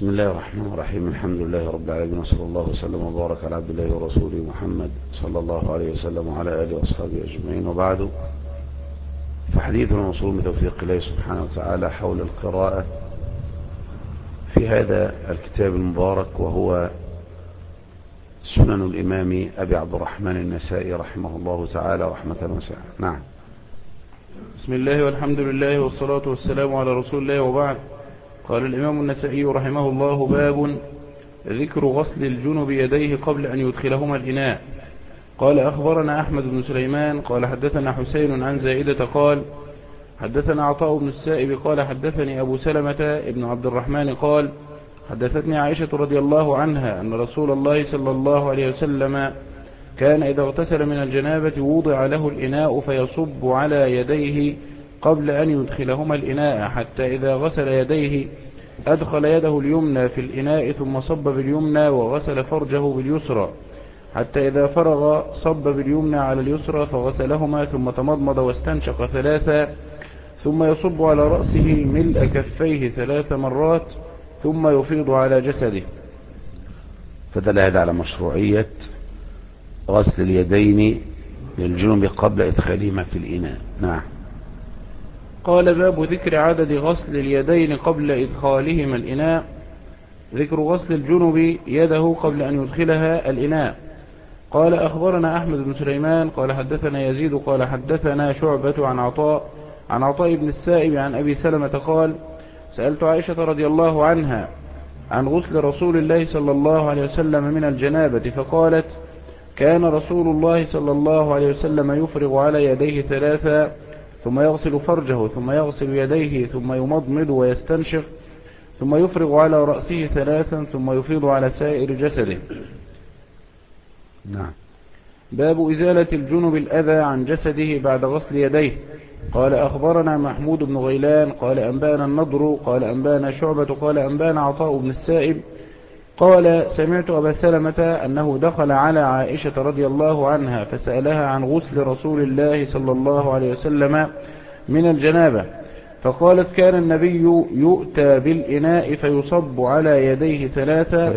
بسم الله الرحمن الرحيم. الحمد لله رب العالمين، وصلى الله وسلم وبارك على عبد الله ورسوله محمد صلى الله عليه وسلم وعلى آله وأصحابه أجمعين، وبعد، فحديثنا موصول بتوفيق الله سبحانه وتعالى حول القراءة في هذا الكتاب المبارك، وهو سنن الإمام أبي عبد الرحمن النسائي رحمه الله تعالى رحمة واسعة. نعم. بسم الله والحمد لله والصلاة والسلام على رسول الله، وبعد. قال الإمام النسائي رحمه الله: باب ذكر غسل الجنب يديه قبل أن يدخلهما الإناء. قال: أخبرنا أحمد بن سليمان قال حدثنا حسين عن زائدة قال حدثنا عطاء بن السائب قال حدثني أبو سلمة ابن عبد الرحمن قال حدثتني عائشة رضي الله عنها أن رسول الله صلى الله عليه وسلم كان إذا اغتسل من الجنابة وضع له الإناء فيصب على يديه قبل أن يدخلهما الإناء، حتى إذا غسل يديه أدخل يده اليمنى في الإناء ثم صب باليمنى وغسل فرجه باليسرى، حتى إذا فرغ صب باليمنى على اليسرى فغسلهما ثم تمضمض واستنشق ثلاثا، ثم يصب على رأسه ملء كفيه 3 مرات ثم يفيض على جسده. فدل هذا على مشروعية غسل اليدين للجنب قبل إدخالهما في الإناء. نعم. قال: باب ذكر عدد غسل اليدين قبل إدخالهما الإناء. ذكر غسل الجنب يده قبل أن يدخلها الإناء. قال: أخبرنا أحمد بن سليمان قال حدثنا يزيد قال حدثنا شعبة عن عطاء بن السائب عن أبي سلمة قال: سألت عائشة رضي الله عنها عن غسل رسول الله صلى الله عليه وسلم من الجنابة، فقالت: كان رسول الله صلى الله عليه وسلم يفرغ على يديه 3 ثم يغسل فرجه ثم يغسل يديه ثم يمضمض ويستنشق ثم يفرغ على رأسه 3 ثم يفيض على سائر جسده. نعم. باب إزالة الجنب الأذى عن جسده بعد غسل يديه. قال: أخبرنا محمود بن غيلان قال أنبانا النضر قال أنبانا شعبة قال أنبانا عطاء بن السائب قال: سمعت أبا سلمة أنه دخل على عائشة رضي الله عنها فسألها عن غسل رسول الله صلى الله عليه وسلم من الجنابة، فقالت: كان النبي يؤتى بالإناء فيصب على يديه 3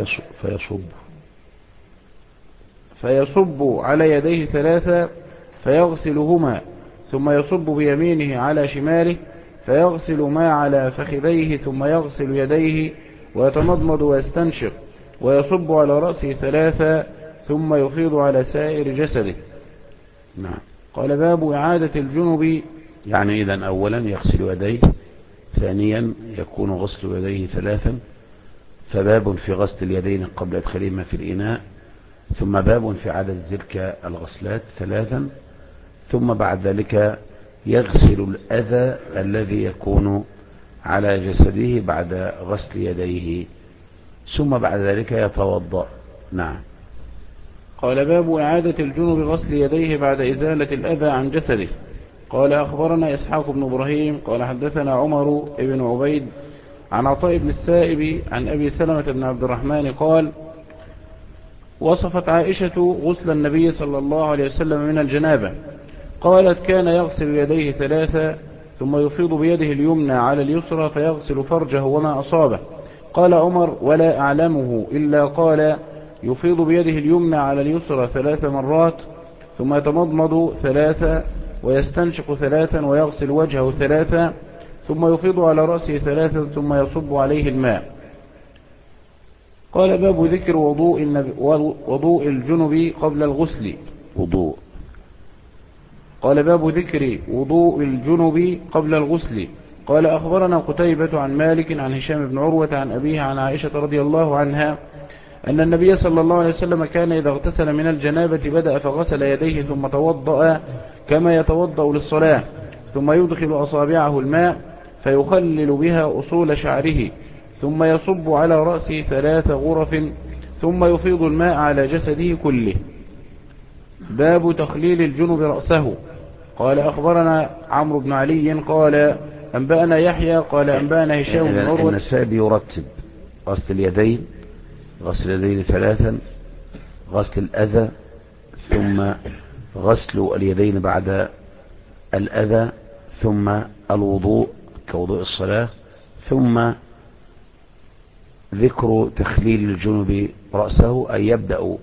فيصب على يديه 3 فيغسلهما ثم يصب بيمينه على شماله فيغسل ما على فخذيه ثم يغسل يديه ويتمضمض ويستنشق ويصب على رأسه 3 ثم يفيض على سائر جسده. نعم. قال: باب إعادة الجنب. يعني إذن أولا يغسل يديه، ثانيا يكون غسل يديه 3، فباب في غسل اليدين قبل إدخالهما في الإناء، ثم باب في عدد تلك الغسلات 3، ثم بعد ذلك يغسل الأذى الذي يكون على جسده بعد غسل يديه، ثم بعد ذلك يتوضأ. نعم. قال: باب إعادة الجنب غسل يديه بعد إزالة الأذى عن جسده. قال: أخبرنا إسحاق بن إبراهيم قال حدثنا عمر بن عبيد عن عطاء بن السائب عن أبي سلمة بن عبد الرحمن قال: وصفت عائشة غسل النبي صلى الله عليه وسلم من الجنابة، قالت: كان يغسل يديه 3 ثم يفيض بيده اليمنى على اليسرى فيغسل فرجه وما أصابه. قال عمر: ولا أعلمه إلا قال: يفيض بيده اليمنى على اليسرى 3 مرات ثم يتمضمض 3 ويستنشق 3 ويغسل وجهه 3 ثم يفيض على رأسه 3 ثم يصب عليه الماء. قال: باب ذكر وضوء الجنب قبل الغسل. قال: باب ذكر وضوء الجنب قبل الغسل. قال: أخبرنا قتيبة عن مالك عن هشام بن عروة عن أبيه عن عائشة رضي الله عنها أن النبي صلى الله عليه وسلم كان إذا اغتسل من الجنابة بدأ فغسل يديه ثم توضأ كما يتوضأ للصلاة، ثم يدخل أصابعه الماء فيخلل بها أصول شعره ثم يصب على رأسه 3 غرف ثم يفيض الماء على جسده كله. باب تخليل الجنب رأسه. قال: أخبرنا عمرو بن علي قال أنبأنا يحيى قال أنبأنا هشام بن عروة. النسائي يرتب غسل اليدين 3، غسل الأذى، ثم غسل اليدين بعد الأذى، ثم الوضوء كوضوء الصلاة، ثم ذكر تخليل الجنب رأسه، أي يبدأ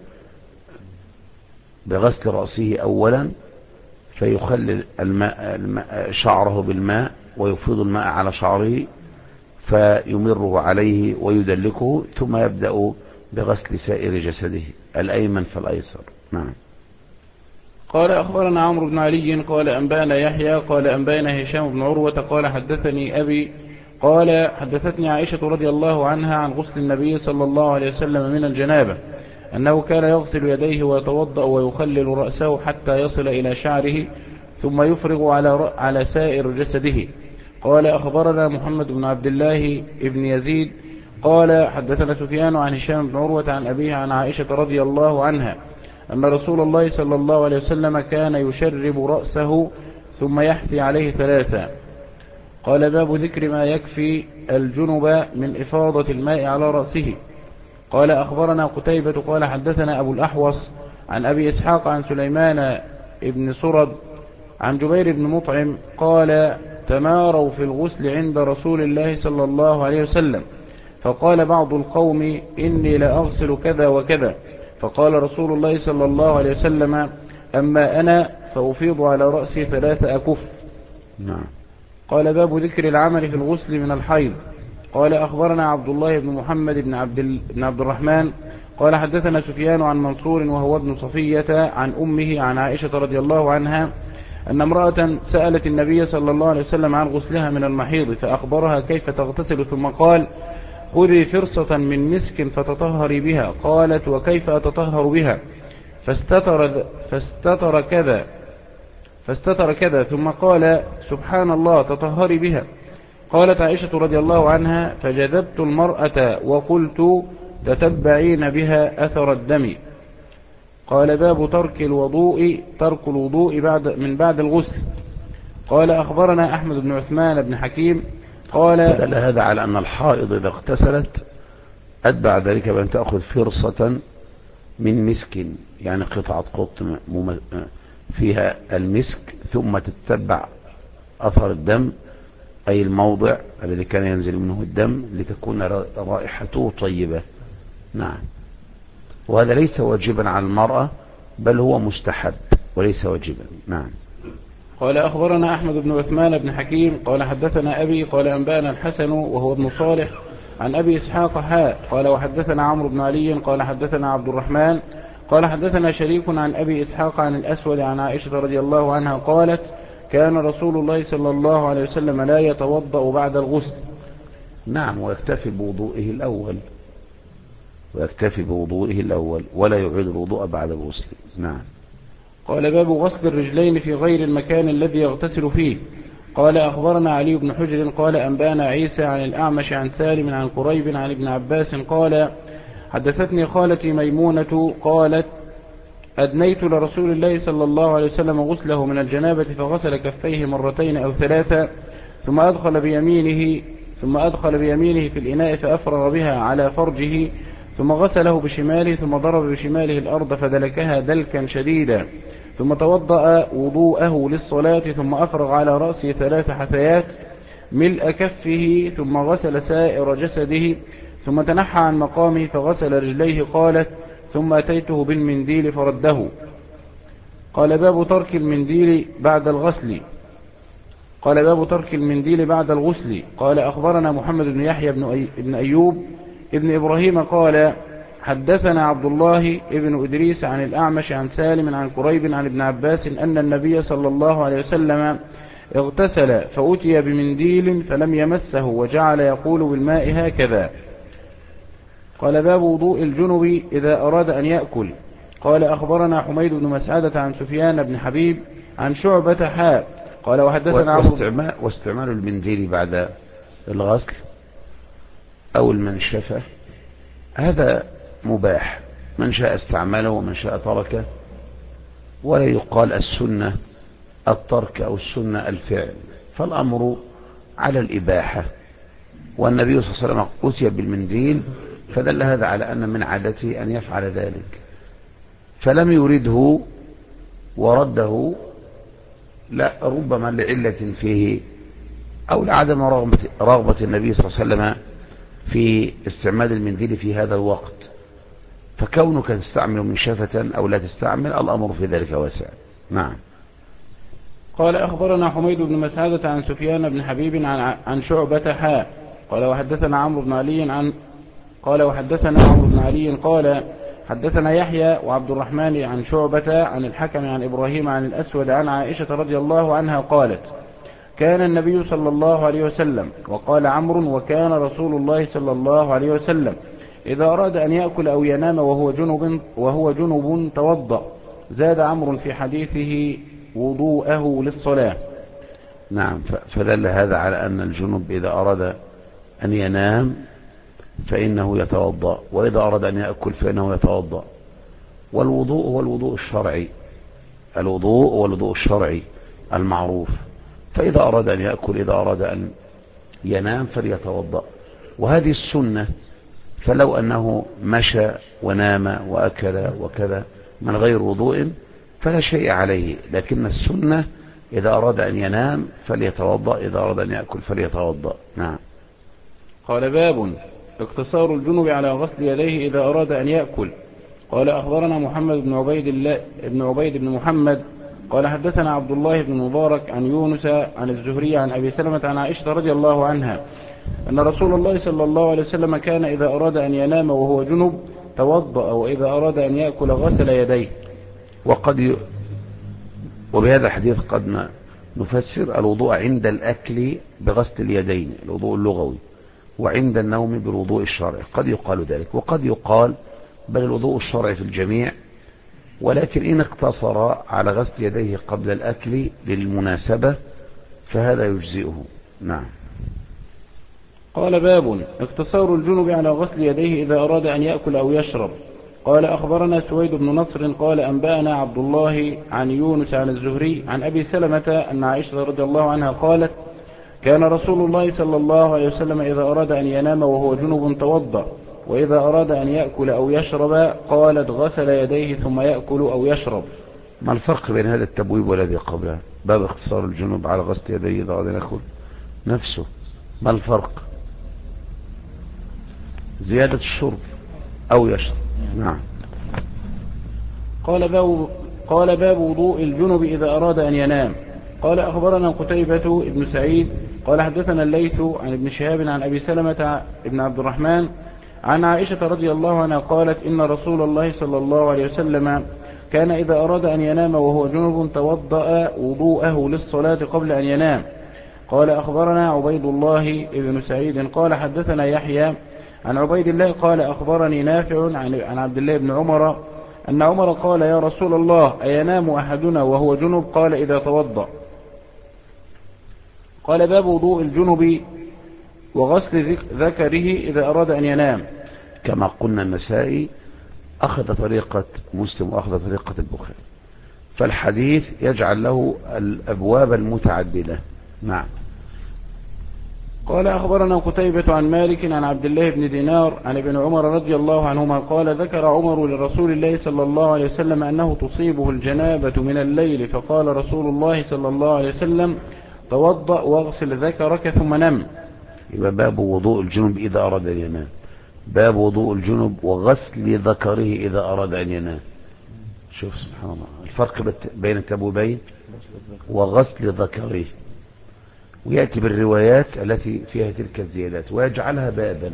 بغسل رأسه أولا فيخلل الماء شعره بالماء ويفيض الماء على شعره فيمره عليه ويدلكه، ثم يبدأ بغسل سائر جسده الأيمن فالأيسر. نعم. قال أخبرنا عمرو بن علي قال أنبانا يحيى قال أنبانا هشام بن عروة قال حدثني أبي قال حدثتني عائشة رضي الله عنها عن غسل النبي صلى الله عليه وسلم من الجنابة أنه كان يغسل يديه ويتوضأ ويخلل رأسه حتى يصل إلى شعره ثم يفرغ على سائر جسده. قال أخبرنا محمد بن عبد الله بن يزيد قال حدثنا سفيان عن هشام بن عروة عن أبيه عن عائشة رضي الله عنها أن رسول الله صلى الله عليه وسلم كان يشرب رأسه ثم يحثي عليه ثلاثا. قال باب ذكر ما يكفي الجنب من إفاضة الماء على رأسه. قال أخبرنا قتيبة قال حدثنا أبو الأحوص عن أبي إسحاق عن سليمان بن سرد عن جبير بن مطعم قال تماروا في الغسل عند رسول الله صلى الله عليه وسلم فقال بعض القوم إني لأغسل كذا وكذا فقال رسول الله صلى الله عليه وسلم أما أنا فأفيض على رأسي 3 أكف. نعم. قال باب ذكر العمل في الغسل من الحيض. قال أخبرنا عبد الله بن محمد بن عبد الرحمن قال حدثنا سفيان عن منصور وهو ابن صفية عن أمه عن عائشة رضي الله عنها أن امرأة سألت النبي صلى الله عليه وسلم عن غسلها من المحيض فأخبرها كيف تغتسل ثم قال خذي فرصة من مسك فتطهري بها. قالت وكيف أتطهر بها؟ فاستتر كذا ثم قال سبحان الله تطهري بها. قالت عائشة رضي الله عنها فجذبت المرأة وقلت تتبعين بها أثر الدم. قال باب ترك الوضوء بعد الغسل. قال أخبرنا أحمد بن عثمان بن حكيم قال دل هذا على أن الحائض إذا اغتسلت أتبع ذلك بأن تأخذ فرصة من مسك، يعني قطعة قطن فيها المسك، ثم تتبع أثر الدم أي الموضع الذي كان ينزل منه الدم لتكون رائحته طيبة. نعم. وهذا ليس واجبا على المرأة بل هو مستحب وليس واجبا. نعم. قال أخبرنا أحمد بن عثمان بن حكيم قال حدثنا أبي قال أنبانا الحسن وهو ابن صالح عن أبي إسحاق قال وحدثنا عمرو بن علي قال حدثنا عبد الرحمن قال حدثنا شريك عن أبي إسحاق عن الأسود عن عائشة رضي الله عنها قالت كان رسول الله صلى الله عليه وسلم لا يتوضأ بعد الغسل. نعم. ويكتفي بوضوئه الأول ولا يعيد الوضوء بعد الغسل. نعم. قال باب غسل الرجلين في غير المكان الذي يغتسل فيه. قال أخبرنا علي بن حجر قال أنبانا عيسى عن الأعمش عن سالم عن قريب عن ابن عباس قال حدثتني خالتي ميمونة قالت أدنيت لرسول الله صلى الله عليه وسلم غسله من الجنابة فغسل كفيه 2 أو 3 ثم أدخل بيمينه في الإناء فأفرغ بها على فرجه ثم غسله بشماله ثم ضرب بشماله الأرض فدلكها دلكا شديدا ثم توضأ وضوءه للصلاة ثم أفرغ على رأسه 3 حثيات ملء كفه ثم غسل سائر جسده ثم تنحى عن مقامه فغسل رجليه. قالت ثم أتيته بالمنديل فرده. قال باب ترك المنديل بعد الغسل. قال أخبرنا محمد بن يحيى بن أيوب ابن إبراهيم قال حدثنا عبد الله ابن إدريس عن الأعمش عن سالم عن قريب عن ابن عباس أن النبي صلى الله عليه وسلم اغتسل فأتي بمنديل فلم يمسه وجعل يقول بالماء هكذا. قال باب وضوء الجنب إذا أراد أن يأكل. قال أخبرنا حميد بن مسعدة عن سفيان بن حبيب عن شعبة قال وحدثنا واستعمال المنديل بعد الغسل أو المنشفة هذا مباح، من شاء استعمله ومن شاء تركه، ولا يقال السنة الترك أو السنة الفعل، فالأمر على الإباحة. والنبي صلى الله عليه وسلم أتي بالمنديل فدل هذا على أن من عادته أن يفعل ذلك، فلم يرده ورده لا ربما لعلة فيه أو لعدم رغبة النبي صلى الله عليه وسلم في استعمال المنديل في هذا الوقت، فكونك تستعمل منشفة أو لا تستعمل الأمر في ذلك واسع. نعم. قال أخبرنا حميد بن مسعدة عن سفيان بن حبيب عن شعبة حاء قال وحدثنا عمرو بن علي قال حدثنا يحيى وعبد الرحمن عن شعبة عن الحكم عن إبراهيم عن الأسود عن عائشة رضي الله عنها قالت كان النبي صلى الله عليه وسلم وقال عمرو وكان رسول الله صلى الله عليه وسلم إذا أراد أن يأكل أو ينام وهو جنب توضأ. زاد عمرو في حديثه وضوءه للصلاة. نعم. فدل هذا على أن الجنب إذا أراد أن ينام فإنه يتوضأ، وإذا أراد أن يأكل فإنه يتوضأ. والوضوء هو الوضوء الشرعي، الوضوء هو الوضوء الشرعي المعروف. فإذا أراد أن يأكل، إذا أراد أن ينام فليتوضأ. وهذه السنة، فلو أنه مشى ونام وأكل وكذا من غير وضوء فلا شيء عليه، لكن السنة إذا أراد أن ينام فليتوضأ، إذا أراد أن يأكل فليتوضأ. نعم. قال باب اقتصار الجنب على غسل يديه إذا أراد أن يأكل. قال أخبرنا محمد بن عبيد بن محمد قال حدثنا عبد الله بن مبارك عن يونس عن الزهري عن أبي سلمة عن عائشة رضي الله عنها أن رسول الله صلى الله عليه وسلم كان إذا أراد أن ينام وهو جنب توضأ، وإذا أراد أن يأكل غسل يديه. وبهذا الحديث قد نفسر الوضوء عند الأكل بغسل اليدين، الوضوء اللغوي، وعند النوم بالوضوء الشرعي. قد يقال ذلك، وقد يقال بل الوضوء الشرعي في الجميع، ولكن إن اقتصر على غسل يديه قبل الأكل للمناسبة فهذا يجزئه. نعم. قال باب اقتصار الجنب على غسل يديه إذا أراد أن يأكل أو يشرب. قال أخبرنا سويد بن نصر قال أنبأنا عبد الله عن يونس عن الزهري عن أبي سلمة أن عائشة رضي الله عنها قالت كان رسول الله صلى الله عليه وسلم إذا أراد أن ينام وهو جنب توضأ، وإذا أراد أن يأكل أو يشرب قالت غسل يديه ثم يأكل أو يشرب. ما الفرق بين هذا التبويب والذي قبله؟ باب اختصار الجنب على غسل يديه إذا أراد أن يأكل نفسه، ما الفرق؟ زيادة الشرب أو يشرب. نعم. قال باب وضوء الجنب إذا أراد أن ينام. قال أخبرنا قتيبة بن سعيد قال حدثنا الليث عن ابن شهاب عن أبي سلمة بن عبد الرحمن عن عائشة رضي الله عنها قالت إن رسول الله صلى الله عليه وسلم كان إذا أراد أن ينام وهو جنب توضأ وضوءه للصلاة قبل أن ينام. قال أخبرنا عبيد الله بن سعيد قال حدثنا يحيى عن عبيد الله قال أخبرني نافع عن عبد الله بن عمر أن عمر قال يا رسول الله أينام أحدنا وهو جنب؟ قال إذا توضأ. قال باب وضوء الجنب وغسل ذكره إذا أراد أن ينام. كما قلنا النسائي أخذ طريقة مسلم وأخذ طريقة البخاري، فالحديث يجعل له الأبواب المتعددة. نعم. قال أخبرنا قتيبة عن مالك عن عبد الله بن دينار عن ابن عمر رضي الله عنهما قال ذكر عمر لرسول الله صلى الله عليه وسلم أنه تصيبه الجنابة من الليل، فقال رسول الله صلى الله عليه وسلم توضأ واغسل ذكرك ثم نم. يبقى باب وضوء الجنب إذا أراد أن ينام، باب وضوء الجنب وغسل ذكره إذا أراد أن ينام. شوف سبحان الله الفرق بين التبويبين، وغسل ذكره، ويأتي بالروايات التي فيها تلك الزيادات ويجعلها بابا.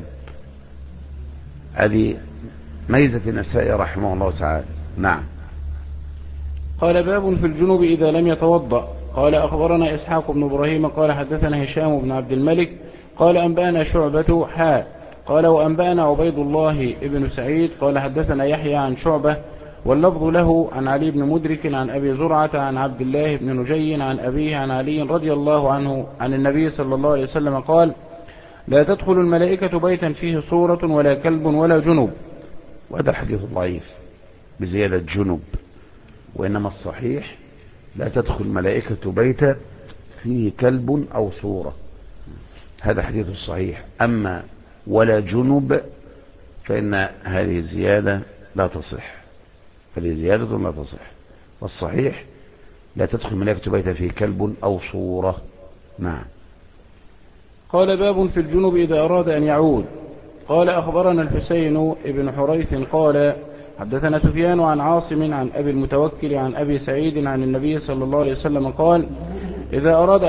هذه ميزة النسائي رحمه الله تعالى. نعم. قال باب في الجنوب إذا لم يتوضأ. قال أخبرنا إسحاق بن إبراهيم قال حدثنا هشام بن عبد الملك قال أنبأنا شعبة حاء قال وأنبأنا عبيد الله ابن سعيد قال حدثنا يحيى عن شعبة واللفظ له عن علي بن مدرك عن أبي زرعة عن عبد الله بن نجي عن أبيه عن علي رضي الله عنه عن النبي صلى الله عليه وسلم قال لا تدخل الملائكة بيتا فيه صورة ولا كلب ولا جنب. وهذا الحديث ضعيف بزيادة جنب، وإنما الصحيح لا تدخل الملائكة بيتا فيه كلب أو صورة، هذا حديث الصحيح. أما ولا جنب فإن هذه الزيادة لا تصح، فهذه زيادة لا تصح، والصحيح لا تدخل الملائكة بيتا فيه كلب أو صورة. نعم. قال باب في الجنب إذا أراد أن يعود. قال أخبرنا الحسين بن حريث قال حدثنا سفيان عن عاصم عن أبي المتوكل عن أبي سعيد عن النبي صلى الله عليه وسلم قال إذا أراد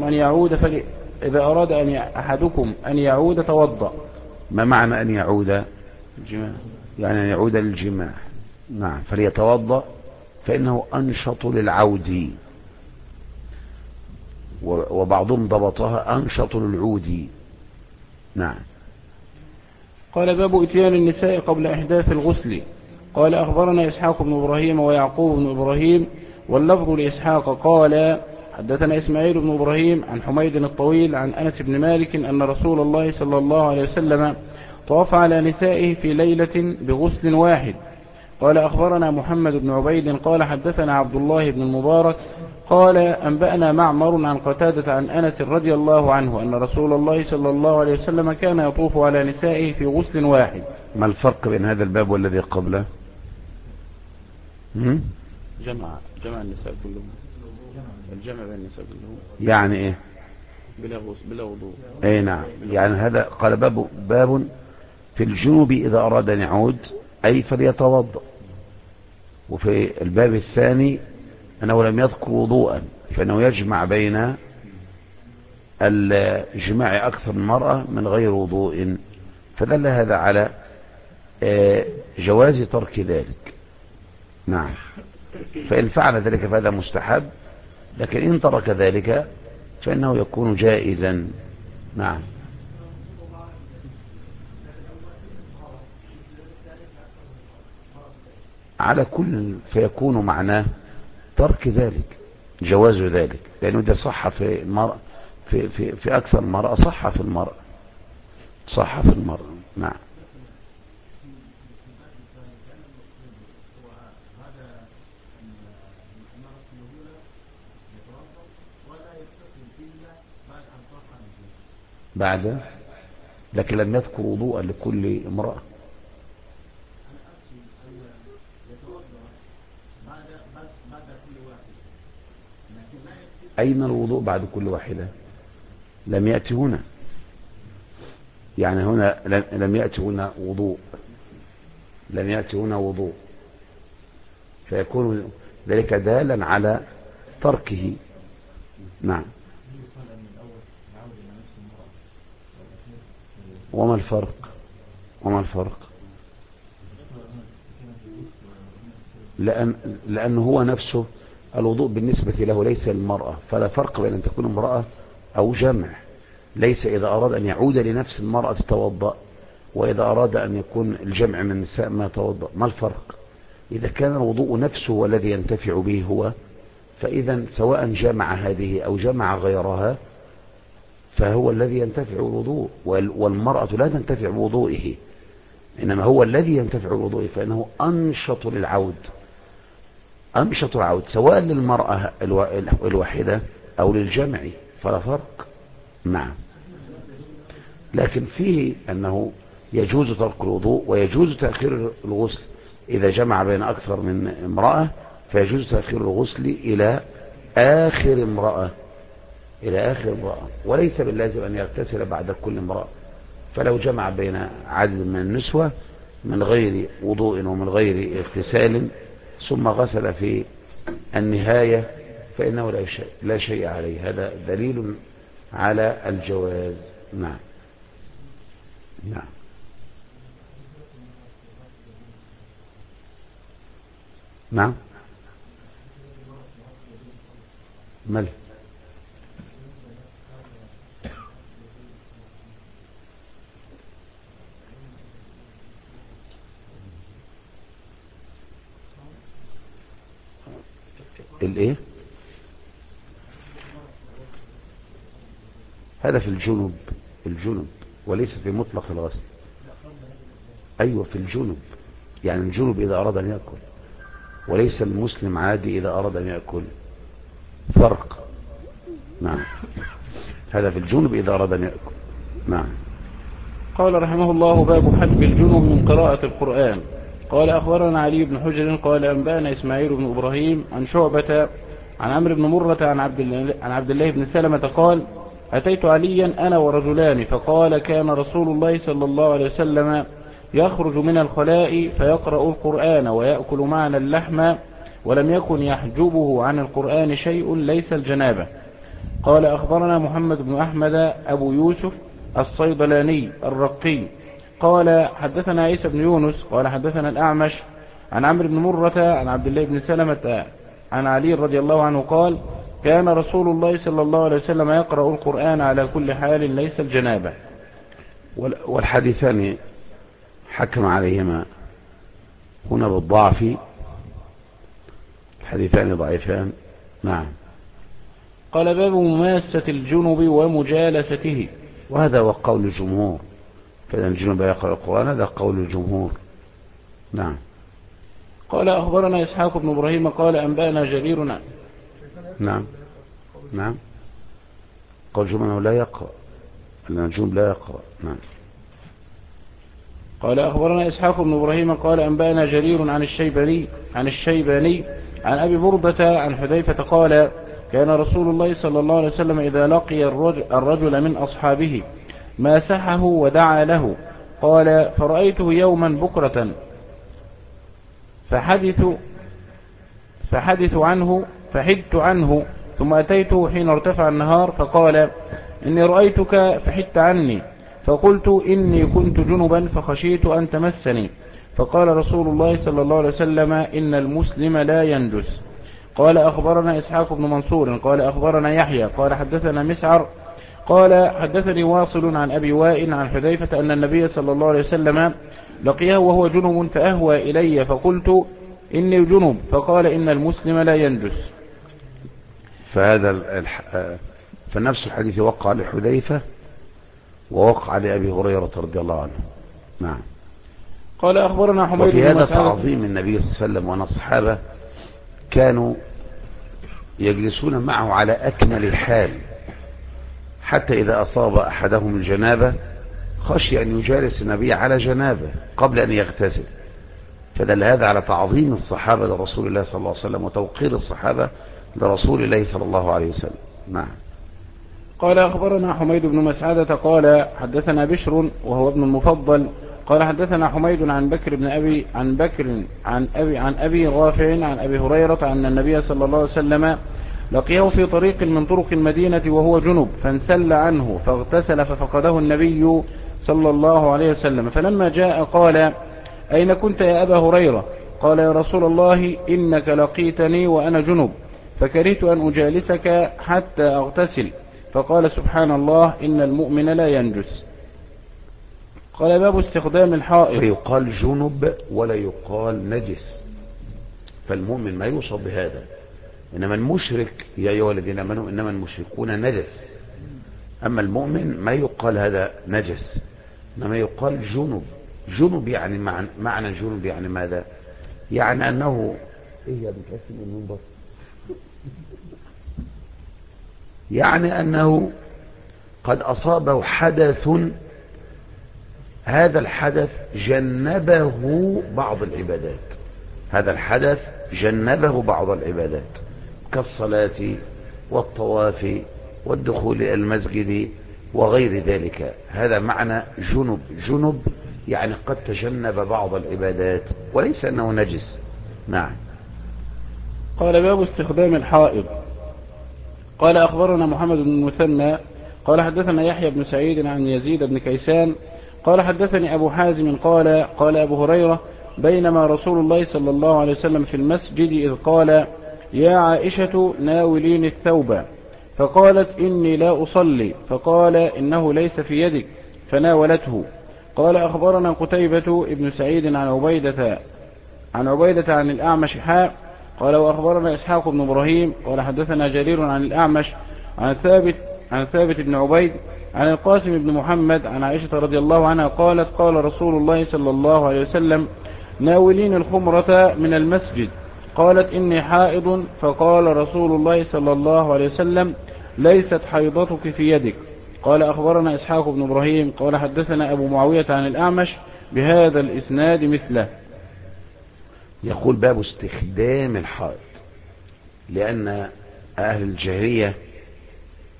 أحدكم أن يعود توضأ. ما معنى أن يعود؟ الجماع. يعني أن يعود للجماع. نعم، فليتوضأ فإنه أنشط للعود، وبعضهم ضبطها أنشط للعود. نعم. قال باب إتيان النساء قبل إحداث الغسل. قال أخبرنا إسحاق بن إبراهيم ويعقوب بن إبراهيم واللفظ لإسحاق قال حدثنا إسماعيل بن إبراهيم عن حميد الطويل عن أنس بن مالك أن رسول الله صلى الله عليه وسلم طاف على نسائه في ليلة بغسل واحد. قال أخبرنا محمد بن عبيد قال حدثنا عبد الله بن المبارك قال أنبأنا معمر عن قتادة عن أنس رضي الله عنه أن رسول الله صلى الله عليه وسلم كان يطوف على نسائه في غسل واحد. ما الفرق بين هذا الباب والذي قبله؟ جمع النساء كلهم، الجمع بين النساء كلهم. يعني ايه؟ بلا وضوء. اي نعم، يعني هذا قال باب في الجنوب إذا أراد أن يعود أي فليتوضأ. وفي الباب الثاني أنه لم يذكر وضوءا، فإنه يجمع بين الجماع أكثر من مرأة من غير وضوء، فدل هذا على جواز ترك ذلك. نعم، فإن فعل ذلك فهذا مستحب، لكن إن ترك ذلك فإنه يكون جائزا. نعم. على كل فيكون معناه ترك ذلك، جواز ذلك، لأنه ده صح في المرأة في أكثر المرأة، صح في المرأة. نعم. بعد، لكن لم يذكر وضوءا لكل امرأة. أين الوضوء بعد كل واحدة؟ لم يأتي هنا، يعني هنا لم يأتي هنا وضوء، فيكون ذلك دالا على تركه. نعم. وما الفرق؟ لأن هو نفسه الوضوء بالنسبة له ليس للمرأة، فلا فرق بين أن تكون امرأة أو جمع. ليس إذا أراد أن يعود لنفس المرأة توضأ، وإذا أراد أن يكون الجمع من النساء ما توضأ. ما الفرق؟ إذا كان الوضوء نفسه والذي ينتفع به هو، فإذا سواء جمع هذه أو جمع غيرها فهو الذي ينتفع الوضوء، والمرأة لا تنتفع بوضوئه، إنما هو الذي ينتفع بوضوئه، فإنه أنشط للعود، سواء للمرأة الواحدة أو للجمع، فلا فرق. نعم. لكن فيه أنه يجوز ترك الوضوء ويجوز تأخير الغسل إذا جمع بين أكثر من امرأة، فيجوز تأخير الغسل إلى آخر امرأة، وليس باللازم أن يغتسل بعد كل امرأة. فلو جمع بين عدد من النسوة من غير وضوء ومن غير اغتسال ثم غسل في النهاية فإنه لا شيء عليه. هذا دليل على الجواز. نعم. ماله؟ الايه؟ هذا في الجنب وليس في مطلق الغسل. ايوه في الجنب، يعني الجنب اذا اراد ان يأكل، وليس المسلم عادي اذا اراد ان يأكل. فرق. نعم. هذا في الجنب اذا اراد ان يأكل. نعم. قال رحمه الله باب حجب الجنب من قراءة القرآن. قال أخبرنا علي بن حجر قال أنبأنا إسماعيل بن إبراهيم عن شعبة عن عمرو بن مرة عن عبد الله بن سلمة قال أتيت عليا أنا ورجلان فقال كان رسول الله صلى الله عليه وسلم يخرج من الخلاء فيقرأ القرآن ويأكل معنا اللحم ولم يكن يحجبه عن القرآن شيء ليس الجنابة. قال أخبرنا محمد بن أحمد أبو يوسف الصيدلاني الرقي قال حدثنا عيسى بن يونس قال حدثنا الأعمش عن عمرو بن مرة عن عبد الله بن سلمة عن علي رضي الله عنه قال كان رسول الله صلى الله عليه وسلم يقرأ القرآن على كل حال ليس الجنابة. والحديثان حكم عليهما هنا بالضعف، الحديثان ضعيفان. نعم. قال باب مماسة الجنب ومجالسته، وهذا هو قول الجمهور، فإذا الجنب يقرأ القرآن هذا قول الجمهور. نعم. قال أخبرنا إسحاق بن إبراهيم قال أنبأنا جرير. نعم نعم. قول الجمهور لا يقرأ، لأن الجنب لا يقرأ. نعم. قال أخبرنا إسحاق بن إبراهيم قال أنبأنا جرير عن الشيباني عن أبي بردة عن حذيفة قال كان رسول الله صلى الله عليه وسلم إذا لقي الرجل من أصحابه ماسحه ودعا له. قال فرأيته يوما بكرة فحدت عنه ثم أتيته حين ارتفع النهار فقال إني رأيتك فحدت عني، فقلت إني كنت جنبا فخشيت أن تمسني، فقال رسول الله صلى الله عليه وسلم إن المسلم لا ينجس. قال أخبرنا إسحاق بن منصور قال أخبرنا يحيى قال حدثنا مسعر قال حدثني واصل عن أبي وائل عن حذيفة أن النبي صلى الله عليه وسلم لقيه وهو جنب فأهوى إلي فقلت إني جنب، فقال إن المسلم لا ينجس. فنفس الحديث وقع لحذيفة ووقع لأبي هريرة رضي الله عنه. نعم. قال أخبرنا حميد وفي بن هذا مسعود تعظيم النبي صلى الله عليه وسلم، وأن الصحابة كانوا يجلسون معه على أكمل الحال، حتى إذا أصاب أحدهم الجنابة خشي أن يجالس النبي على جنابه قبل أن يغتسل، فدل هذا على تعظيم الصحابة لرسول الله صلى الله عليه وسلم وتوقير الصحابة لرسول الله صلى الله عليه وسلم. نعم. قال أخبرنا حميد بن مسعدة قال حدثنا بشر وهو ابن المفضل قال حدثنا حميد عن بكر بن أبي عن أبي رافع عن أبي هريرة أن النبي صلى الله عليه وسلم لقيه في طريق من طرق المدينة وهو جنب فانسل عنه فاغتسل ففقده النبي صلى الله عليه وسلم، فلما جاء قال أين كنت يا أبا هريرة؟ قال يا رسول الله إنك لقيتني وأنا جنب فكرهت أن أجالسك حتى أغتسل، فقال سبحان الله إن المؤمن لا ينجس. قال باب استخدام الحائط. فيقال جنب ولا يقال نجس، فالمؤمن ما يوصف بهذا، إنما المشرك يا أيها الذين آمنوا إنما المشركون نجس، أما المؤمن ما يقال هذا نجس، إنما يقال جنب. جنب يعني معنى جنب يعني ماذا؟ يعني أنه يعني أنه قد أصابه حدث، هذا الحدث جنبه بعض العبادات، هذا الحدث جنبه بعض العبادات كالصلاة والطواف والدخول إلى المسجد وغير ذلك، هذا معنى جنب. جنب يعني قد تجنب بعض العبادات وليس أنه نجس. نعم. قال باب استخدام الحائض. قال أخبرنا محمد بن المثنى قال حدثنا يحيى بن سعيد عن يزيد بن كيسان قال حدثني أبو حازم قال أبو هريرة بينما رسول الله صلى الله عليه وسلم في المسجد إذ قال يا عائشة ناولين الثوب، فقالت إني لا أصلي، فقال إنه ليس في يدك، فناولته. قال أخبرنا قتيبة ابن سعيد عن عبيدة عن الأعمش حاء قال وأخبرنا إسحاق بن إبراهيم قال حدثنا جرير عن الأعمش عن ثابت بن عبيد عن القاسم بن محمد عن عائشة رضي الله عنها قالت قال رسول الله صلى الله عليه وسلم ناولين الخمرة من المسجد، قالت إني حائض، فقال رسول الله صلى الله عليه وسلم ليست حيضتك في يدك. قال أخبرنا إسحاق بن إبراهيم قال حدثنا أبو معاوية عن الأعمش بهذا الإسناد مثله. يقول باب استخدام الحائض، لأن أهل الجاهلية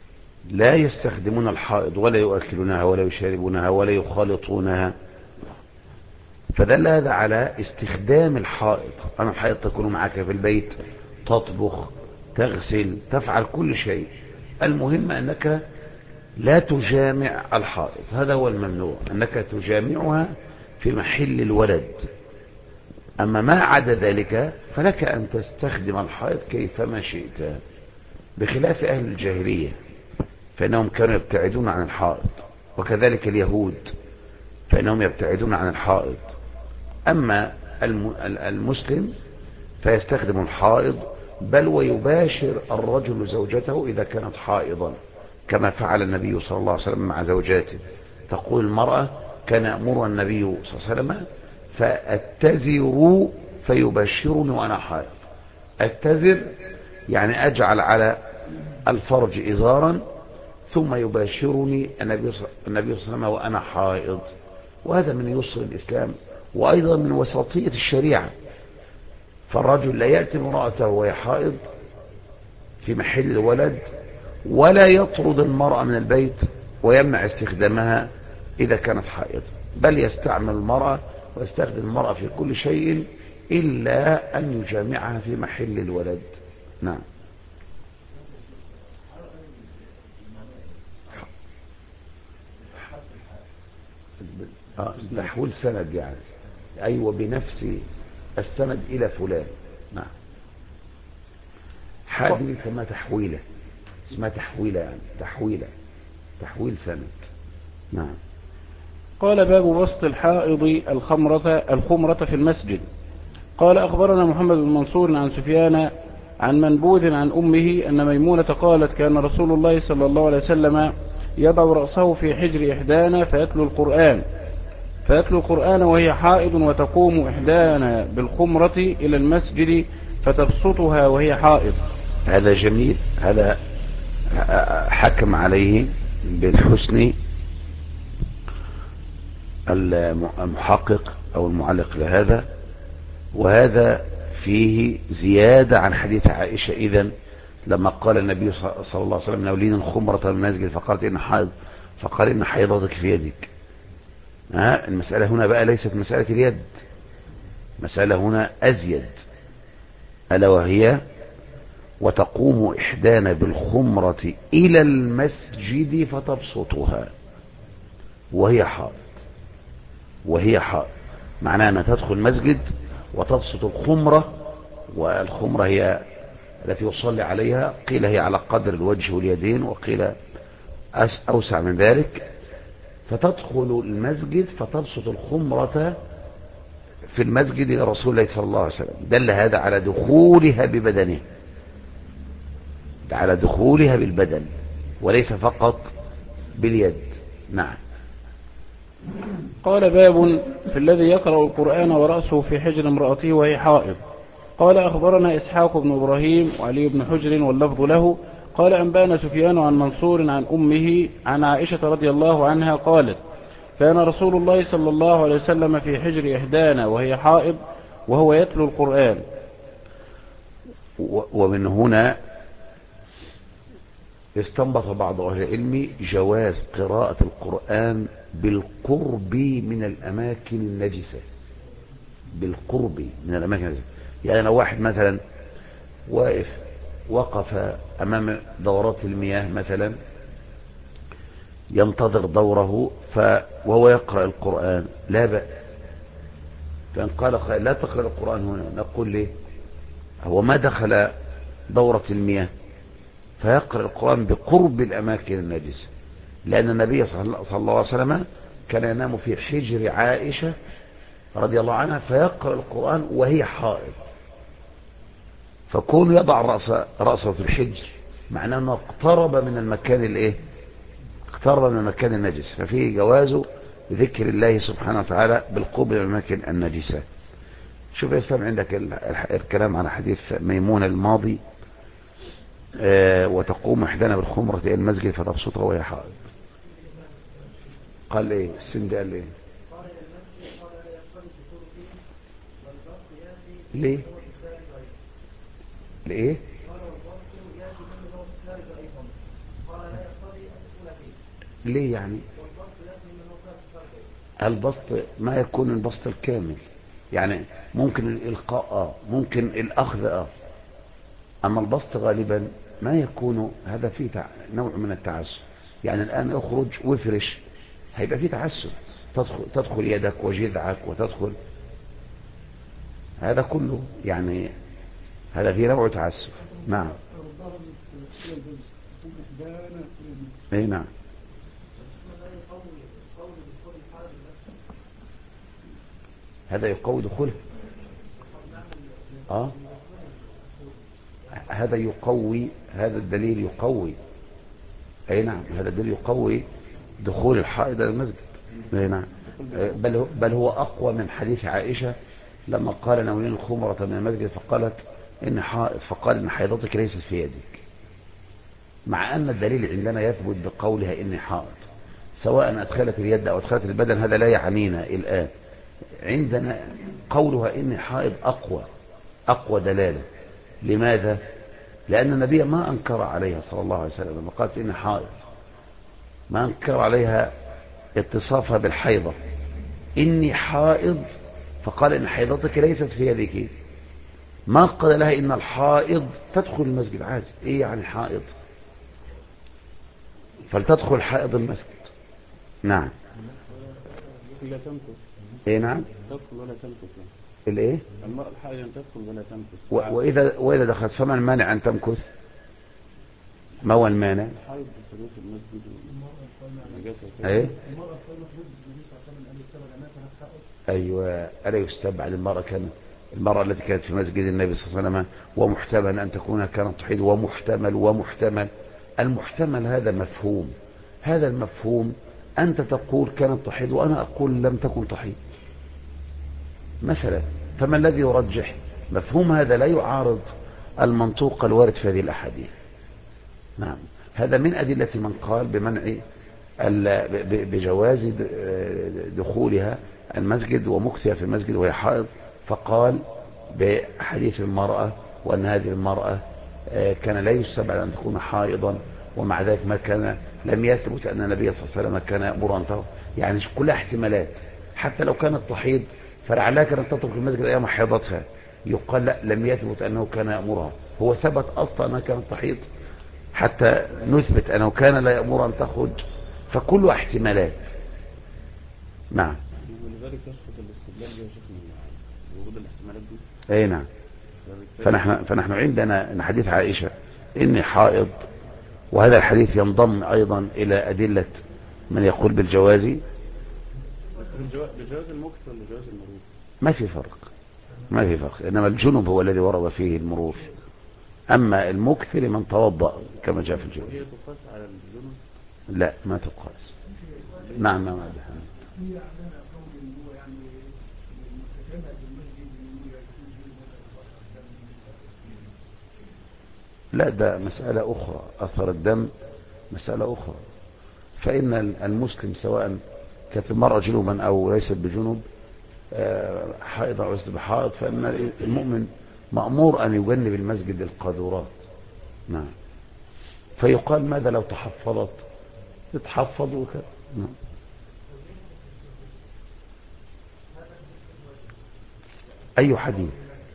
لا يستخدمون الحائض ولا يؤكلونها ولا يشاربونها ولا يخالطونها، فدل هذا على استخدام الحائض. أنا الحائض تكون معك في البيت، تطبخ، تغسل، تفعل كل شيء، المهم أنك لا تجامع الحائض، هذا هو الممنوع، أنك تجامعها في محل الولد. أما ما عدا ذلك فلك أن تستخدم الحائض كيفما شئت، بخلاف أهل الجاهلية فإنهم كانوا يبتعدون عن الحائض، وكذلك اليهود فإنهم يبتعدون عن الحائض. أما المسلم فيستخدم الحائض، بل ويباشر الرجل زوجته إذا كانت حائضا، كما فعل النبي صلى الله عليه وسلم مع زوجاته. تقول المرأة: كان يأمر النبي صلى الله عليه وسلم فأتزر فيبشرني وأنا حائض. أتزر يعني أجعل على الفرج إزارا ثم يباشرني النبي صلى الله عليه وسلم وأنا حائض، وهذا من يسر الإسلام وأيضا من وسطية الشريعة. فالرجل لا يأتي امرأته وهي حائض في محل الولد، ولا يطرد المرأة من البيت ويمنع استخدامها إذا كانت حائض، بل يستعمل المرأة ويستخدم المرأة في كل شيء إلا أن يجامعها في محل الولد. نعم. تحويل سند يعني، أيوة، بنفس السند إلى فلان. نعم. حادث اسمها تحويلة، اسمها تحويلة يعني تحويل سند. نعم. قال: باب بسط الحائض الخمرة في المسجد. قال: أخبرنا محمد بن منصور عن سفيان عن منبوذ عن أمه أن ميمونة قالت: كان رسول الله صلى الله عليه وسلم يضع رأسه في حجر إحدانا فيتلو القرآن وهي حائض، وتقوم إحدانا بالخمرة إلى المسجد فتبسطها وهي حائض. هذا جميل، هذا حكم عليه بالحسن المحقق أو المعلق لهذا، وهذا فيه زيادة عن حديث عائشة. إذن لما قال النبي صلى الله عليه وسلم: نولين الخمرة من المسجد، فقالت: إن حائض، فقال: إن حيضتك في يدك. المسألة هنا بقى ليست مسألة اليد، مسألة هنا أزيد، ألا وهي: وتقوم إحدانا بالخمرة إلى المسجد فتبسطها وهي حائض، معناها أنها تدخل المسجد وتبسط الخمرة، والخمرة هي التي يصلي عليها، قيل هي على قدر الوجه واليدين، وقيل أوسع من ذلك، فتدخل المسجد فتبسط الخمرة في المسجد لرسول الله صلى الله عليه وسلم. دل هذا على دخولها ببدنه، على دخولها بالبدن وليس فقط باليد. نعم. قال: باب في الذي يقرأ القرآن ورأسه في حجر امرأته وهي حائض. قال: أخبرنا إسحاق بن إبراهيم وعلي بن حجر واللفظ له. قال: أنبانا سفيان عن منصور عن أمه عن عائشة رضي الله عنها قالت: كان رسول الله صلى الله عليه وسلم في حجر إحدانا وهي حائض وهو يتلو القرآن. ومن هنا استنبط بعض أهل العلم جواز قراءة القرآن بالقرب من الأماكن النجسة، بالقرب من الأماكن النجسة. يعني لو واحد مثلا وقف أمام دورات المياه مثلا ينتظر دوره وهو يقرأ القرآن، لا بأس. فإن قال: لا تقرأ القرآن هنا، نقول ليه؟ هو ما دخل دورة المياه، فيقرأ القرآن بقرب الأماكن النجسة، لأن النبي صلى الله عليه وسلم كان ينام في حجر عائشة رضي الله عنها فيقرأ القرآن وهي حائض، فكون يضع رأسه في الحجر معناه أنه اقترب من المكان اقترب من المكان النجس، ففيه جواز ذكر الله سبحانه وتعالى بالقرب من الأماكن النجسة. شوف يا إسلام، عندك الكلام على حديث ميمونة الماضي: وتقوم إحدانا بالخمرة إلى المسجد فتبسطها وهي حائض. قال إيه السند؟ قال إيه؟ ليه؟ ليه؟ ليه يعني؟ البسط ما يكون البسط الكامل، يعني ممكن الإلقاء ممكن الأخذ أما البسط غالبا ما يكون، هذا فيه نوع من التعسف. يعني الآن اخرج وافرش، هيبقى فيه تعسف، تدخل يدك وجذعك وتدخل، هذا كله يعني هذا فيه نوع تعسف. نعم. اي نعم. هذا يقوي دخوله. هذا يقوي، هذا الدليل يقوي. اي نعم، هذا الدليل يقوي دخول الحائض الى المسجد. اي نعم. بل هو اقوى من حديث عائشة لما قال ناولين الخمرة من المسجد فقالت ان حائض، فقال ان حيضتك ليست في يدك، مع ان الدليل عندنا يثبت بقولها اني حائض، سواء ادخلت اليد او ادخلت البدن هذا لا يعنينا الان. عندنا قولها اني حائض اقوى دلالة. لماذا؟ لان النبي ما انكر عليها صلى الله عليه وسلم لما قالت اني حائض، ما انكر عليها اتصافها بالحيضة، اني حائض، فقال ان حيضتك ليست في يدك، ما قال لها ان الحائض تدخل المسجد عادي. ايه يعني حائض؟ فلتدخل حائض المسجد. نعم. لا تمكث. ايه نعم. تدخل ولا تمكث. الايه؟ المرأة الحائض تدخل ولا تمكث. واذا دخلت فما المانع ان تمكث؟ ما هو المانع؟ الحائض في المسجد ونجاسة. ايه. ايوه، الا يستبعد المرأة التي كانت في مسجد النبي صلى الله عليه وسلم ومحتمل ان تكون كانت تحيض، ومحتمل المحتمل هذا مفهوم. هذا المفهوم أنت تقول كانت تحيض وأنا أقول لم تكن تحيض مثلا، فما الذي يرجح؟ مفهوم هذا لا يعارض المنطوق الوارد في هذه الأحاديث. نعم. هذا من أدلة من قال بمنع بجواز دخولها المسجد ومكثها في المسجد وهي حائض، فقال بحديث المرأة وأن هذه المرأة كان لا يستبعد أن تكون حائضا، ومع ذلك لم يثبت أن النبي صلى الله عليه وسلم كان يأمر أن تطهر. يعني كلها احتمالات، حتى لو كانت تحيض فلعلها كانت تترك المسجد أيام حيضتها، يقال لا، لم يثبت أنه كان يأمرها. هو ثبت أصلا أنها كانت تحيض حتى نثبت أنه كان لا يأمر أن تخرج، فكله احتمالات. نعم. ولذلك يسقط الاستدلال يا شيخ من وجود الاحتمالات دي. اي نعم. فنحن عندنا حديث عائشة إني حائض، وهذا الحديث ينضم أيضا إلى أدلة من يقول بالجواز. بجواز المكث ولا جواز المرور؟ ما في فرق، إنما الجنب هو الذي ورد فيه المرور، أما المكث لمن توضأ كما جاء في الجواز. هي تقاس على الجنب؟ لا، ما تقاس. نعم. نعم. لا، ده مسألة أخرى. أثر الدم مسألة أخرى. فإن المسلم سواء كانت المرأة جنوبا أو ليست بجنوب، حائض أو ليست بحائض، فإن المؤمن مأمور أن يجنب المسجد القاذورات. نعم. فيقال ماذا لو تحفظت؟ تتحفظ وكذا. نعم. أي حديث؟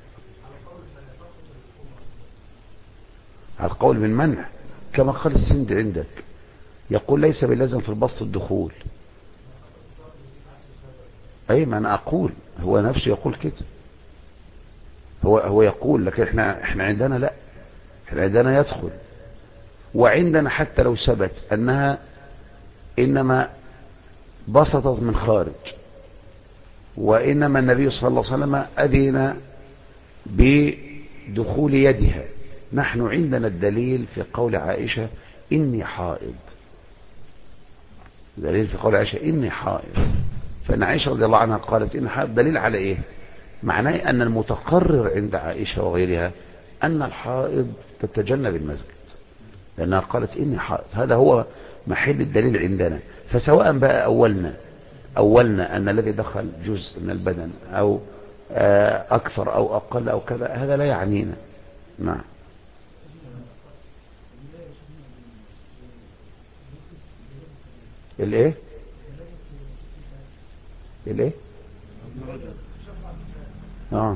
على القول بالمنع كما قال السند عندك، يقول ليس باللازم في البسط الدخول. أي ما أنا أقول، هو نفسه يقول كده، هو يقول، لكن احنا عندنا لا، احنا عندنا يدخل، وعندنا حتى لو ثبت أنها إنما بسطت من خارج، وإنما النبي صلى الله عليه وسلم أذن بدخول يدها، نحن عندنا الدليل في قول عائشة إني حائض، دليل في قول عائشة إني حائض. فإن عائشة رضي الله عنها قالت إني حائض، دليل على إيه؟ معناه أن المتقرر عند عائشة وغيرها أن الحائض تتجنب المسجد، لأنها قالت إني حائض. هذا هو محل الدليل عندنا. فسواء بقى أولنا أن الذي دخل جزء من البدن أو أكثر أو أقل أو كذا، هذا لا يعنينا. نعم. الايه الايه اه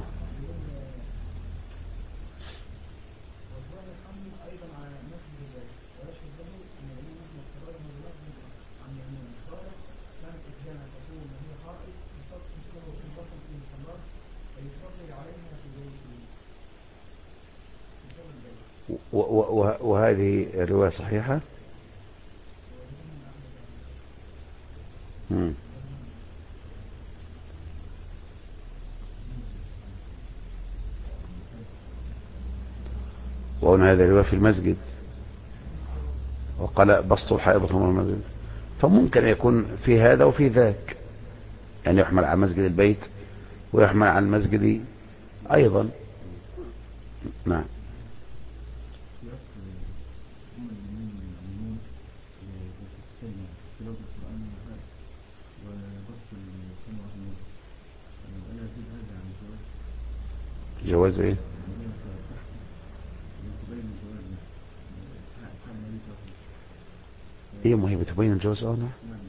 وهذه الرواية صحيحة. مم. وهنا هذا الرواية في المسجد، وقال بسطوا حائض من المسجد، فممكن يكون في هذا وفي ذاك، يعني يحمل على مسجد البيت ويحمل على المسجد أيضا. نعم. جواز ايه؟ ايه ما هي بتبين الجواز؟ نعم.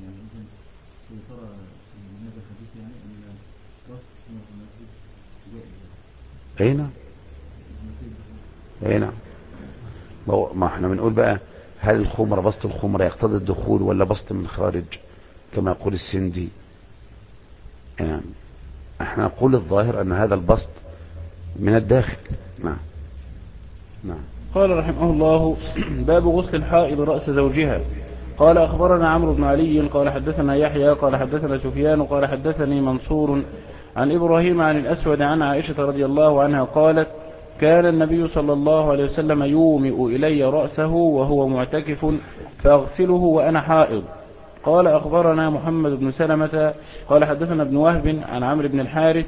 اي نعم، اي نعم. ما احنا بنقول بقى، هل الخمرة بسط الخمرة يقتضي الدخول ولا بسط من الخارج كما يقول السندي؟ يعني احنا نقول الظاهر ان هذا البسط من الداخل. نعم. نعم. قال رحمه الله: باب غسل الحائض رأس زوجها. قال أخبرنا عمرو بن علي قال حدثنا يحيى قال حدثنا سفيان قال حدثني منصور عن إبراهيم عن الأسود عن عائشة رضي الله عنها قالت: كان النبي صلى الله عليه وسلم يومئ إلي رأسه وهو معتكف فأغسله وأنا حائض. قال أخبرنا محمد بن سلمة قال حدثنا ابن وهب عن عمرو بن الحارث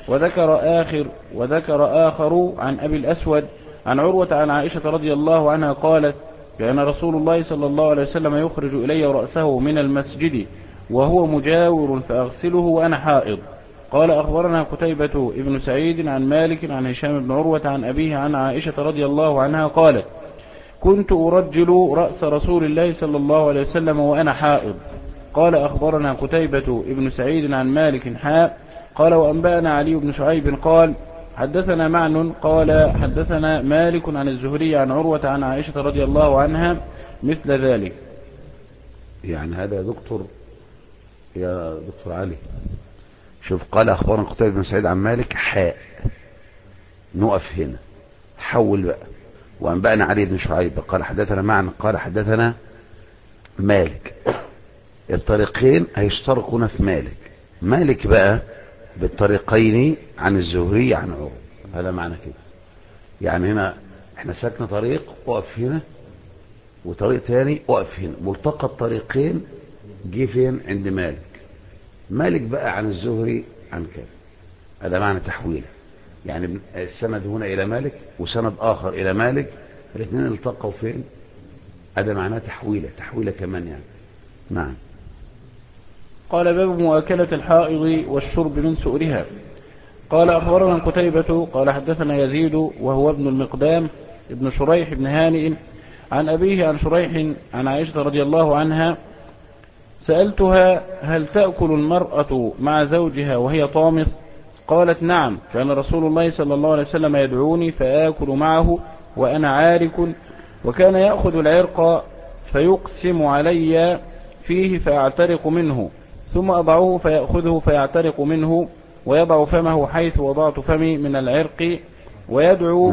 وذكر آخر عن أبي الأسود عن عروة عن عائشة رضي الله عنها قالت: كان رسول الله صلى الله عليه وسلم يخرج إلي رأسه من المسجد وهو مجاور فأغسله وأنا حائض. قال أخبرنا قتيبة ابن سعيد عن مالك عن هشام بن عروة عن أبيه عن عائشة رضي الله عنها قالت: كنت أرجل رأس رسول الله صلى الله عليه وسلم وأنا حائض. قال أخبرنا قتيبة ابن سعيد عن مالك حاء. قال وأنبأنا علي بن شعيب قال حدثنا معن قال حدثنا مالك عن الزهري عن عروة عن عائشة رضي الله عنها مثل ذلك. يعني هذا يا دكتور علي، شوف، قال أخبرنا قتيبة بن سعيد عن مالك حاء، نقف هنا، حول بقى. وأنبأنا علي بن شعيب قال حدثنا معن قال حدثنا مالك. الطريقين هيشتركون في مالك بقى بالطريقين عن الزهري عن عروة. هذا معنى كده، يعني هنا احنا ساكن طريق وقف هنا، وطريق تاني وقف هنا، ملتقى الطريقين جه فين؟ عند مالك بقى عن الزهري عن كذا. هذا معنى تحويله، يعني السند هنا الى مالك وسند اخر الى مالك، الاثنين التقوا فين؟ هذا معناه تحويله كمان يعني. نعم. قال باب مؤاكلة الحائض والشرب من سؤرها. قال أخبرنا قتيبة قال حدثنا يزيد وهو ابن المقدام ابن شريح بن هانئ عن أبيه عن شريح عن عائشة رضي الله عنها: سألتها: هل تأكل المرأة مع زوجها وهي طامث؟ قالت: نعم، كان رسول الله صلى الله عليه وسلم يدعوني فآكل معه وأنا عارك، وكان يأخذ العرق فيقسم علي فيه فأعترق منه، ثم أضعه فيأخذه فيعترق منه، ويضع فمه حيث وضعت فمي من العرق ويدعو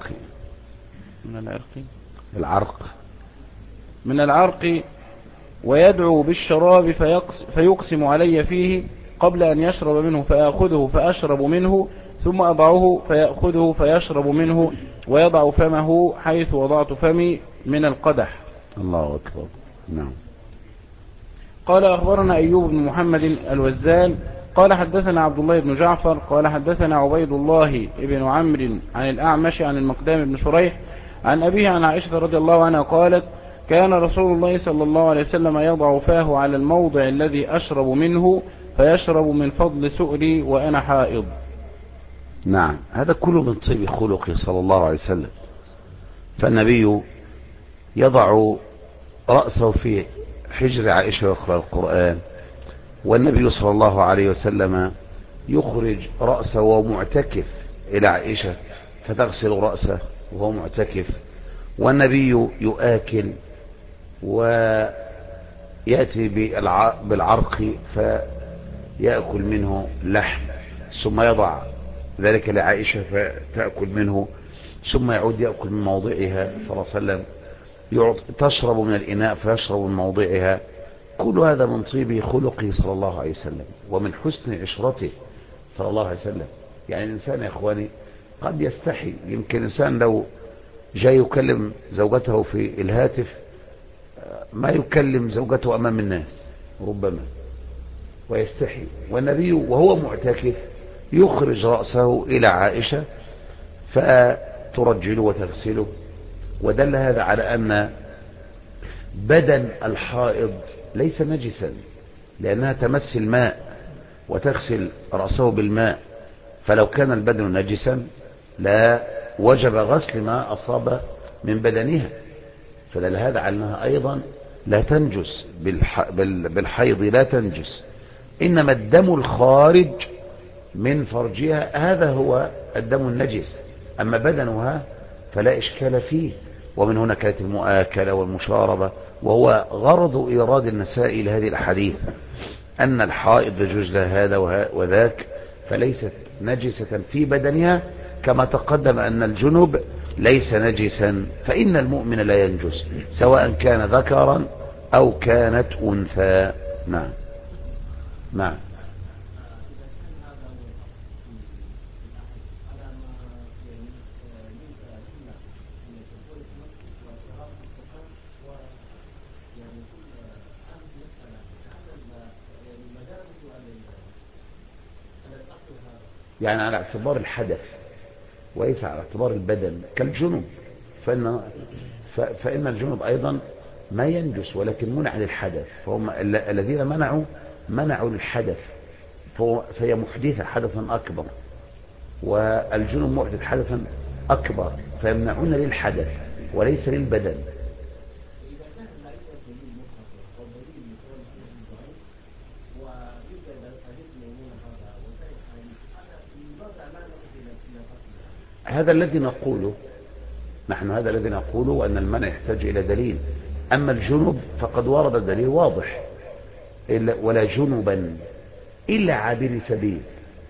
من العرق ويدعو بالشراب فيقسم علي فيه قبل أن يشرب منه فآخذه فأشرب منه، ثم أضعه فيأخذه فيشرب منه، ويضع فمه حيث وضعت فمي من القدح. الله أكبر. نعم. قال أخبرنا أيوب بن محمد الوزان قال حدثنا عبد الله بن جعفر قال حدثنا عبيد الله بن عمرو عن الأعمش عن المقدام بن شريح عن أبيه عن عائشة رضي الله عنها قالت: كان رسول الله صلى الله عليه وسلم يضع فاه على الموضع الذي أشرب منه فيشرب من فضل سؤري وأنا حائض. نعم، هذا كله من طيب خلقه صلى الله عليه وسلم. فالنبي يضع رأسه في حجر عائشة يقرأ القرآن، والنبي صلى الله عليه وسلم يخرج رأسه وهو معتكف إلى عائشة فتغسل رأسه وهو معتكف، والنبي يؤكل ويأتي بالعرق فيأكل منه لحم، ثم يضع ذلك لعائشة فتأكل منه، ثم يعود يأكل من موضعها صلى الله عليه وسلم، تشرب من الإناء فيشرب من موضعها. كل هذا من طيب خلقه صلى الله عليه وسلم ومن حسن عشرته صلى الله عليه وسلم. يعني الإنسان يا إخواني قد يستحي، يمكن الإنسان لو جاي يكلم زوجته في الهاتف ما يكلم زوجته أمام الناس ربما ويستحي، والنبي وهو معتكف يخرج رأسه إلى عائشة فترجله وتغسله. ودل هذا على أن بدن الحائض ليس نجسا، لأنها تمس الماء وتغسل رأسه بالماء، فلو كان البدن نجسا لا وجب غسل ما أصاب من بدنها، فدل هذا على أنها أيضا لا تنجس بالحيض، لا تنجس، إنما الدم الخارج من فرجها هذا هو الدم النجس، أما بدنها فلا إشكال فيه. ومن هنا كانت المؤاكلة والمشاربة، وهو غرض إيراد النساء لهذه الحديث أن الحائض يجوز لها هذا وذاك، فليست نجسة في بدنها، كما تقدم أن الجنب ليس نجسا، فإن المؤمن لا ينجس سواء كان ذكرا أو كانت أنثى. نعم نعم. يعني على اعتبار الحدث وليس على اعتبار البدن كالجنوب، فإن الجنوب أيضا ما ينجس ولكن منع للحدث، فهم الذين منعوا للحدث، فهي محدثة حدثا أكبر، والجنوب محدث حدثا أكبر، فيمنعون للحدث وليس للبدن. هذا الذي نقوله نحن، هذا الذي نقوله أن المنع يحتاج إلى دليل. أما الجنب فقد ورد الدليل واضح، ولا جنبا إلا عابر سبيل،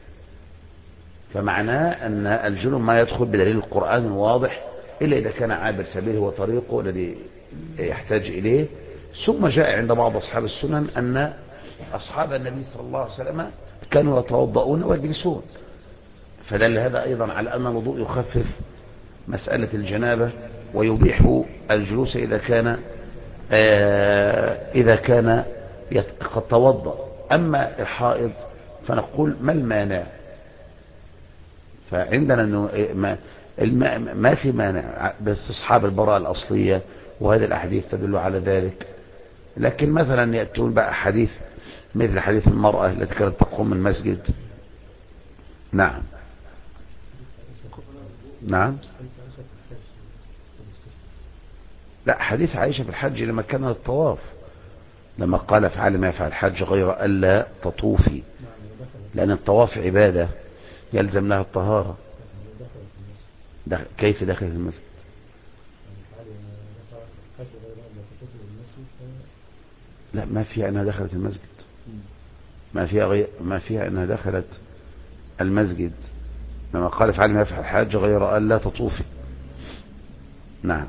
فمعناه أن الجنب ما يدخل بدليل القرآن الواضح إلا إذا كان عابر سبيل هو طريقه الذي يحتاج إليه. ثم جاء عند بعض أصحاب السنن أن أصحاب النبي صلى الله عليه وسلم كانوا يتوضؤون ويجلسون، فدل هذا أيضا على أن الوضوء يخفف مسألة الجنابة ويبيح الجلوس إذا كان قد توضأ. أما الحائض فنقول ما المانع؟ فعندنا أنه ما في مانع باستصحاب البراءة الأصلية، وهذه الأحاديث تدل على ذلك. لكن مثلا يأتون بقى حديث مثل حديث المرأة التي كانت تقوم من المسجد. نعم نعم. لا، حديث عائشة في الحج لما كان الطواف، لما قال افعل ما يفعل الحج غير ألا تطوفي، لأن الطواف عبادة يلزم لها الطهارة. كيف دخلت المسجد؟ لا، ما فيها أنها دخلت المسجد، ما فيها أنها دخلت المسجد لما قال افعل ما يفعل الحج غير ألا تطوفي. نعم.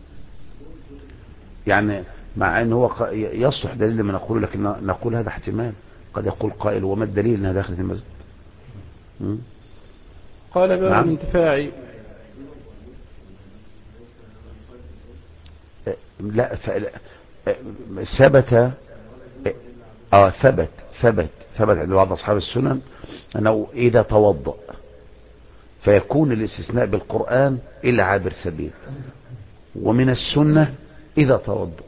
يعني مع أنه هو يصلح دليل لما نقول، لكن نقول هذا احتمال، قد يقول قائل وما الدليل أنها دخلت المسجد؟ قال باب نعم. الانتفاع. لا ثبت عند بعض أصحاب السنن أنه إذا توضأ فيكون الاستثناء بالقرآن إلا عابر سبيل، ومن السنة إذا توضأ.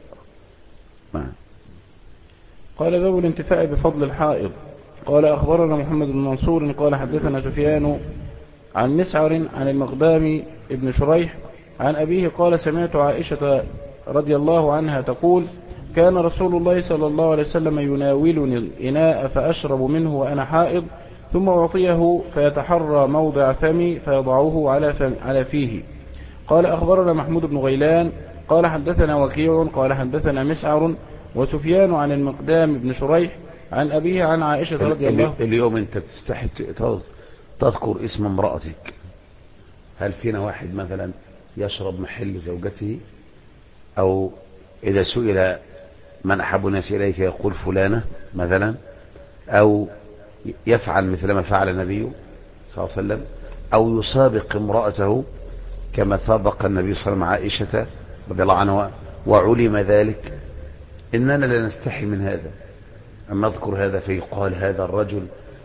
قال باب الانتفاع بفضل الحائض. قال أخبرنا محمد بن منصور قال حدثنا سفيان عن مسعر عن المقدام ابن شريح عن أبيه قال سمعت عائشة رضي الله عنها تقول كان رسول الله صلى الله عليه وسلم يناولني الإناء فأشرب منه وأنا حائض، ثم أعطيه فيتحرى موضع فمي فيضعه على فيه. قال أخبرنا محمود بن غيلان قال حدثنا وكيع قال حدثنا مسعر وسفيان عن المقدام بن شريح عن أبيه عن عائشة رضي الله. اليوم أنت بتستحي تذكر اسم امرأتك، هل فينا واحد مثلا يشرب محل زوجته، أو إذا سئل من أحب الناس إليك يقول فلانة مثلا، أو يفعل مثل ما فعل النبي صلى الله عليه وسلم، أو يسابق امرأته كما سابق النبي صلى الله عليه وسلم عائشة رضي الله عنها وعلم ذلك. إننا لا نستحي من هذا أن نذكر هذا فيقال هذا الرجل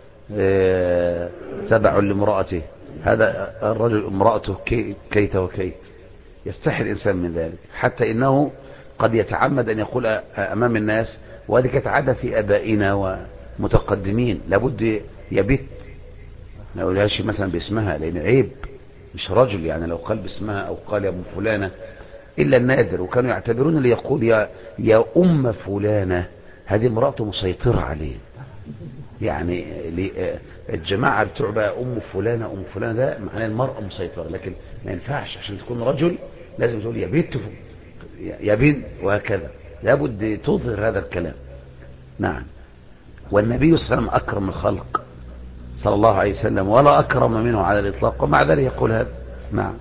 تبع لامرأته، هذا الرجل امرأته كيت وكيت. يستحي الإنسان من ذلك، حتى إنه قد يتعمد أن يقول أمام الناس، وهذه كانت عادة في أبائنا ومتقدمين، لابد يبت ما يقولهاش مثلا باسمها، لأن عيب، مش رجل يعني لو قال باسمها أو قال يا أم فلانة إلا النادر. وكانوا يعتبرون اللي يقول يا أم فلانة هذه امرأته مسيطرة عليه، يعني الجماعة بتوع بقى أم فلانة ده معناه المرأة مسيطرة، لكن ما ينفعش عشان تكون رجل لازم تقول يا بنت يا بنت، وهكذا لابد تظهر هذا الكلام. نعم. والنبي صلى الله عليه وسلم أكرم الخلق صلى الله عليه وسلم، ولا أكرم منه على الإطلاق، ومع ذلك يقول هذا. نعم.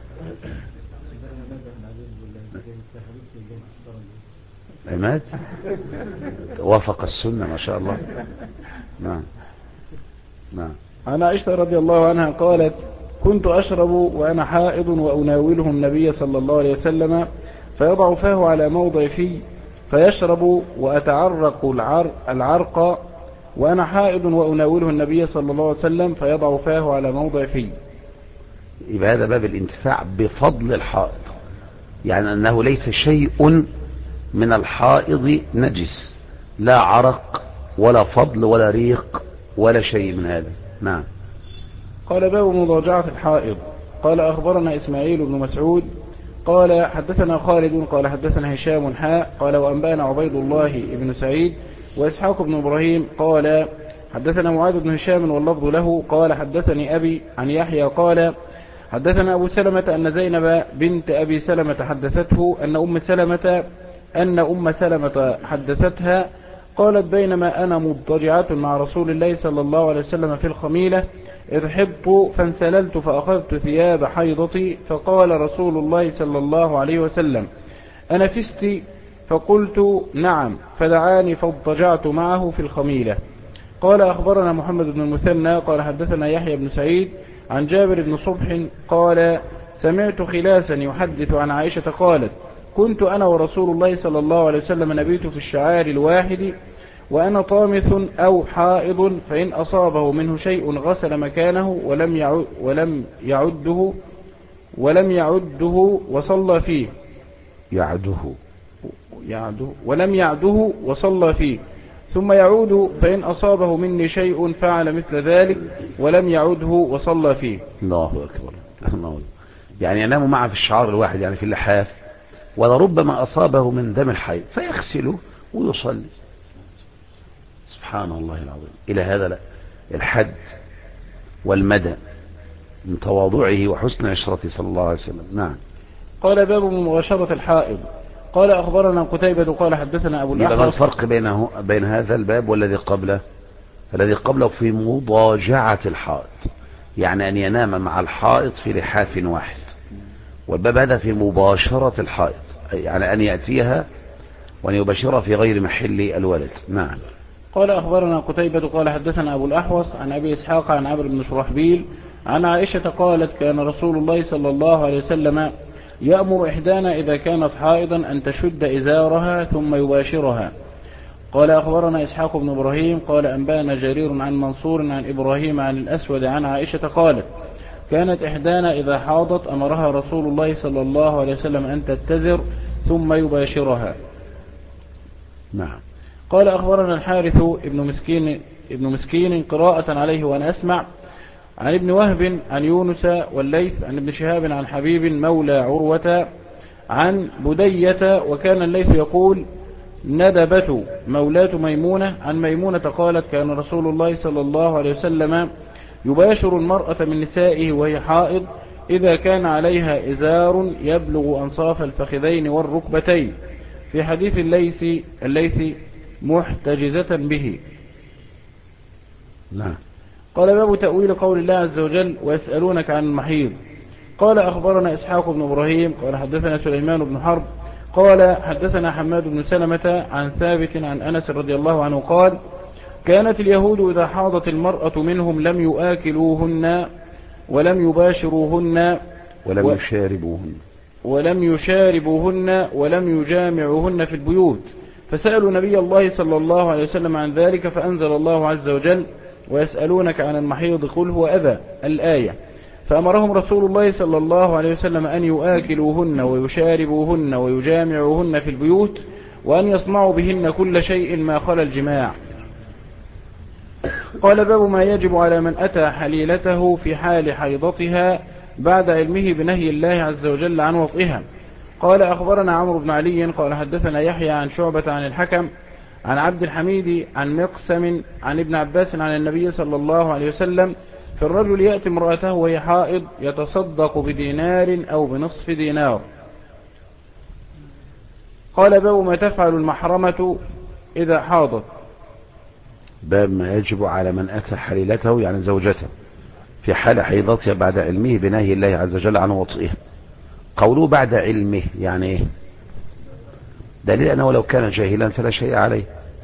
عماد وافق السنة ما شاء الله. نعم. نعم. عن عائشة رضي الله عنها قالت كنت أشرب وأنا حائض وأناوله النبي صلى الله عليه وسلم فيضع فاه على موضع فيه فيشرب وأتعرق العرق وأنا حائض وأناوله النبي صلى الله عليه وسلم فيضع فاه على موضع فيه. يبقى هذا باب الانتفاع بفضل الحائض، يعني أنه ليس شيء من الحائض نجس، لا عرق ولا فضل ولا ريق ولا شيء من هذا. نعم. قال باب مضاجعة الحائض. قال أخبرنا إسماعيل بن مسعود قال حدثنا خالد قال حدثنا هشام حاء قال وأنبانا عبيد الله بن سعيد وإسحاق بن إبراهيم قال حدثنا معاذ بن هشام واللفظ له قال حدثني أبي عن يحيى قال حدثنا أبو سلمة أن زينب بنت أبي سلمة حدثته أن أم سلمة حدثتها قالت بينما أنا مضطجعة مع رسول الله صلى الله عليه وسلم في الخميلة إذ حبت فانسللت فأخذت ثياب حيضتي فقال رسول الله صلى الله عليه وسلم أنفست؟ فقلت نعم، فدعاني فاضطجعت معه في الخميلة. قال أخبرنا محمد بن المثنى قال حدثنا يحيى بن سعيد عن جابر بن صبح قال سمعت خلاسا يحدث عن عائشة قالت كنت أنا ورسول الله صلى الله عليه وسلم نبيت في الشعار الواحد وأنا طامث أو حائض فإن أصابه منه شيء غسل مكانه ولم يعده وصلى فيه ولم يعده وصلى فيه ثم يعود فإن أصابه مني شيء فعل مثل ذلك ولم يعده وصلى فيه. الله أكبر. الله. يعني ينام معه في الشعار الواحد، يعني في اللحاف، ولربما أصابه من دم الحيض فيغسله ويصلي. سبحان الله العظيم، إلى هذا الحد والمدى من تواضعه وحسن عشرته صلى الله عليه وسلم. نعم. قال باب مباشرة الحائض. قال أخبرنا قتيبة قال حدثنا أبو الأحوص. ما الفرق بين هذا الباب والذي قبله؟ الذي قبله في مضاجعة الحائض، يعني أن ينام مع الحائض في لحاف واحد، والباب هذا في مباشرة الحائض، يعني أن يأتيها وأن يباشرها في غير محل الولد. نعم. قال أخبرنا قتيبة قال حدثنا أبو الأحوص عن أبي إسحاق عن عمرو بن شرحبيل عن عائشة قالت كان رسول الله صلى الله عليه وسلم يأمر إحدانا إذا كانت حائضا أن تشد إزارها ثم يباشرها. قال أخبرنا إسحاق بن إبراهيم قال أنبانا جرير عن منصور عن إبراهيم عن الأسود عن عائشة قالت كانت إحدانا إذا حاضت أمرها رسول الله صلى الله عليه وسلم أن تتزر ثم يباشرها. نعم. قال أخبرنا الحارث ابن مسكين قراءة عليه وأنا أسمع عن ابن وهب عن يونس والليث عن ابن شهاب عن حبيب مولى عروة عن بدية وكان الليث يقول ندبة مولاة ميمونة عن ميمونة قالت كان رسول الله صلى الله عليه وسلم يباشر المرأة من نسائه وهي حائض إذا كان عليها إزار يبلغ أنصاف الفخذين والركبتين، في حديث الليث محتجزة به. نعم. قال باب تأويل قول الله عز وجل ويسألونك عن المحيض. قال أخبرنا إسحاق بن إبراهيم قال حدثنا سليمان بن حرب قال حدثنا حماد بن سلمة عن ثابت عن أنس رضي الله عنه قال كانت اليهود إذا حاضت المرأة منهم لم يآكلوهن ولم يباشروهن ولم يشاربوهن ولم يجامعوهن في البيوت، فسألوا نبي الله صلى الله عليه وسلم عن ذلك فأنزل الله عز وجل ويسألونك عن المحيض قل هو أذى الآية، فأمرهم رسول الله صلى الله عليه وسلم أن يآكلوهن ويشاربوهن ويجامعوهن في البيوت وأن يصنعوا بهن كل شيء ما خلا الجماع. قال باب ما يجب على من أتى حليلته في حال حيضتها بعد علمه بنهي الله عز وجل عن وطئها. قال أخبرنا عمرو بن علي قال حدثنا يحيى عن شعبة عن الحكم عن عبد الحميد عن مقسم عن ابن عباس عن النبي صلى الله عليه وسلم في الرجل يأتي امرأته وهي حائض يتصدق بدينار أو بنصف دينار. قال باب ما تفعل المحرمة إذا حاضت. باب ما يجب على من أتى حليلته يعني زوجته في حال حيضتها بعد علمه بنهي الله عز وجل عن وطئها. قوله بعد علمه يعني ايه؟ دليل أنه لو كان جاهلا فلا شيء عليه.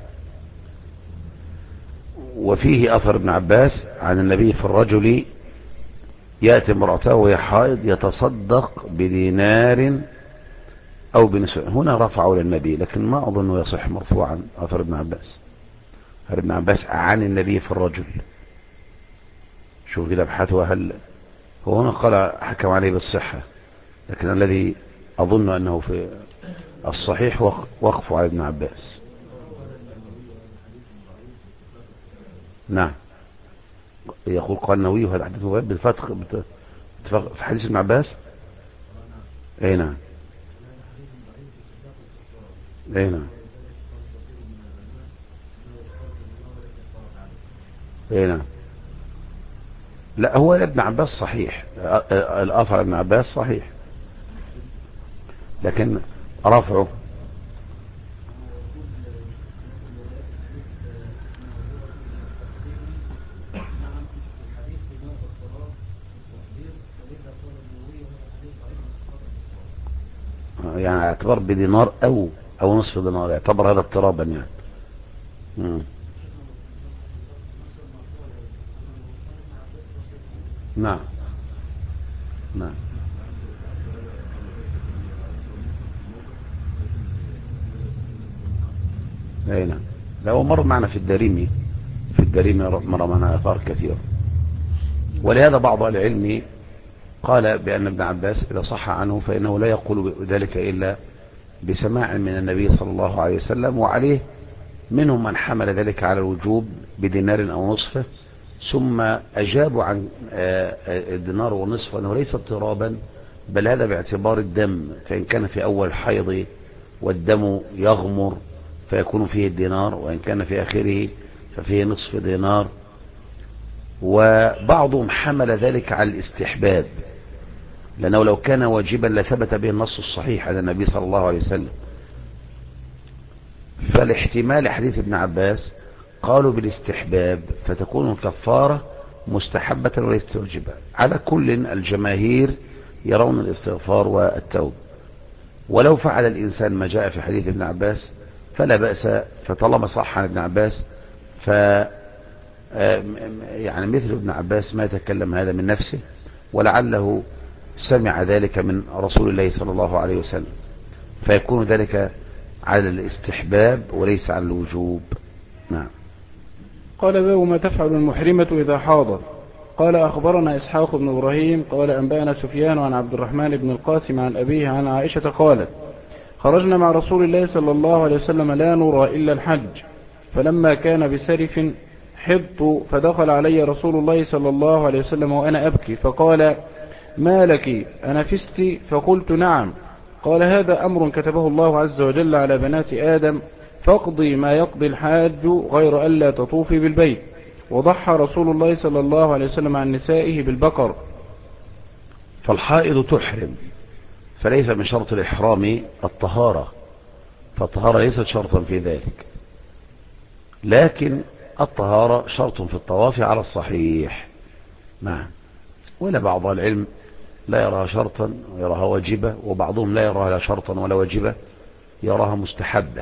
وفيه أثر ابن عباس عن النبي في الرجل يأتي امرأته وهي حائض يتصدق بدينار أو بنصف. هنا رفعوا للنبي لكن ما أظنه يصح مرفوعا أثر ابن عباس. ابن عباس عن النبي في الرجل. شوف كده ابحثوا هل هو هنا قال حكم عليه بالصحة، لكن الذي أظن أنه في الصحيح وقف على ابن عباس. نعم. يقول قال النووي وهذا حديث بالفتح في حديث ابن عباس. اي نعم. اي نعم. اي نعم. لا هو ابن عباس صحيح، الأثر ابن عباس صحيح، لكن رفعه يعني اعتبر بدينار او نصف دينار، يعتبر هذا اضطرابا يعني. نعم. نعم. اي نعم. لا هو مر معنا في الدارمي مر معنا آثار كثيرة. ولهذا بعض العلم قال بأن ابن عباس إذا صح عنه فإنه لا يقول ذلك إلا بسماع من النبي صلى الله عليه وسلم، وعليه منهم من حمل ذلك على الوجوب بدينار أو نصفه، ثم أجابوا عن الدينار ونصف أنه ليس اضطرابا، بل هذا باعتبار الدم، فإن كان في أول حيض والدم يغمر فيكون فيه الدينار، وإن كان في آخره ففيه نصف دينار. وبعضهم حمل ذلك على الاستحباب، لأنه لو كان واجبا لثبت به النص الصحيح على النبي صلى الله عليه وسلم. فالاحتمال حديث ابن عباس قالوا بالاستحباب، فتكون الكفارة مستحبة وليست واجبة. على كل الجماهير يرون الاستغفار والتوبة، ولو فعل الإنسان ما جاء في حديث ابن عباس فلا بأس، فطالما صح عن ابن عباس يعني مثل ابن عباس ما يتكلم هذا من نفسه، ولعله سمع ذلك من رسول الله صلى الله عليه وسلم، فيكون ذلك على الاستحباب وليس على الوجوب. نعم. قال باب ما تفعل المحرمة إذا حاضت. قال أخبرنا إسحاق بن إبراهيم قال أنبأنا سفيان عن عبد الرحمن بن القاسم عن أبيه عن عائشة قالت خرجنا مع رسول الله صلى الله عليه وسلم لا نرى إلا الحج، فلما كان بسرف حضت، فدخل علي رسول الله صلى الله عليه وسلم وأنا أبكي، فقال ما لك أنفست؟ فقلت نعم. قال هذا أمر كتبه الله عز وجل على بنات آدم فاقضي ما يقضي الحاج غير ألا تطوفي بالبيت. وضحى رسول الله صلى الله عليه وسلم عن نسائه بالبقر. فالحائض تحرم، فليس من شرط الإحرام الطهارة، فالطهارة ليست شرطا في ذلك، لكن الطهارة شرط في الطواف على الصحيح. نعم. ولا بعض العلم لا يراها شرطا ويراها واجبة، وبعضهم لا يراها لا شرطا ولا واجبة، يراها مستحبة،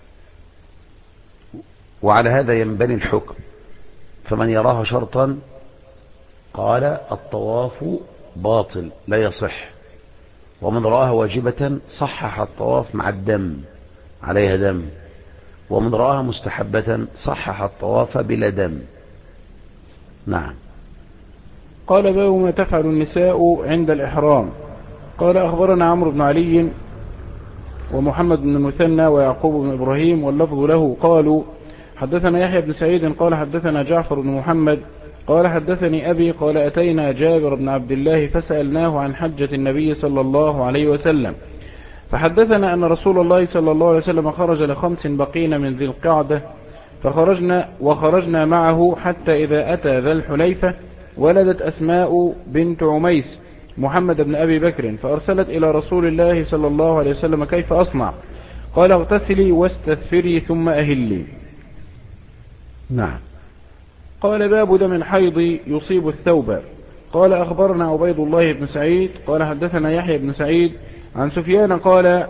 وعلى هذا ينبني الحكم. فمن يراها شرطا قال الطواف باطل لا يصح، ومن رآها واجبة صحح الطواف مع الدم، عليها دم، ومن رآها مستحبة صحح الطواف بلا دم. نعم. قال باب ما تفعل النساء عند الإحرام. قال أخبرنا عمرو بن علي ومحمد بن المثنى ويعقوب بن إبراهيم واللفظ له قالوا حدثنا يحيى بن سعيد قال حدثنا جعفر بن محمد قال حدثني أبي قال أتينا جابر بن عبد الله فسألناه عن حجة النبي صلى الله عليه وسلم، فحدثنا أن رسول الله صلى الله عليه وسلم خرج ل5 بقين من ذي القعدة، وخرجنا معه حتى إذا أتى ذا الحليفة ولدت أسماء بنت عميس محمد بن أبي بكر، فأرسلت إلى رسول الله صلى الله عليه وسلم كيف أصنع؟ قال اغتسلي واستثفري ثم أهلي. نعم. قال باب دم الحيض يصيب الثوب. قال أخبرنا عبيد الله بن سعيد قال حدثنا يحيى بن سعيد عن سفيان قال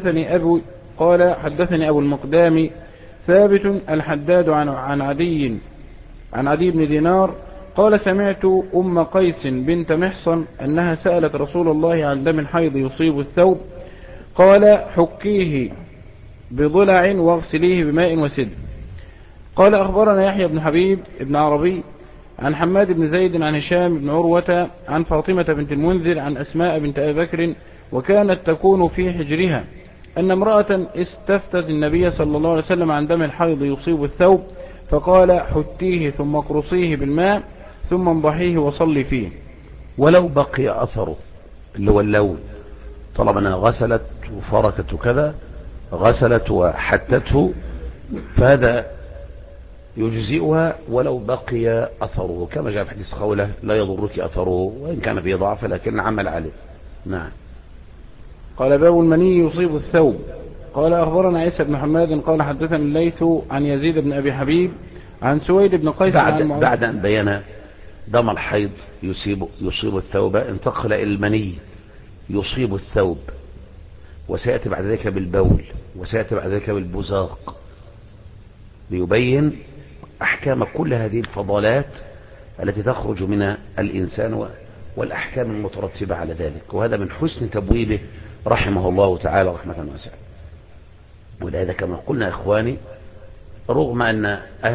حدثني أبو المقدام ثابت الحداد عن عدي بن دينار قال سمعت أم قيس بنت محصن أنها سألت رسول الله عن دم الحيض يصيب الثوب، قال حكيه بضلع واغسليه بماء وسدر. قال أخبرنا يحيى بن حبيب بن عربي عن حماد بن زيد عن هشام بن عروة عن فاطمة بنت المنذر عن أسماء بنت أبي بكر وكانت تكون في حجرها أن امرأة استفتت النبي صلى الله عليه وسلم عن دم الحيض يصيب الثوب، فقال حتيه ثم اقرصيه بالماء ثم انضحيه وصلي فيه. ولو بقي أثره اللي هو اللون، طالما أنها غسلت وفركت وكذا، غسلت وحتته، فهذا يجزئها ولو بقي أثره، كما جاء في حديث خولة لا يضرك أثره وإن كان فيه ضعف لكن عمل عليه. نعم. قال باب المني يصيب الثوب. قال أخبرنا عيسى بن حماد قال حدثنا الليث عن يزيد بن أبي حبيب عن سويد بن قيس بعد أن بين دم الحيض يصيب الثوب انتقل إلى المني يصيب الثوب، وسيأتي بعد ذلك بالبول، وسيأتي بعد ذلك بالبزاق، ليبين أحكام كل هذه الفضلات التي تخرج من الإنسان والأحكام المترتبة على ذلك. وهذا من حسن تبويبه رحمه الله تعالى رحمة واسعة. ولهذا كما قلنا إخواني، رغم أن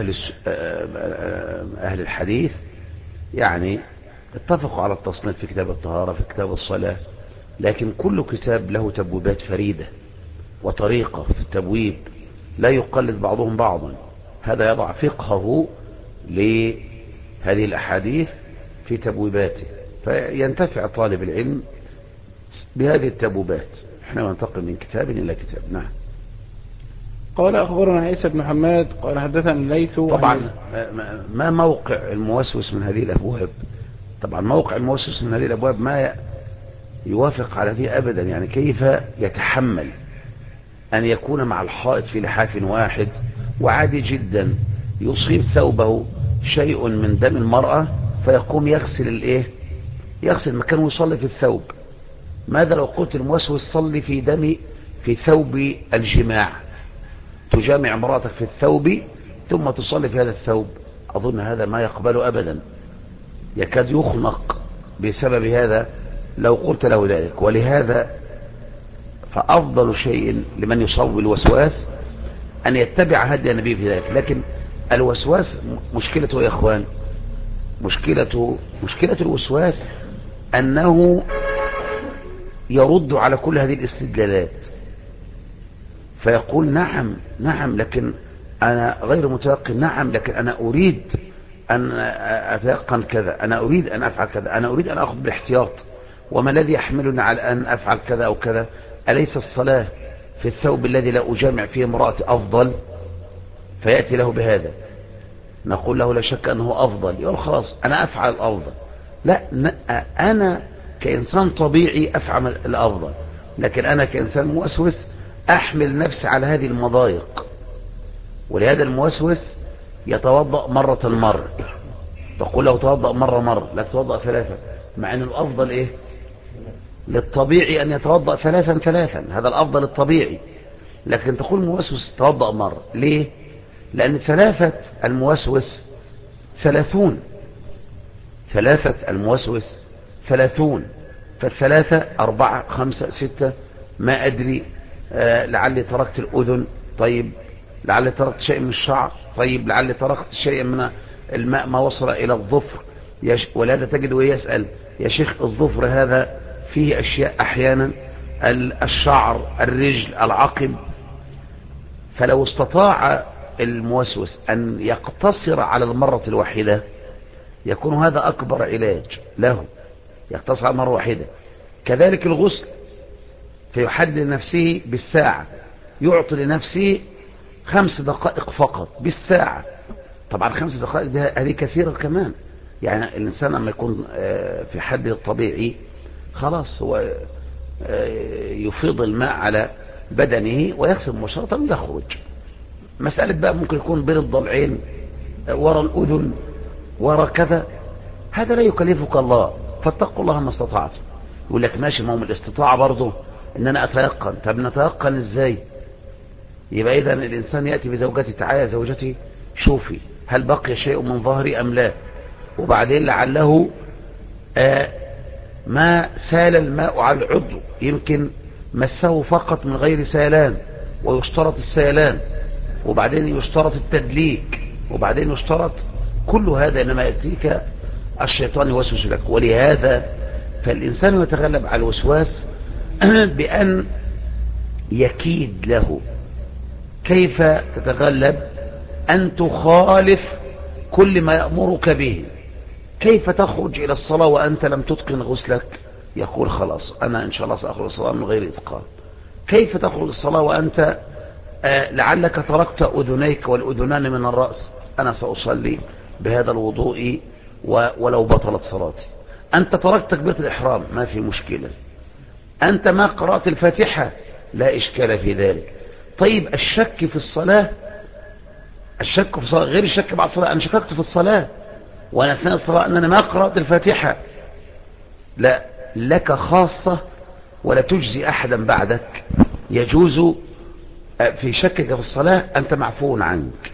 أهل الحديث يعني اتفقوا على التصنيف في كتاب الطهارة في كتاب الصلاة، لكن كل كتاب له تبويبات فريدة وطريقة في التبويب لا يقلد بعضهم بعضا. هذا يضع فقهه لهذه الأحاديث في تبويباته، فينتفع طالب العلم بهذه التبويبات. احنا ننتقل من كتاب إلى كتاب. نعم. قال أخبرنا عيسى بن حماد قال حدثنا الليث. طبعا ما موقع الموسوس من هذه الأبواب؟ طبعا موقع الموسوس من هذه الأبواب ما يوافق على ذي أبدا. يعني كيف يتحمل أن يكون مع الحائط في لحاف واحد وعادي جدا يصيب ثوبه شيء من دم المرأة فيقوم يغسل يغسل مكانه ويصلي في الثوب؟ ماذا لو قلت الموسوس صلي في ثوب الجماع، تجامع امرأتك في الثوب ثم تصلي في هذا الثوب؟ أظن هذا ما يقبل أبدا، يكاد يخنق بسبب هذا لو قلت له ذلك. ولهذا فأفضل شيء لمن يصاب بالوسواس أن يتبع هدي النبي في ذلك. لكن الوسواس مشكلته يا إخوان، مشكلة الوسواس أنه يرد على كل هذه الاستدلالات، فيقول نعم لكن أنا غير متيقن، نعم لكن أنا أريد أن أتيقن كذا، أنا أريد أن أفعل كذا، أنا أريد أن أخذ بالاحتياط، وما الذي يحملني على أن أفعل كذا أو كذا؟ أليس الصلاة في الثوب الذي لا أجامع فيه امرأتي أفضل، فيأتي له بهذا، نقول له لا شك أنه أفضل، يقول خلاص أنا أفعل الأفضل. لا، أنا كإنسان طبيعي أفعل الأفضل، لكن أنا كإنسان موسوس أحمل نفسي على هذه المضايق. ولهذا الموسوس يتوضأ مرة، تقول له توضأ مرة، لا تتوضأ ثلاثة، مع أن الأفضل إيه؟ للطبيعي أن يتوضأ ثلاثا، هذا الأفضل الطبيعي، لكن تقول موسوس توضأ مرة. ليه؟ لأن ثلاثة الموسوس 30، ثلاثة الموسوس 30، فالثلاثة 4 5 6 ما أدري، لعلي تركت الأذن، طيب لعلي تركت شيء من الشعر، طيب لعلي تركت شيء من الماء ما وصل إلى الظفر. ولهذا تجد ويسأل يا شيخ الظفر هذا فيه أشياء أحيانا، الشعر، الرجل، العقب. فلو استطاع الموسوس أن يقتصر على المرة الواحدة يكون هذا أكبر علاج له، يقتصر على مرة واحدة. كذلك الغسل، فيحدد لنفسه بالساعة، يعطي لنفسه 5 دقائق فقط بالساعة. طبعا 5 دقائق هذه كثيرة كمان، يعني الإنسان لما يكون في حد الطبيعي خلاص هو يفيض الماء على بدنه ويغسل مباشرة ويخرج. مسألة بقى ممكن يكون بين الضلعين، ورا الأذن، ورا كذا، هذا لا يكلفك الله، فاتقوا الله ما استطعت. يقول لك ماشي، ما هو من الاستطاعة برضه ان انا اتيقن. طب نتيقن ازاي؟ يبقى اذا الانسان يأتي بزوجتي، تعالى يا زوجتي شوفي هل بقي شيء من ظهري ام لا، وبعدين لعله ما سال الماء على العضو، يمكن مسه فقط من غير سيلان، ويشترط السيلان، وبعدين يشترط التدليك، وبعدين يشترط كل هذا، انما يأتيك الشيطان يوسوس لك. ولهذا فالإنسان يتغلب على الوسواس بأن يكيد له. كيف تتغلب؟ أن تخالف كل ما يأمرك به. كيف تخرج إلى الصلاة وأنت لم تتقن غسلك؟ يقول خلاص أنا إن شاء الله سأخرج الصلاة من غير إتقان. كيف تخرج الصلاة وأنت لعلك تركت أذنيك والأذنان من الرأس؟ أنا سأصلي بهذا الوضوء ولو بطلت صلاتي. أنت تركت تكبيرة الإحرام، ما في مشكلة. أنت ما قرأت الفاتحة، لا إشكال في ذلك. طيب الشك في الصلاة، الشك في الصلاة غير الشك بعد الصلاة. أنا شككت في الصلاة وأنا أثناء الصلاة أن أنا ما قرأت الفاتحة، لا، لك خاصة ولا تجزي أحدا بعدك. يجوز في شكك في الصلاة أنت معفو عنك.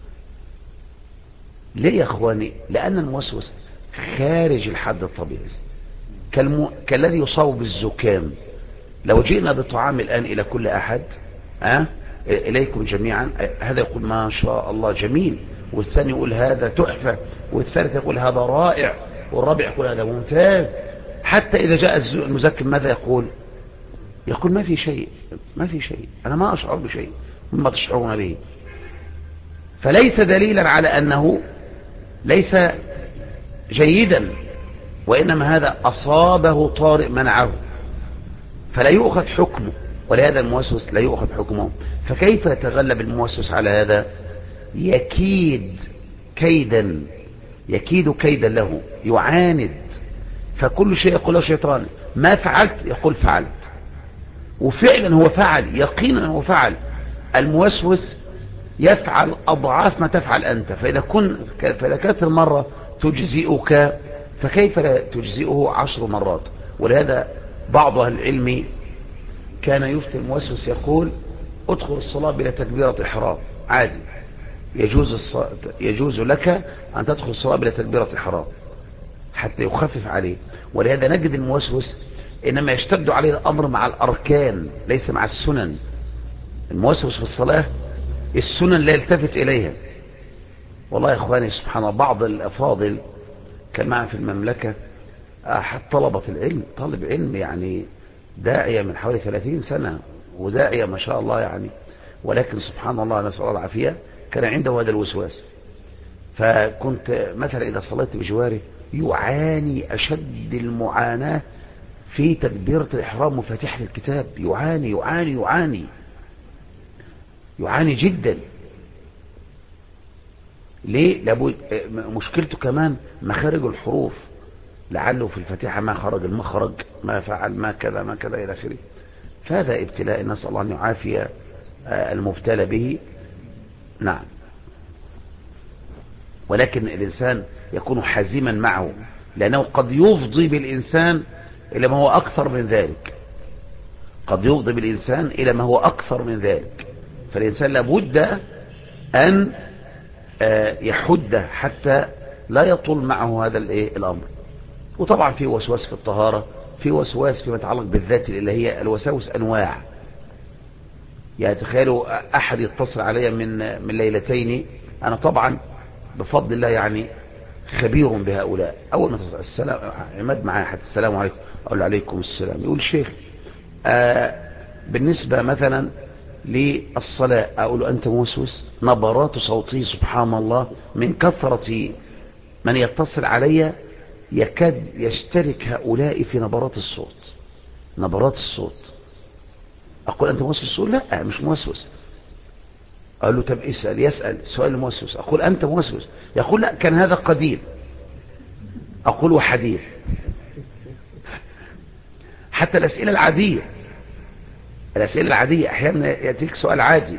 ليه يا أخواني؟ لأن الموسوس خارج الحد الطبيعي، كالذي يصاب بالزكام. لو جئنا بطعام الآن إلى كل أحد، إليكم جميعا، هذا يقول ما شاء الله جميل، والثاني يقول هذا تحفة، والثالث يقول هذا رائع، والرابع يقول هذا ممتاز. حتى إذا جاء المزكم ماذا يقول؟ يقول ما في شيء، ما في شيء، أنا ما أشعر بشيء مما تشعرون به. فليس دليلا على أنه ليس جيدا، وإنما هذا أصابه طارئ منعه، فلا يؤخذ حكمه. ولهذا الموسوس لا يؤخذ حكمه. فكيف يتغلب الموسوس على هذا؟ يكيد كيدا، يكيد كيدا له، يعاند. فكل شيء يقول له شيطان ما فعلت، يقول فعلت، وفعلا هو فعل، يقينا هو فعل. الموسوس يفعل أضعاف ما تفعل أنت. فإذا كانت المرة تجزئك، فكيف لا تجزئه 10 مرات؟ ولهذا بعض أهل العلم كان يفتي الموسوس يقول ادخل الصلاة بلا تكبيرة إحرام عادي، يجوز لك أن تدخل الصلاة بلا تكبيرة إحرام حتى يخفف عليه. ولهذا نجد الموسوس إنما يشتد عليه الأمر مع الأركان ليس مع السنن. الموسوس في الصلاة السنن لا يلتفت إليها. والله يا إخواني سبحان الله، بعض الأفاضل كان معنا في المملكة أحد طلبة العلم، طالب علم يعني داعية من حوالي 30 سنة، وداعية ما شاء الله يعني، ولكن سبحان الله نسأل الله العافية كان عنده هذا الوسواس. فكنت مثلا إذا صليت بجواره يعاني أشد المعاناة في تكبيرة الإحرام وفاتحة الكتاب، يعاني يعاني يعاني. يعاني جدا. ليه؟ لابد مشكلته كمان مخارج الحروف، لعله في الفاتحة ما خرج المخرج، ما فعل، ما كذا ما كذا إلى آخره. فهذا ابتلاء، نسأل الله أن يعافي المبتلى به. نعم. ولكن الإنسان يكون حازما معه، لأنه قد يفضي بالإنسان إلى ما هو أكثر من ذلك، قد يفضي بالإنسان إلى ما هو أكثر من ذلك. فالإنسان لابد أن يحده حتى لا يطول معه هذا الأمر. وطبعا في وسواس في الطهارة، في وسواس فيما يتعلق بالذات الإلهية. الوساوس أنواع. يعني تخيلوا أحد يتصل علي من ليلتين، أنا طبعا بفضل الله يعني خبير بهؤلاء. أول ما السلام عماد معايا حتى السلام عليكم، أقول له عليكم السلام. يقول شيخ بالنسبة مثلا للصلاة، أقول له أنت موسوس. نبرات صوتي سبحان الله من كثرة من يتصل علي يكاد يشترك هؤلاء في نبرات الصوت، نبرات الصوت. أقول أنت موسوس؟ يقول لا مش موسوس. أقول له طب اسأل، يسأل سؤال موسوس. أقول أنت موسوس؟ يقول لا كان هذا قديم. أقول وحديث. حتى الأسئلة العادية، الأسئلة العادية أحيانا يأتيك سؤال عادي،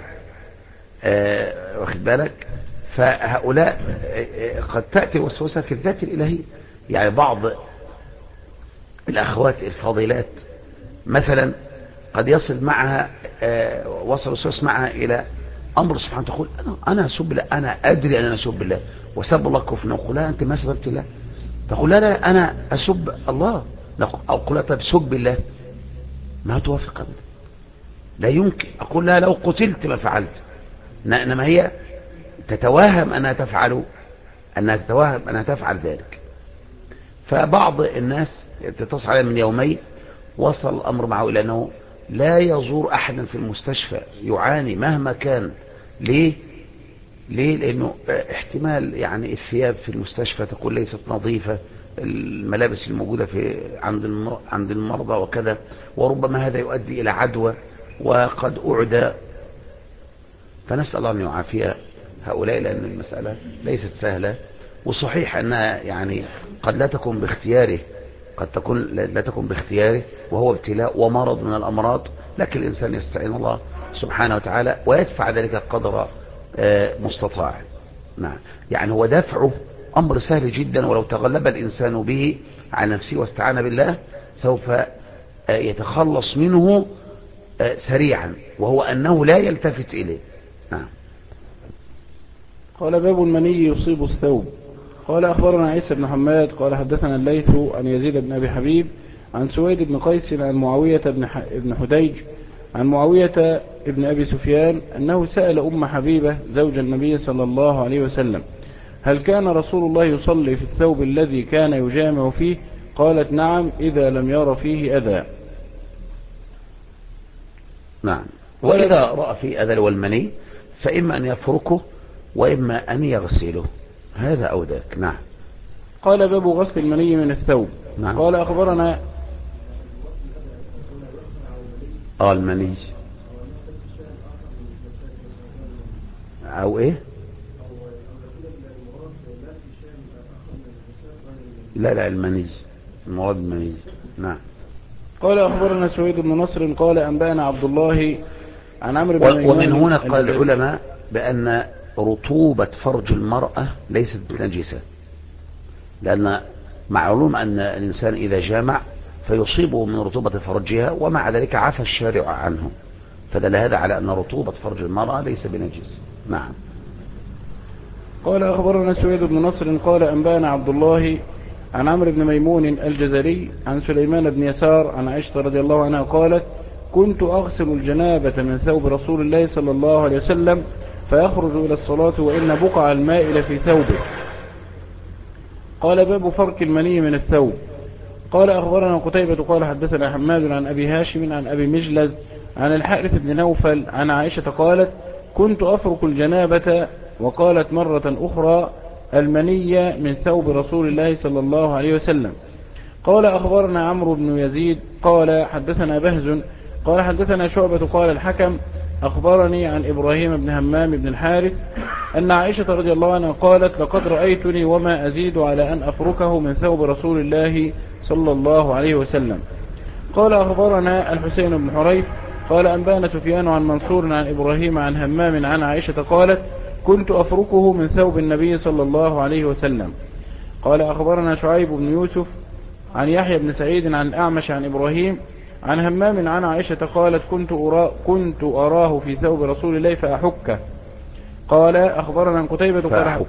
واخد بالك. فهؤلاء قد تأتي وسوسة في الذات الإلهية. يعني بعض الأخوات الفاضلات مثلا قد يصل معها وصل وسوس معها إلى أمر سبحانه، تقول أنا أسب الله، أنا أدري أن أنا أسب الله وسب الله كفر. نقول لا أنت ما سببت الله. تقول لا أنا أسب الله. أقول لها طب سب الله، ما توافق أبدا، لا يمكن. أقول لها لو قتلت ما فعلت. إنما هي تتوهم أنها تفعل ذلك. فبعض الناس تتصل عليه من يومين وصل الأمر معه إلى أنه لا يزور أحدا في المستشفى، يعاني مهما كان. ليه؟ لأنه احتمال يعني الثياب في المستشفى تكون ليست نظيفة، الملابس الموجودة عند المرضى وكذا، وربما هذا يؤدي إلى عدوى وقد أعدى. فنسأل الله أن يعافي هؤلاء، لأن المسألة ليست سهلة. وصحيح أنها يعني قد لا تكون باختياره، قد تكون لا تكون باختياره، وهو ابتلاء ومرض من الأمراض. لكن الإنسان يستعين الله سبحانه وتعالى ويدفع ذلك قدر مستطاع. نعم. يعني هو دفعه أمر سهل جدا، ولو تغلب الإنسان به على نفسه واستعان بالله سوف يتخلص منه سريعا، وهو أنه لا يلتفت إليه. نعم. قال باب المني يصيب الثوب. قال أخبرنا عيسى بن حماد قال حدثنا الليث عن يزيد بن أبي حبيب عن سويد بن قيس عن معاوية بن حديج عن معاوية بن أبي سفيان أنه سأل أم حبيبة زوج النبي صلى الله عليه وسلم هل كان رسول الله يصلي في الثوب الذي كان يجامع فيه؟ قالت نعم إذا لم ير فيه أذى. نعم. وإذا رأى فيه أذى والمني فإما أن يفركه وإما أن يغسله، هذا أو ذاك. نعم. قال باب غسل المني من الثوب. نعم. قال أخبرنا المني أو إيه؟ لا المني، المراد المني. نعم. قال أخبرنا سويد بن نصر قال أنبأنا عبد الله عن عمرو بن ميمون. ومن هنا قال العلماء بأن رطوبة فرج المرأة ليست نجسة، لأن معلوم أن الإنسان إذا جامع فيصيبه من رطوبة فرجها، ومع ذلك عفى الشارع عنه، فدل هذا على أن رطوبة فرج المرأة ليس بنجس. نعم. قال أخبرنا سويد بن نصر قال أنبأنا عبد الله عن عمرو بن ميمون الجزري عن سليمان بن يسار عن عائشة رضي الله عنها قالت كنت أغسل الجنابة من ثوب رسول الله صلى الله عليه وسلم فيخرج إلى الصلاة وإن بقع الماء لفي ثوبه. قال باب فرك المني من الثوب. قال أخبرنا قتيبة قال حدثنا حماد عن أبي هاشم عن أبي مجلز عن الحارث بن نوفل عن عائشة قالت كنت أفرك الجنابة، وقالت مرة أخرى المني من ثوب رسول الله صلى الله عليه وسلم. قال أخبرنا عمرو بن يزيد قال حدثنا بهز قال حدثنا شعبة قال الحكم أخبرني عن إبراهيم بن همام بن الحارث أن عائشة رضي الله عنها قالت لقد رأيتني وما أزيد على أن أفركه من ثوب رسول الله صلى الله عليه وسلم. قال أخبرنا الحسين بن حريث قال أنبانا سفيان عن منصور عن إبراهيم عن همام عن عائشة قالت كنت أفركه من ثوب النبي صلى الله عليه وسلم. قال أخبرنا شعيب بن يوسف عن يحيى بن سعيد عن الأعمش عن إبراهيم عن همام عن عائشة قالت كنت أراه في ثوب رسول الله فأحكه. قال أخبرنا قتيبة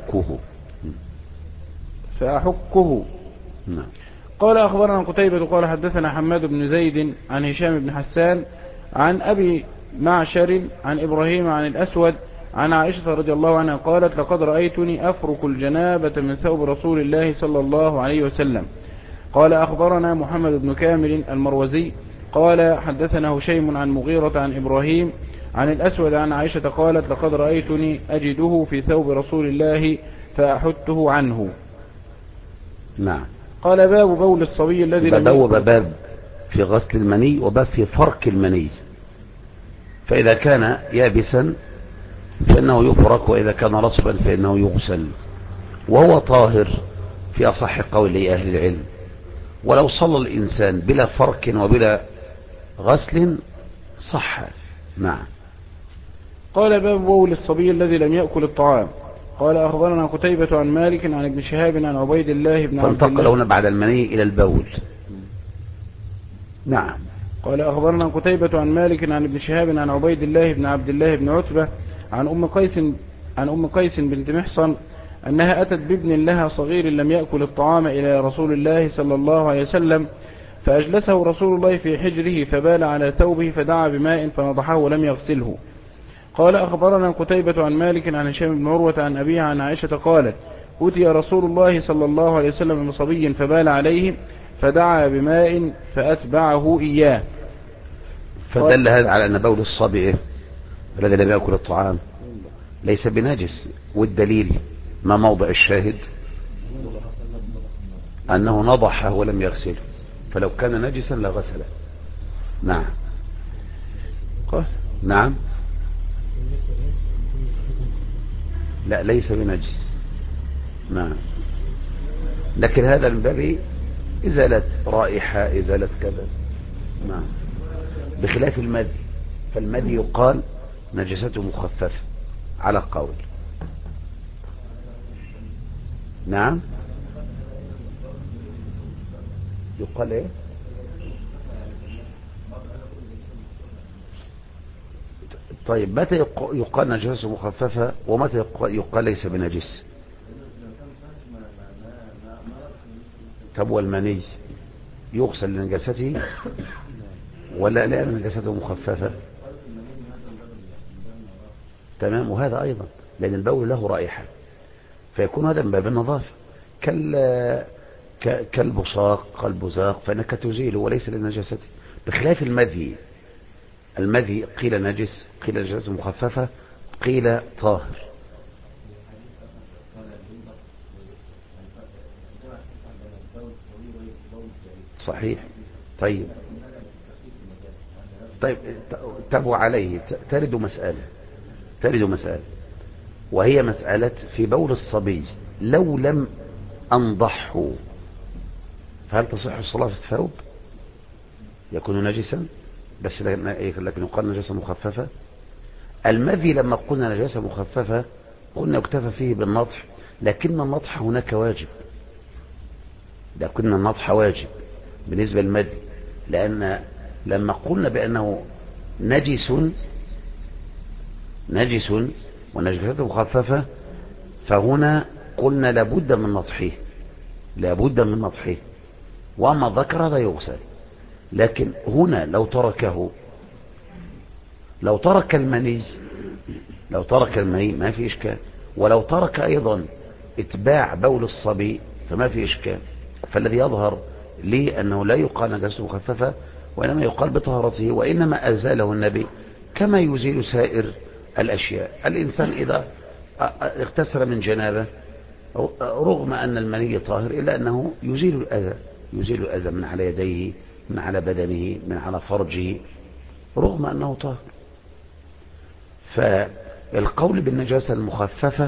فأحكه. قال أخبرنا قتيبة قال حدثنا حماد بن زيد عن هشام بن حسان عن أبي معشر عن إبراهيم عن الأسود عن عائشة رضي الله عنها قالت لقد رأيتني أفرك الجنابة من ثوب رسول الله صلى الله عليه وسلم. قال أخبرنا محمد بن كامل المروزي قال حدثنا هشيم عن مغيرة عن إبراهيم عن الأسود عن عائشة قالت لقد رأيتني أجده في ثوب رسول الله فأحته عنه. نعم. قال باب بول الصبي الذي لم يكن باب في غسل المني وباب في فرك المني. فإذا كان يابسا فإنه يفرك وإذا كان رطبا فإنه يغسل وهو طاهر في أصح قول أهل العلم. ولو صلى الإنسان بلا فرك وبلا غسل صح. نعم. قال باب بول الصبي الذي لم يأكل الطعام. قال أخبرنا قتيبة عن مالك عن ابن شهاب عن عبيد الله بن عبد الله فانتقلون بعد المني إلى البول. نعم. قال أخبرنا قتيبة عن مالك عن ابن شهاب عن عبيد الله بن عبد الله بن عتبة عن أم قيس بنت محصن أنها أتت بابن لها صغير لم يأكل الطعام إلى رسول الله صلى الله عليه وسلم فأجلسه رسول الله في حجره فبال على ثوبه فدعا بماء فنضحه ولم يغسله. قال أخبرنا قتيبة عن مالك عن هشام بن عروة عن أبيه عن عائشة قالت أتي رسول الله صلى الله عليه وسلم بصبي فبال عليه فدعا بماء فأتبعه إياه. فدل هذا على أن بول الصبي الذي لم يأكل الطعام ليس بنجس. والدليل ما موضع الشاهد أنه نضحه ولم يغسله فلو كان نجسا لغسله. نعم. نعم. لا ليس بنجس. نعم. لكن هذا من باب إزالة رائحة إزالة كذا. نعم. بخلاف المدي فالمدي يقال نجسته مخففة على قول. نعم. يقال ايه؟ طيب متى يقال نجسة مخففة ومتى يقال ليس بنجس؟ طب والمني يغسل لنجاسته ولا لأن نجاسته مخففة؟ تمام. وهذا أيضا لأن البول له رائحة فيكون هذا من باب النظافة كالبصاق البزاق فإنك تزيله وليس لنجاسته. بخلاف المذي قيل نجس قيل نجاسة مخففة قيل طاهر. صحيح. طيب تبوا عليه ترد مسألة وهي مسألة في بول الصبي لو لم أنضحه فهل تصح الصلاة في الثوب؟ يكون نجسا بس لكن يقال نجاسة مخففة. المذي لما قلنا نجاسة مخففة قلنا يكتفى فيه بالنضح لكن النضح هناك واجب. لكن النضح واجب بالنسبة للمذي لأن لما قلنا بأنه نجس ونجاسته مخففة فهنا قلنا لابد من نضحه وأما الذكر هذا يغسل. لكن هنا لو ترك المني ما في إشكال ولو ترك أيضا اتباع بول الصبي فما في إشكال. فالذي يظهر لي أنه لا يقال نجاسته مخففة وإنما يقال بطهارته وإنما أزاله النبي كما يزيل سائر الأشياء. الإنسان إذا اغتسل من جنابه رغم أن المني طاهر إلا أنه يزيل الأذى من على يديه من على بدنه من على فرجه رغم أنه طاهر. فالقول بالنجاسة المخففة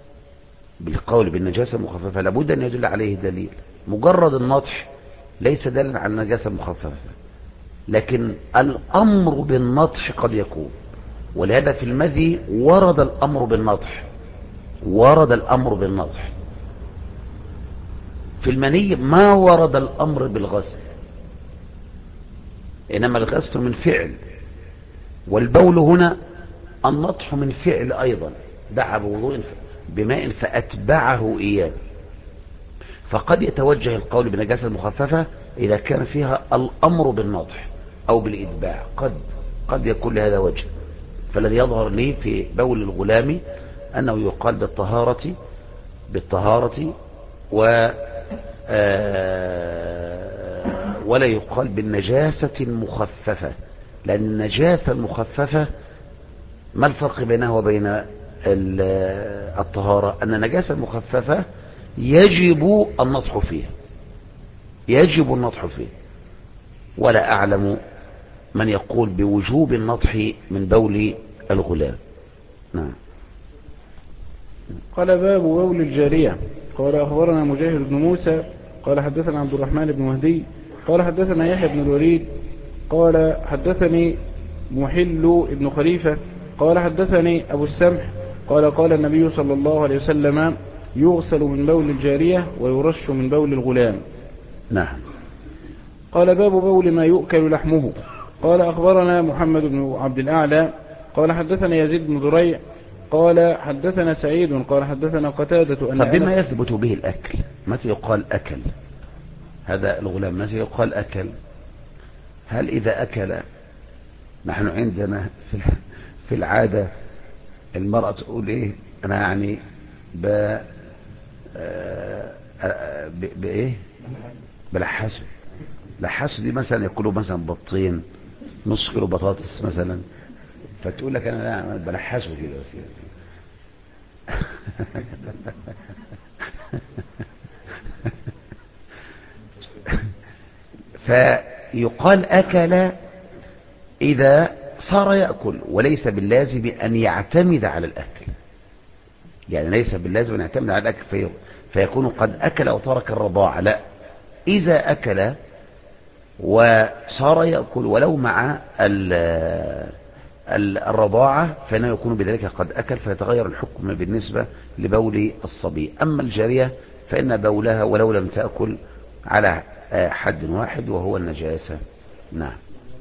لابد أن يدل عليه دليل. مجرد النطح ليس دليلا على النجاسة المخففة، لكن الأمر بالنطح قد يكون. ولهذا في المذي ورد الأمر بالنطح. في المني ما ورد الأمر بالغسل، إنما الغسل من فعل، والبول هنا النطح من فعل أيضا، دعا بوضوء بماء فأتبعه إياه. فقد يتوجه القول بنجاسة المخففة إذا كان فيها الأمر بالنطح أو بالإتباع، قد يكون لهذا وجه. فالذي يظهر لي في بول الغلام أنه يقال بالطهارة ولا يقال بالنجاسة المخففة، لأن النجاسة المخففة ما الفرق بينها وبين الطهارة؟ أن النجاسة المخففة يجب النطح فيها، ولا أعلم من يقول بوجوب النطح من بول الغلام. نعم. قال باب بول الجارية. قال أخبرنا مجاهد بن موسى قال حدثنا عبد الرحمن بن مهدي قال حدثنا يحيى بن الوليد قال حدثني محل بن خليفة قال حدثني أبو السمح قال قال النبي صلى الله عليه وسلم يغسل من بول الجارية ويرش من بول الغلام. نعم. قال باب بول ما يؤكل لحمه. قال أخبرنا محمد بن عبد الأعلى قال حدثنا يزيد بن ذريع قال حدثنا سعيد قال حدثنا قتادة أن بما يثبت به الأكل، متى يقال أكل هذا الغلام؟ متى يقال أكل؟ هل إذا أكل؟ نحن عندنا في العادة المرأة تقول إيه؟ أنا يعني بإيه؟ لحسه دي مثلا يأكلوا مثلا بطين، نص كيلو بطاطس مثلا، فتقول لك أنا بلحسه كده. فيقال أكل إذا صار يأكل، وليس باللازم أن يعتمد على الأكل، يعني ليس باللازم أن يعتمد على الأكل فيكون قد أكل أو ترك الرضاعة. لا، إذا أكل وصار يأكل ولو مع الرضاعة فإنه يكون بذلك قد أكل، فيتغير الحكم بالنسبة لبول الصبي. أما الجارية فإن بولها ولو لم تأكل على حد واحد وهو النجاسة. نعم.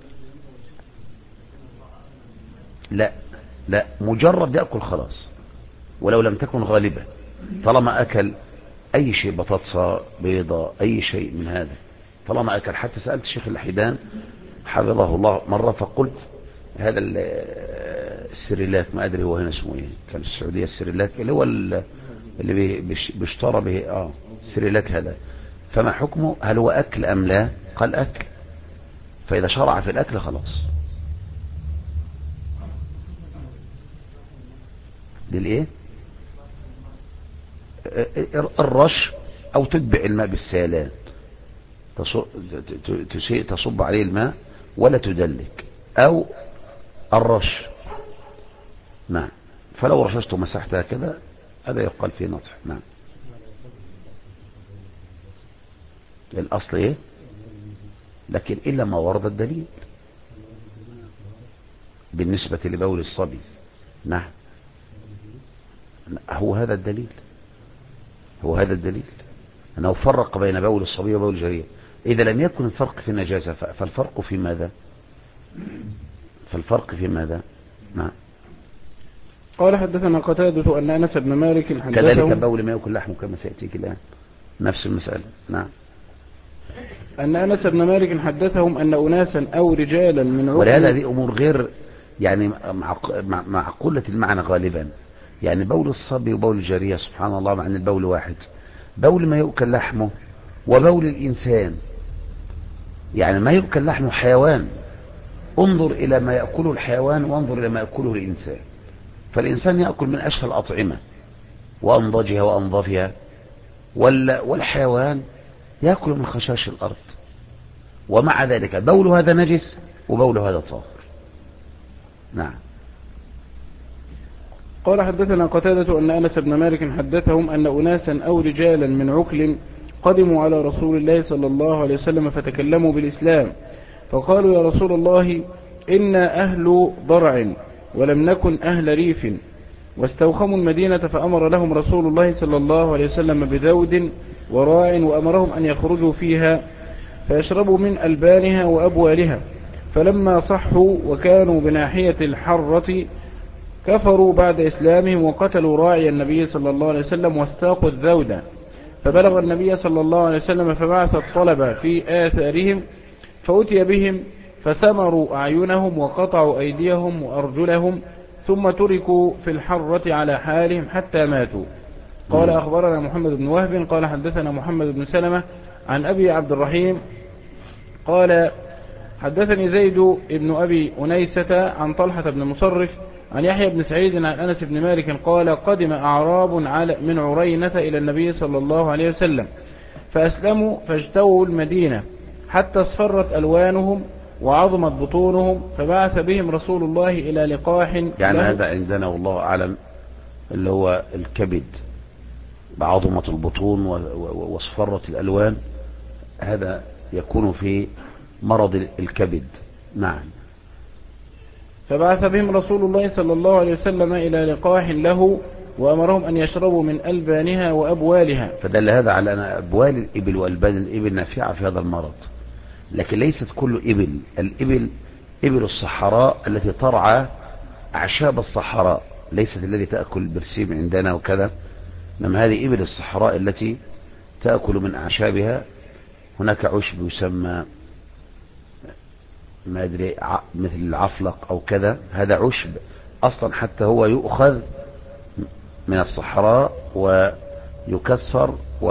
لا، مجرد يأكل خلاص ولو لم تكن غالبة، طالما أكل أي شيء، بطاطسة بيضة أي شيء من هذا، طالما أكل. حتى سألت الشيخ الحيدان حفظه الله مرة فقلت هذا السريلاك، ما أدري هو هنا اسمه إيه، كان في السعودية السريلاك اللي هو اللي بيشترى به السريلاك هذا، فما حكمه؟ هل هو أكل أم لا؟ قال أكل، فإذا شرع في الأكل خلاص. للإيه؟ الرش، أو تتبع الماء بالسيلان، تصب عليه الماء ولا تدلك، أو الرش. نعم. فلو رششت ومسحتها كذا هذا يقال فيه نطح. نعم. الأصل إيه؟ لكن إلا ما ورد الدليل بالنسبة لبول الصبي. نعم. هو هذا الدليل أنه فرق بين بول الصبي وبول الجارية. إذا لم يكن الفرق في النجاسة فالفرق في ماذا؟ نعم. قال حدثنا قتادة أن أنس بن مالك كذلك بول ما يأكل لحمه كما سيأتيك الآن نفس المسألة. نعم. أن أنس بن مالك حدثهم أن أناسا أو رجالا من عقل، ولهذا هذه أمور غير يعني معقولة المعنى غالبا، يعني بول الصبي وبول الجارية سبحان الله مع أن البول واحد، بول ما يؤكل لحمه وبول الإنسان، يعني ما يؤكل لحمه حيوان، انظر إلى ما يأكله الحيوان وانظر إلى ما يأكله الإنسان. فالإنسان يأكل من أشهى الأطعمة وأنضجها وأنظفها، والحيوان يأكل من خشاش الأرض، ومع ذلك بول هذا نجس وبول هذا طاهر. نعم. قال حدثنا قتادة أن أنس بن مالك حدثهم أن أناسا أو رجالا من عكل قدموا على رسول الله صلى الله عليه وسلم فتكلموا بالإسلام، فقالوا يا رسول الله إنا أهل ضرع ولم نكن أهل ريف، واستوخموا المدينة، فأمر لهم رسول الله صلى الله عليه وسلم بذود وراع، وأمرهم أن يخرجوا فيها فيشربوا من ألبانها وأبوالها، فلما صحوا وكانوا بناحية الحرة كفروا بعد إسلامهم وقتلوا راعي النبي صلى الله عليه وسلم واستاقوا الذود، فبلغ النبي صلى الله عليه وسلم فبعث الطلب في آثارهم فأتي بهم فسمروا أعينهم وقطعوا أيديهم وأرجلهم، ثم تركوا في الحرة على حالهم حتى ماتوا. قال أخبرنا محمد بن وهب قال حدثنا محمد بن سلمة عن أبي عبد الرحيم قال حدثني زيد بن أبي أنيسة عن طلحة بن مصرف عن يحيى بن سعيد عن أنس بن مالك قال قدم أعراب من عرينة إلى النبي صلى الله عليه وسلم فأسلموا فاجتووا المدينة حتى اصفرت ألوانهم وعظمت بطونهم، فبعث بهم رسول الله إلى لقاح. يعني هذا عندنا والله أعلم اللي هو الكبد بعظمة البطون واصفرت الألوان، هذا يكون في مرض الكبد. نعم. فبعث بهم رسول الله صلى الله عليه وسلم إلى لقاح له وأمرهم أن يشربوا من ألبانها وأبوالها. فدل هذا على أن أبوال الإبل وألبان الإبل نافعة في هذا المرض، لكن ليست كل إبل. الإبل إبل الصحراء التي ترعى أعشاب الصحراء، ليست التي تأكل البرسيم عندنا وكذا، إنما هذه إبل الصحراء التي تأكل من أعشابها. هناك عشب يسمى ما أدري مثل العفلق أو كذا، هذا عشب أصلا حتى هو يؤخذ من الصحراء ويكسر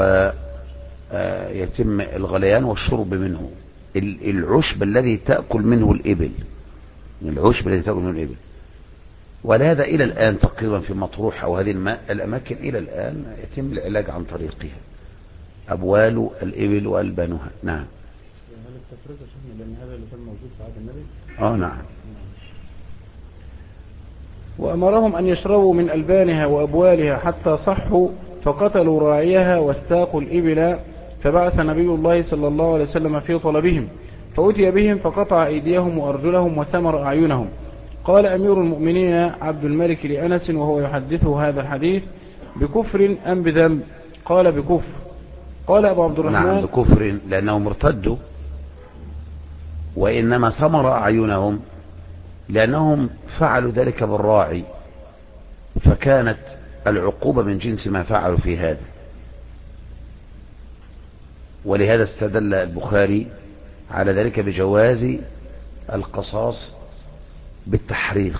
ويتم الغليان والشرب منه. العشب الذي تأكل منه الإبل، العشب الذي تأكل منه الإبل. ولهذا إلى الآن تقريبا في مطروح أو هذه الأماكن إلى الآن يتم العلاج عن طريقها، أبوال الإبل وألبانها. نعم. هل التفريق يا شيخنا لأن هذا اللي كان موجود في عهد النبي؟ نعم. وأمرهم أن يشربوا من ألبانها وأبوالها حتى صحوا، فقتلوا راعيها واستاقوا الإبل، فبعث نبي الله صلى الله عليه وسلم في طلبهم، فأتي بهم فقطع أيديهم وأرجلهم وثمر أعينهم. قال أمير المؤمنين عبد الملك لأنس وهو يحدثه هذا الحديث: بكفر أم بذنب؟ قال بكفر. قال أبو عبد الرحمن: نعم بكفر، لأنهم ارتدوا، وإنما ثمر أعينهم لأنهم فعلوا ذلك بالراعي، فكانت العقوبة من جنس ما فعلوا في هذا. ولهذا استدل البخاري على ذلك بجواز القصاص بالتحريق،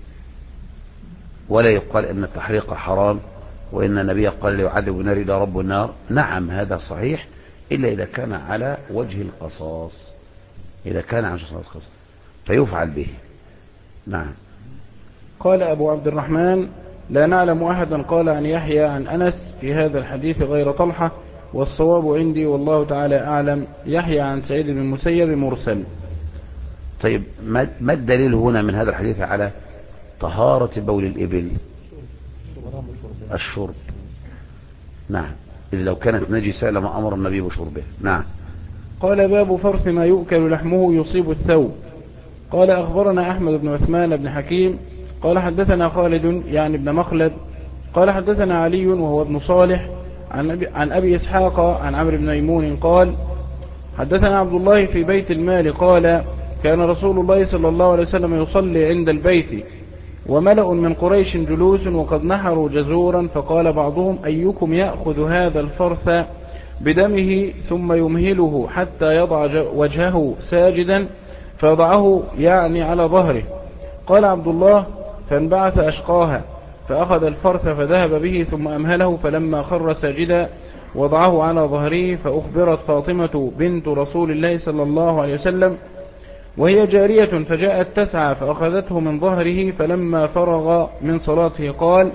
ولا يقال ان التحريق حرام وان النبي قال ليعذب النار الى رب النار. نعم هذا صحيح، الا اذا كان على وجه القصاص، اذا كان على وجه القصاص فيفعل به. نعم. قال ابو عبد الرحمن: لا نعلم احدا قال عن يحيى عن انس في هذا الحديث غير طلحة، والصواب عندي والله تعالى اعلم يحيى عن سعيد بن المسيب مرسل. طيب ما الدليل هنا من هذا الحديث على طهارة بول الإبل؟ الشرب. نعم، إذا لو كانت نجسة لما أمر النبي بشربه. نعم. قال: باب فرث ما يؤكل لحمه يصيب الثوب. قال: أخبرنا أحمد بن عثمان بن حكيم قال حدثنا خالد يعني ابن مخلد قال حدثنا علي وهو ابن صالح عن أبي إسحاق عن عمرو بن ميمون قال حدثنا عبد الله في بيت المال قال: كان رسول الله صلى الله عليه وسلم يصلي عند البيت وملأ من قريش جلوس وقد نحروا جزورا، فقال بعضهم: أيكم يأخذ هذا الفرث بدمه ثم يمهله حتى يضع وجهه ساجدا فيضعه يعني على ظهره؟ قال عبد الله: فانبعث أشقاها فأخذ الفرث فذهب به ثم أمهله، فلما خر ساجدا وضعه على ظهره، فأخبرت فاطمة بنت رسول الله صلى الله عليه وسلم وهي جارية فجاءت تسعى فأخذته من ظهره، فلما فرغ من صلاته قال: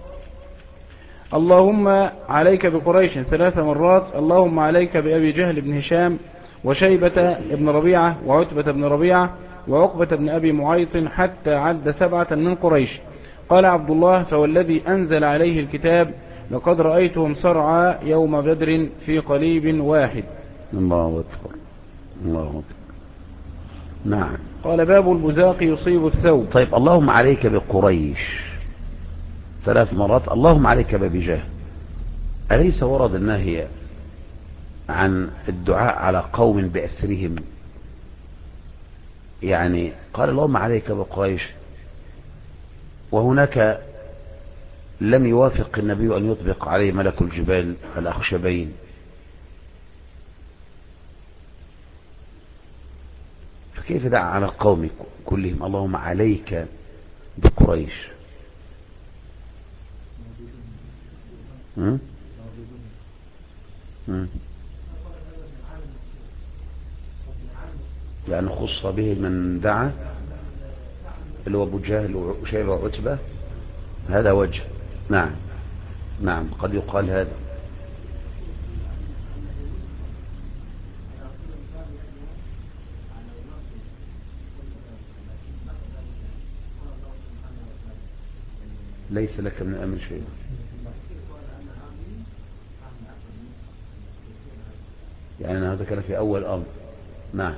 اللهم عليك بقريش 3 مرات، اللهم عليك بأبي جهل بن هشام وشيبة بن ربيعة وعتبة بن ربيعة وعقبة بن أبي معيط، حتى عد 7 من قريش. قال عبد الله: فوالذي أنزل عليه الكتاب لقد رأيتهم صرعى يوم بدر في قليب واحد. الله أكبر، الله أكبر. نعم. قال: باب البزاق يصيب الثوب. طيب، اللهم عليك بقريش 3 مرات، اللهم عليك بأبي جهل. أليس ورد النهي عن الدعاء على قوم بأسرهم؟ يعني قال اللهم عليك بقريش، وهناك لم يوافق النبي أن يطبق عليه ملك الجبال الأخشبين. فكيف دعا على القوم كلهم اللهم عليك بقريش؟ يعني خص به من دعا اللي هو أبو جهل وشيبة وعتبة، هذا وجه. نعم، نعم، قد يقال هذا. ليس لك من الأمر شيء. يعني هذا كان في أول أمر. نعم.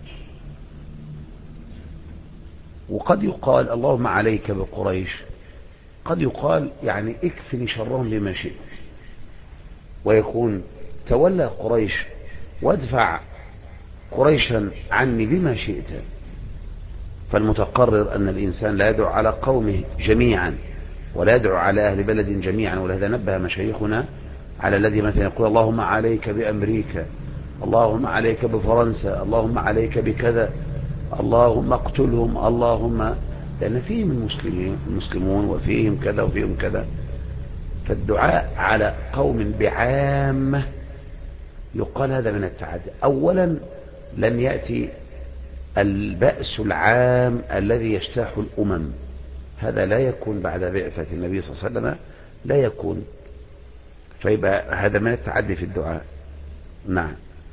وقد يقال اللهم عليك بقريش، قد يقال يعني اكفني شرهم بما شئت، ويكون تولى قريش وادفع قريشا عني بما شئت. فالمتقرر أن الإنسان لا يدعو على قومه جميعا ولا يدعو على أهل بلد جميعا، ولهذا نبه مشايخنا على الذي مثلا يقول اللهم عليك بأمريكا، اللهم عليك بفرنسا، اللهم عليك بكذا، اللهم اقتلهم، اللهم، لأن فيهم المسلمون وفيهم كذا وفيهم كذا. فالدعاء على قوم بعامة يقال هذا من التعدي. أولا لم يأتي البأس العام الذي يجتاح الأمم، هذا لا يكون بعد بعثة النبي صلى الله عليه وسلم، لا يكون. فيبقى هذا من التعدي في الدعاء. نعم.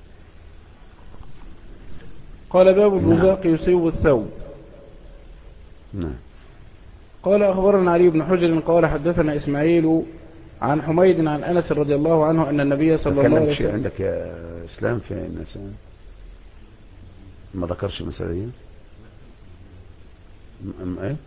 قال: باب البزاق يصيب الثوب. نعم. قال: أخبرنا علي بن حجر قال حدثنا إسماعيل عن حميد عن أنس رضي الله عنه أن النبي صلى الله عليه وسلم. عندك يا إسلام في الناس ما ذكرش المسألة دي؟ ايه؟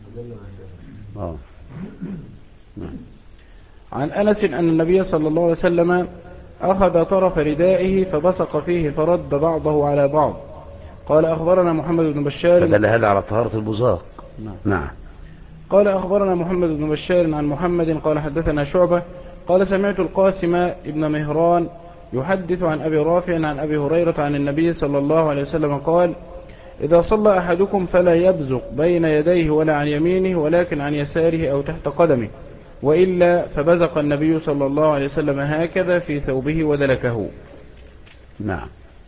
نعم. عن أنس أن النبي صلى الله عليه وسلم أخذ طرف ردائه فبصق فيه فرد بعضه على بعض. قال: أخبرنا محمد بن بشار. فدل هذا على طهارة البزاق. نعم. قال: أخبرنا محمد بن بشار عن محمد قال حدثنا شعبة قال: سمعت القاسم ابن مهران يحدث عن أبي رافع عن أبي هريرة عن النبي صلى الله عليه وسلم قال: إذا صلى أحدكم فلا يبزق بين يديه ولا عن يمينه ولكن عن يساره أو تحت قدمه، وإلا فبزق النبي صلى الله عليه وسلم هكذا في ثوبه ودلكه. نعم.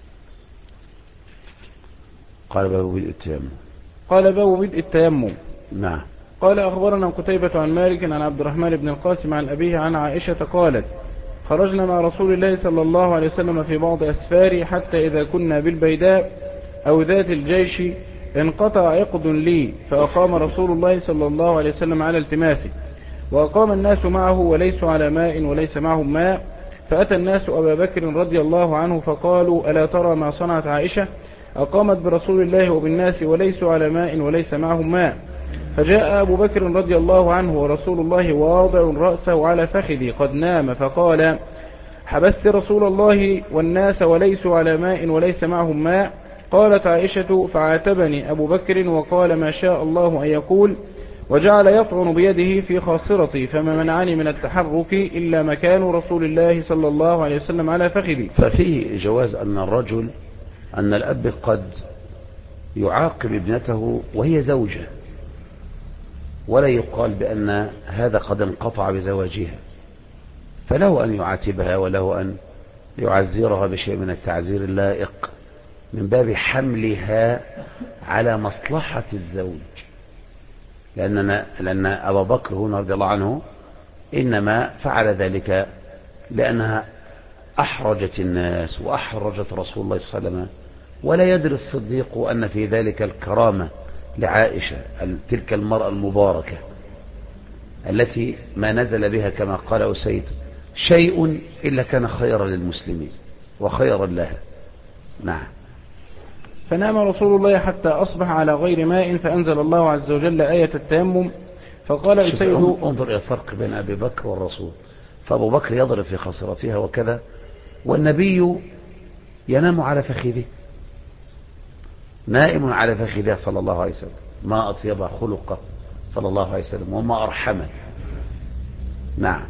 قال باب بدء التيمم. قال: باب بدء التيمم. نعم. قال: أخبرنا قتيبة عن مالك عن عبد الرحمن بن القاسم عن أبيه عن عائشة قالت: خرجنا مع رسول الله صلى الله عليه وسلم في بعض أسفاره حتى إذا كنا بالبيداء أو ذات الجيش انقطع عقد لي، فأقام رسول الله صلى الله عليه وسلم على التماسه، وأقام الناس معه وليسوا على ماء وليس معهم ماء، فأتى الناس أبا بكر رضي الله عنه فقالوا: ألا ترى ما صنعت عائشة؟ أقامت برسول الله وبالناس وليسوا على ماء وليس معهم ماء. فجاء أبو بكر رضي الله عنه ورسول الله واضع رأسه على فخذي قد نام، فقال: حبست رسول الله والناس وليسوا على ماء وليس معهم ماء. قالت عائشة: فعاتبني أبو بكر وقال: ما شاء الله أن يقول، وجعل يطعن بيده في خاصرتي، فما منعني من التحرك إلا مكان رسول الله صلى الله عليه وسلم على فخذي. ففيه جواز أن الأب قد يعاقب ابنته وهي زوجة، ولا يقال بأن هذا قد انقطع بزواجها، فله أن يعاتبها وله أن يعذرها بشيء من التعذير اللائق من باب حملها على مصلحة الزوج. لأن أبا بكر هنا رضي الله عنه إنما فعل ذلك لأنها أحرجت الناس وأحرجت رسول الله صلى الله عليه وسلم، ولا يدري الصديق أن في ذلك الكرامة لعائشة تلك المرأة المباركة. التي ما نزل بها كما قال أسيد شيء إلا كان خيرا للمسلمين وخيرا لها. نعم. فنام رسول الله حتى أصبح على غير ماء فأنزل الله عز وجل آية التيمم فقال أسيد. انظر إلى الفرق بين أبي بكر والرسول، فأبو بكر يضرب في خصرتها وكذا، والنبي ينام على فخذه، نائم على فخذه صلى الله عليه وسلم، ما أطيب خلقه صلى الله عليه وسلم وما أرحمه. نعم.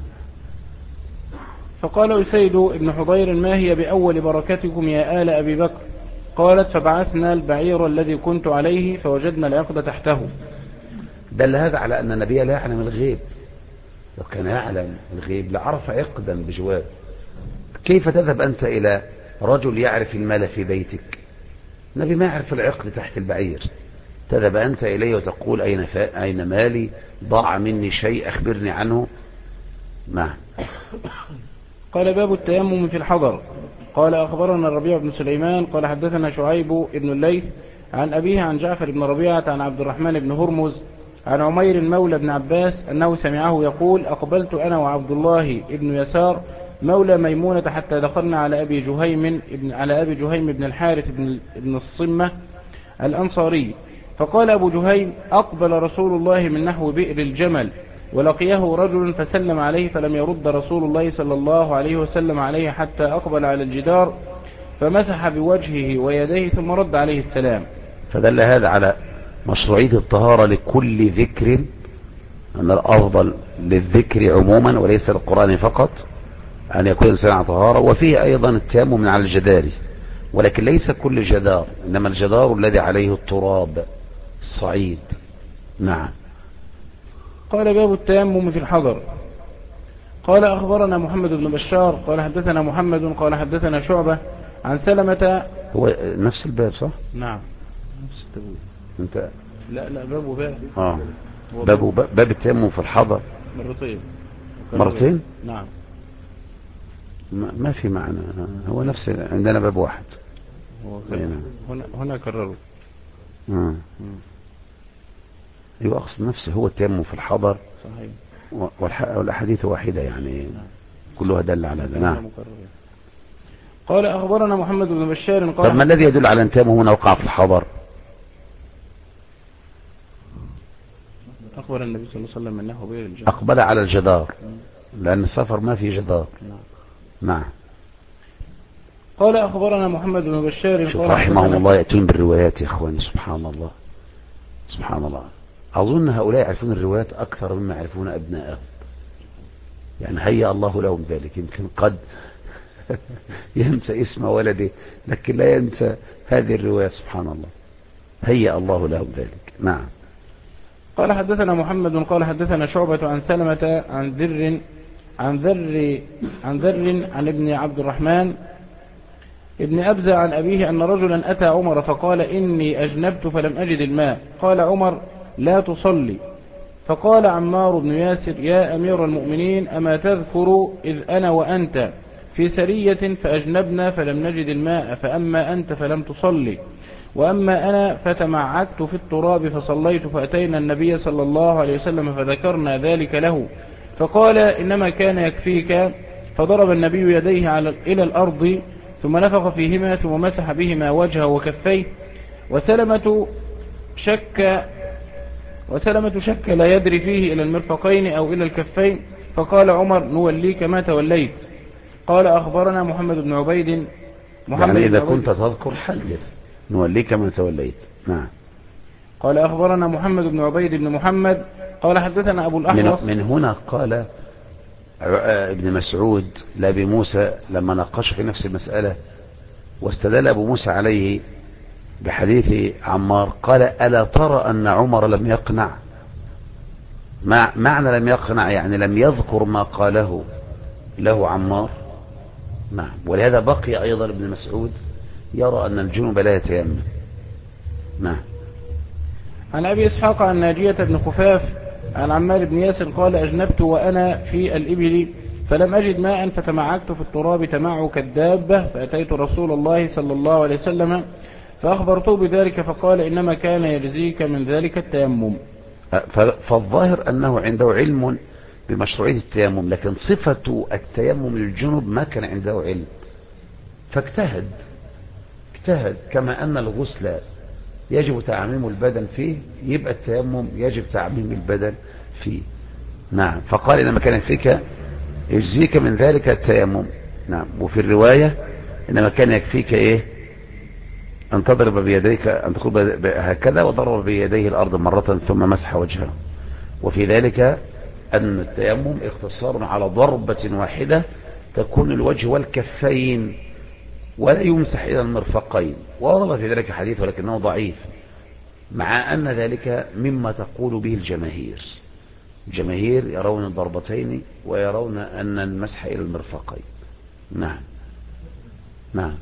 فقال أسيد ابن حضير ما هي بأول بركتكم يا آل أبي بكر؟ قالت فبعثنا البعير الذي كنت عليه فوجدنا العقد تحته. دل هذا على أن النبي لا يعلم الغيب، لو كان يعلم الغيب لعرف عقدا بجواب. كيف تذهب أنت إلى رجل يعرف المال في بيتك؟ النبي ما يعرف العقد تحت البعير، تذهب أنت إليه وتقول أين مالي؟ ضاع مني شيء أخبرني عنه. نعم. قال باب التيمم في الحضر. قال أخبرنا الربيع بن سليمان قال حدثنا شعيب بن الليث عن أبيه عن جعفر بن ربيعة عن عبد الرحمن بن هرمز عن عمير مولى بن عباس أنه سمعه يقول أقبلت أنا وعبد الله بن يسار مولى ميمونة حتى دخلنا على أبي جهيم بن الحارث بن الصمة الأنصاري، فقال أبو جهيم أقبل رسول الله من نحو بئر الجمل ولقيه رجل فسلم عليه فلم يرد رسول الله صلى الله عليه وسلم عليه حتى أقبل على الجدار فمسح بوجهه ويديه ثم رد عليه السلام. فدل هذا على مشروعية الطهارة لكل ذكر، أن الأفضل للذكر عموما وليس للقرآن فقط أن يكون الإنسان على طهارة، وفيه أيضا التيمم من على الجدار، ولكن ليس كل جدار، إنما الجدار الذي عليه التراب الصعيد. نعم. قال باب التيمم في الحضر. قال أخبرنا محمد بن بشار قال حدثنا محمد قال حدثنا شعبة عن سلمة. هو نفس الباب صح؟ نعم نفس التبويب. انت لا باب باب التيمم في الحضر مرتين. نعم. ما في معنى، هو نفس عندنا باب واحد. هنا كرروا. يبقى أقصد نفسه هو التيمم في الحضر صحيح، والأحاديث واحدة يعني كلها دل على هذا. نعم. قال أخبرنا محمد بن بشار قال طب ما الذي يدل على أن التيمم هنا وقع في الحضر؟ أخبر النبي صلى الله عليه وسلم أنه بئر الجدار، أقبل على الجدار لأن السفر ما في جدار. نعم. قال أخبرنا محمد بن بشار شوف رحمهم الله يأتون بالروايات يا إخواني، سبحان الله سبحان الله. أظن هؤلاء يعرفون الروايات أكثر مما يعرفون أبنائهم، يعني هيا الله لهم ذلك. يمكن قد ينسى اسم ولده لكن لا ينسى هذه الرواية، سبحان الله، هيا الله لهم ذلك. نعم. قال حدثنا محمد قال حدثنا شعبة عن سلمة عن ذر عن ابن عبد الرحمن ابن أبزة عن أبيه أن رجلا أتى عمر فقال إني أجنبت فلم أجد الماء. قال عمر لا تصلي. فقال عمار بن ياسر يا أمير المؤمنين أما تذكر إذ أنا وأنت في سرية فأجنبنا فلم نجد الماء، فأما أنت فلم تصلي وأما أنا فتمعكت في التراب فصليت، فأتينا النبي صلى الله عليه وسلم فذكرنا ذلك له فقال إنما كان يكفيك، فضرب النبي يديه إلى الأرض ثم نفخ فيهما ثم مسح بهما وجهه وكفيه. وسلمة شك لا يدري فيه إلى المرفقين أو إلى الكفين، فقال عمر نوليك ما توليت. قال أخبرنا محمد بن عبيد يعني إذا كنت تذكر حدث نوليك ما توليت. نعم. قال أخبرنا محمد بن عبيد بن محمد قال حدثنا أبو الأحوص. من هنا قال ابن مسعود لأبي موسى لما ناقش في نفس المسألة واستدل أبو موسى عليه بحديث عمار قال ألا ترى أن عمر لم يقنع؟ معنى لم يقنع يعني لم يذكر ما قاله له عمار. نعم. ولهذا بقي أيضا ابن مسعود يرى أن الجنوب لا يتيمم. نعم. عن أبي إسحاق عن ناجية بن خفاف عن عمار بن ياسر قال أجنبت وأنا في الإبل فلم أجد ماء فتمعكت في التراب تمعك الدابة، فأتيت رسول الله صلى الله عليه وسلم فأخبرته بذلك فقال إنما كان يجزيك من ذلك التيمم. فالظاهر أنه عنده علم بمشروعية التيمم، لكن صفة التيمم للجنب ما كان عنده علم، فاجتهد كما أن الغسل يجب تعميم البدن فيه، يبقى التيمم يجب تعميم البدن فيه. نعم. فقال إنما كان يكفيك يجزيك من ذلك التيمم. نعم. وفي الرواية إنما كان يكفيك إيه؟ أن تضرب بيديك، أن تقول هكذا وضرب بيديه الأرض مرة ثم مسح وجهه. وفي ذلك أن التيمم اختصار على ضربة واحدة تكون الوجه والكفين، ولا يمسح إلى المرفقين. وورد في ذلك حديث ولكنه ضعيف، مع أن ذلك مما تقول به الجماهير يرون الضربتين ويرون أن المسح إلى المرفقين. نعم. نعم.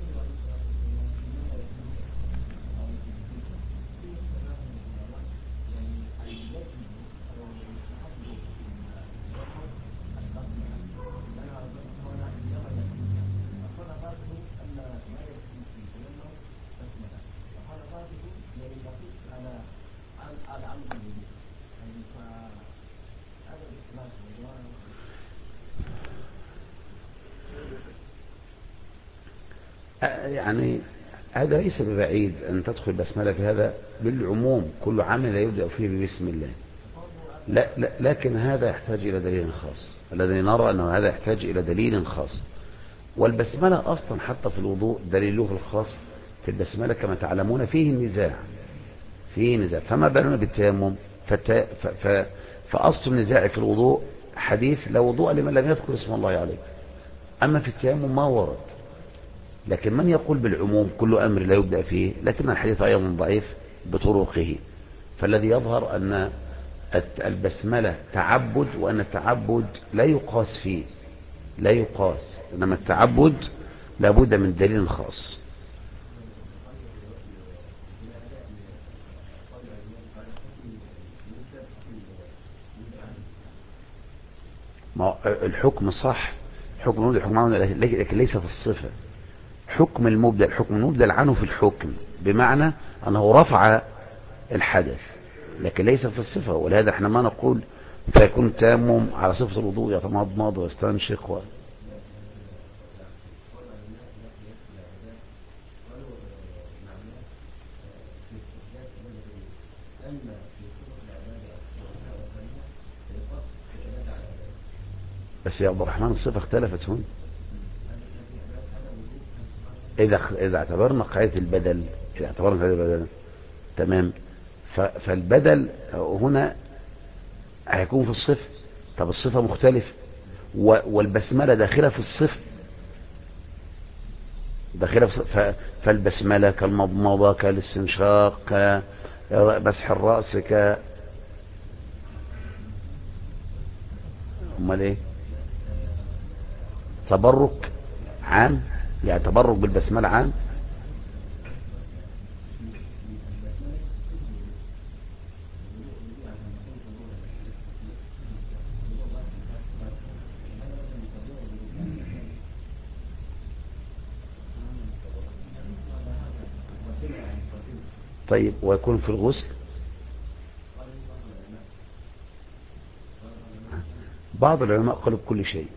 يعني هذا ليس ببعيد أن تدخل بسملة في هذا بالعموم، كل عمل لا يبدأ فيه ببسم الله. لا لكن هذا يحتاج إلى دليل خاص، الذي نرى أنه هذا يحتاج إلى دليل خاص. والبسملة أصلا حتى في الوضوء دليله الخاص في البسملة كما تعلمون فيه نزاع، فما بالنا بالتيمم. فأصل النزاع في الوضوء حديث لا وضوء لمن لم يذكر اسم الله عليه. أما في التيمم ما ورد، لكن من يقول بالعموم كل أمر لا يبدأ فيه، لكن الحديث أيضا ضعيف بطرقه. فالذي يظهر أن البسملة تعبد، وأن التعبد لا يقاس فيه، إنما التعبد لابد من دليل خاص. الحكم صح، حكم المبدل لكن ليس في الصفة. حكم المبدل عنه في الحكم، بمعنى أنه رفع الحدث، لكن ليس في الصفة. ولهذا احنا ما نقول فيكون التيمم على صفة الوضوء يتمضمض ويستنشق بس يا عبد الرحمن الصفة اختلفت هنا. إذا اعتبرنا قاعدة البدل، تمام، فالبدل هنا هيكون في الصفة. طب الصفة مختلفة، والبسملة داخلة في الصفة، فالبسملة كالمضمضة كالاستنشاق كمسح الرأس امال ايه؟ تبرك عام، يعني تبرك بالبسملة عام. طيب ويكون في الغسل بعض العلماء قالوا بكل شيء.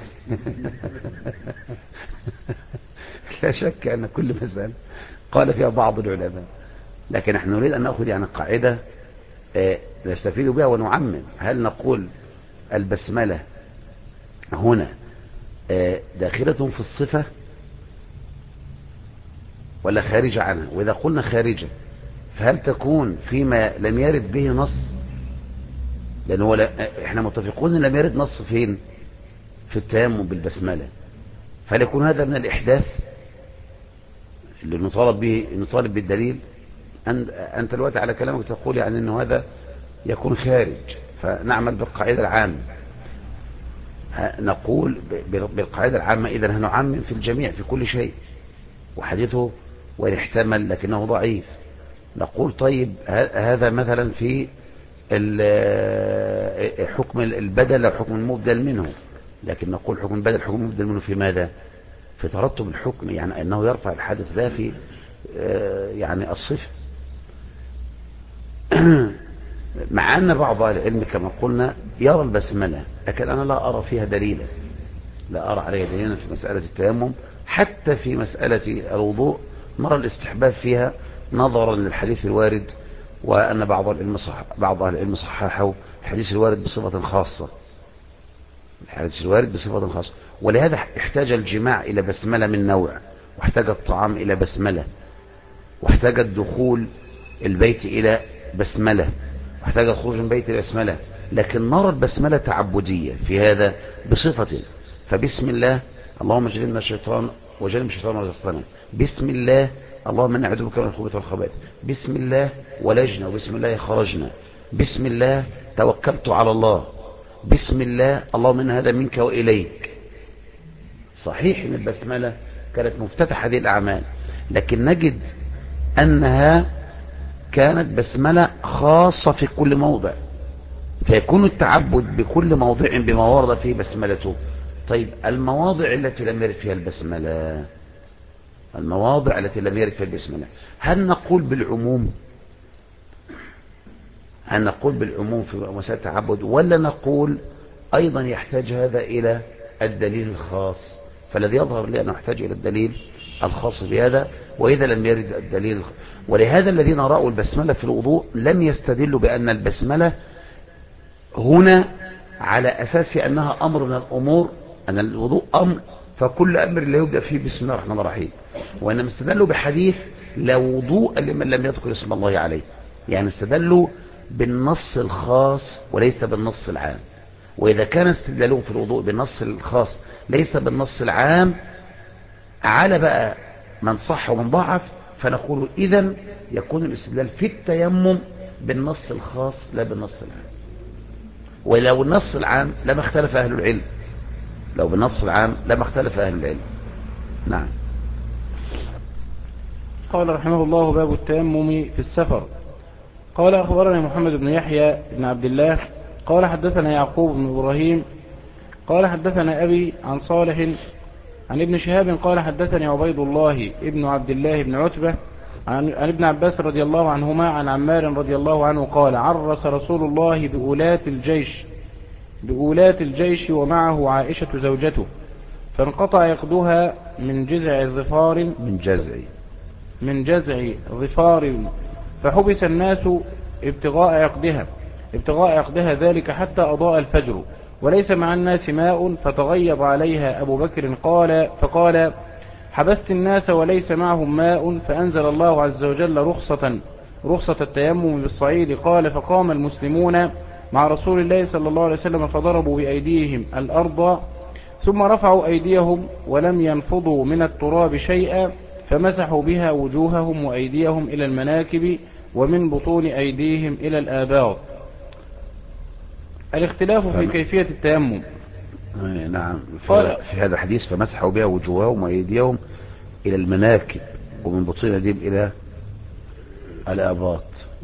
لا شك أن كل مسألة قال فيها بعض العلماء، لكن نحن نريد أن نأخذ يعني قاعدة نستفيد بها ونعمم. هل نقول البسملة هنا داخلة في الصفة ولا خارجة عنها؟ وإذا قلنا خارجة فهل تكون فيما لم يرد به نص؟ لأنه احنا متفقون ان لم يرد نص فين؟ في التيمم بالبسملة. فهل يكون هذا من الإحداث اللي نطالب بالدليل؟ أنت الوقت على كلامك تقول يعني أنه هذا يكون خارج، فنعمل بالقاعدة العامة. نقول بالقاعدة العامة إذا هنعمم في الجميع في كل شيء، وحديثه ويحتمل لكنه ضعيف. نقول طيب هذا مثلا في حكم البدل أو حكم المبدل منه، لكن نقول حكم البدل حكم المبدل منه في ماذا؟ في ترتب الحكم، يعني أنه يرفع الحدث ذا في يعني الصفة. مع أن بعض أهل العلم كما قلنا يرى البسملة، لكن أنا لا أرى فيها دليلا، لا أرى عليها دليلا في مسألة التيمم. حتى في مسألة الوضوء نرى الاستحباب فيها نظرا للحديث الوارد، وأن بعض أهل العلم صححه الحديث الوارد بصفة خاصة، الحديث الوارد بصفة خاصة. ولهذا احتاج الجماع إلى بسملة من نوع، واحتاج الطعام إلى بسملة، واحتاج الدخول البيت إلى بسملة، واحتاج الخروج من بيت إلى بسملة. لكن نرى البسملة تعبدية في هذا بصفة. فبسم الله اللهم جنبنا الشيطان وجنب الشيطان ورزقنا، بسم الله اللهم إنا نعوذ بك من الخبث والخبائث، بسم الله ولجنا وبسم الله خرجنا، بسم الله توكلت على الله، بسم الله اللهم إن هذا منك وإليك. صحيح ان البسملة كانت مفتتح هذه الأعمال، لكن نجد أنها كانت بسملة خاصة في كل موضع، فيكون التعبد بكل موضع بما ورد فيه بسملته. طيب المواضع التي لم يرد فيها البسملة، المواضع التي لم يرد فيها البسملة، هل نقول بالعموم؟ هل نقول بالعموم في مسألة التعبد، ولا نقول أيضا يحتاج هذا إلى الدليل الخاص؟ فالذي يظهر لي أنه يحتاج إلى الدليل الخاص بهذا، وإذا لم يرد الدليل ولهذا الذين رأوا البسملة في الوضوء لم يستدلوا بأن البسملة هنا على أساس أنها أمر من الأمور، أن الوضوء أمر، فكل أمر لا يبدأ فيه بسم الله الرحمن الرحيم، وإنما استدلوا بحديث لا وضوء لمن لم يذكر اسم الله عليه. يعني استدلوا بالنص الخاص وليس بالنص العام. وإذا كان استدلالهم في الوضوء بالنص الخاص ليس بالنص العام، على بقى من صح ومن ضعف، فنقول إذن يكون الاستدلال في التيمم بالنص الخاص لا بالنص العام. ولو النص العام لما اختلف أهل العلم، لو بالنص العام لما اختلف أهل العلم. نعم. قال رحمه الله: باب التيمم في السفر. قال: أخبرني محمد بن يحيى بن عبد الله قال حدثنا يعقوب بن إبراهيم قال حدثنا أبي عن صالح عن ابن شهاب قال حدثني عبيد الله ابن عبد الله بن عتبة عن ابن عباس رضي الله عنهما عن عمار رضي الله عنه قال: عرس رسول الله بأولات الجيش ومعه عائشة زوجته، فانقطع يقدها من جزع ظفار فحبس الناس ابتغاء عقدها ذلك حتى أضاء الفجر، وليس مع الناس ماء، فتغيب عليها أبو بكر فقال: حبست الناس وليس معهم ماء، فأنزل الله عز وجل رخصة التيمم بالصعيد. قال: فقام المسلمون مع رسول الله صلى الله عليه وسلم فضربوا بأيديهم الأرض، ثم رفعوا أيديهم ولم ينفضوا من التراب شيئا، فمسحوا بها وجوههم وأيديهم إلى المناكب ومن بطون أيديهم إلى الآباط. الاختلاف في كيفية التيمم. نعم. في هذا الحديث فمسحوا بها وجوههم وأيديهم إلى المناكب ومن بطون أيديهم إلى الآباط.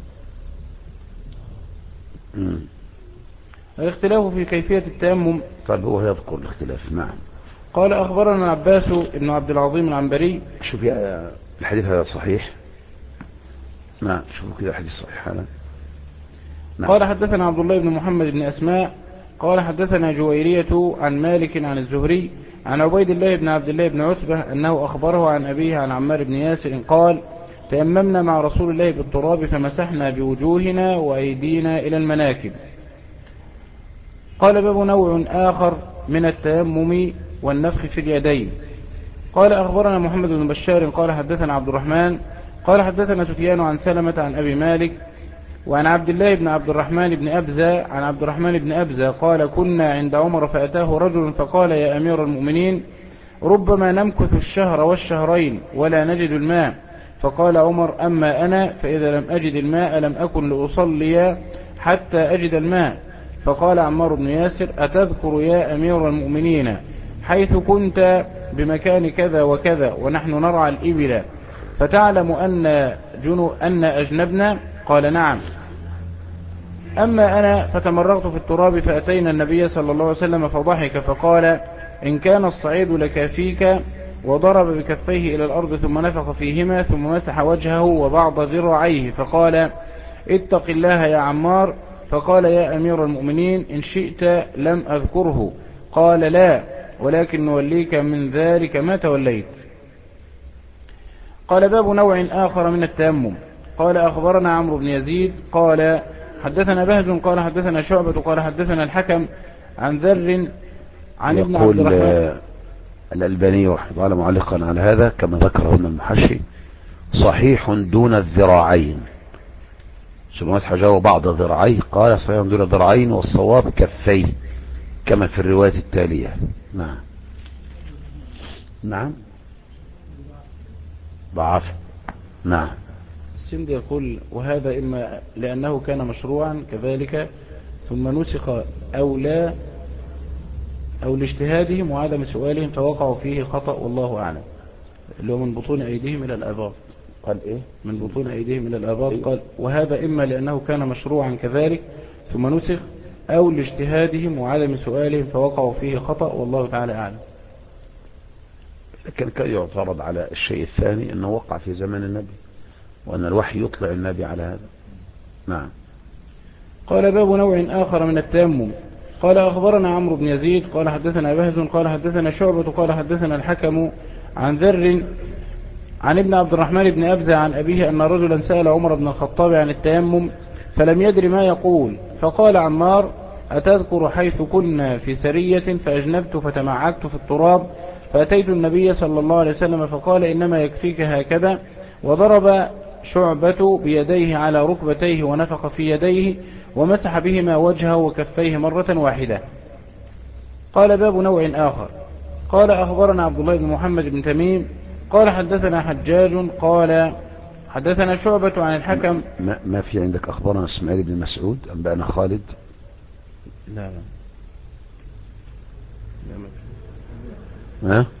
الاختلاف في كيفية التيمم. طيب هو يذكر الاختلاف. نعم. قال: أخبرنا العباس بن عبد العظيم العنبري. شوف الحديث هذا صحيح. نعم. شوفوا كده الحديث صحيح هذا. نعم. قال: حدثنا عبد الله بن محمد بن أسماء قال حدثنا جويرية عن مالك عن الزهري عن عبيد الله بن عبد الله بن عتبة أنه أخبره عن أبيه عن عمار بن ياسر قال: تيممنا مع رسول الله بالتراب فمسحنا بوجوهنا وأيدينا إلى المناكب. قال: باب نوع آخر من التيمم والنفخ في اليدين. قال: أخبرنا محمد بن بشار قال حدثنا عبد الرحمن قال حدثنا سفيان عن سلمة عن أبي مالك وعن عبد الله بن عبد الرحمن بن أبزة عن عبد الرحمن بن أبزة قال: كنا عند عمر فأتاه رجل فقال: يا أمير المؤمنين، ربما نمكث الشهر والشهرين ولا نجد الماء. فقال عمر: أما أنا فإذا لم أجد الماء لم أكن لأصلي حتى أجد الماء. فقال عمار بن ياسر: أتذكر يا أمير المؤمنين حيث كنت بمكان كذا وكذا ونحن نرعى الإبل فتعلم أن أجنبنا؟ قال: نعم. أما أنا فتمرغت في التراب فأتينا النبي صلى الله عليه وسلم فضحك فقال: إن كان الصعيد لكافيك، وضرب بكفيه إلى الأرض ثم نفخ فيهما ثم مسح وجهه وبعض ذراعيه فقال: اتق الله يا عمار، فقال يا أمير المؤمنين إن شئت لم أذكره. قال لا، ولكن نوليك من ذلك ما توليت. قال باب نوع آخر من التيمم. قال أخبرنا عمرو بن يزيد قال حدثنا بهز قال حدثنا شعبة قال حدثنا الحكم عن ذر عن ابن عبد الرحمن. الألباني رحمه الله معلقا على هذا كما ذكره ابن المحشي صحيح دون الذراعين، سمعت حجاه بعض ذراعيه، قال صحيح دون الذراعين والصواب كفيه كما في الرواية التالية. نعم نعم ضعف. نعم. السندي يقول وهذا إما لأنه كان مشروعا كذلك ثم نسخ أو لا أو لاجتهادهم وعدم سؤالهم فوقعوا فيه خطأ والله أعلم. اللي هو من بطون أيديهم إلى الآباط. قال إيه؟ من بطون أيديهم إلى الآباط. قال وهذا إما لأنه كان مشروعا كذلك ثم نسخ أو لاجتهادهم وعدم سؤالهم فوقعوا فيه خطأ والله تعالى أعلم. لكن كان يعترض على الشيء الثاني أنه وقع في زمن النبي وأن الوحي يطلع النبي على هذا. نعم. قال باب نوع آخر من التيمم. قال أخبرنا عمرو بن يزيد قال حدثنا بهز قال حدثنا شعبة قال حدثنا الحكم عن ذر عن ابن عبد الرحمن بن أبزة عن أبيه أن رجلا سأل عمر بن الخطاب عن التيمم فلم يدر ما يقول، فقال عمار أتذكر حيث كنا في سرية فأجنبت فتمعكت في التراب فأتيت النبي صلى الله عليه وسلم فقال إنما يكفيك هكذا، وضرب شعبة بيديه على ركبتيه ونفخ في يديه ومسح بهما وجهه وكفيه مرة واحدة. قال باب نوع آخر. قال أخبرنا عبد الله بن محمد بن تميم قال حدثنا حجاج قال حدثنا شعبة عن الحكم. ما في عندك أخبرنا اسماعيل بن مسعود أنبأنا خالد؟ لا لا ها؟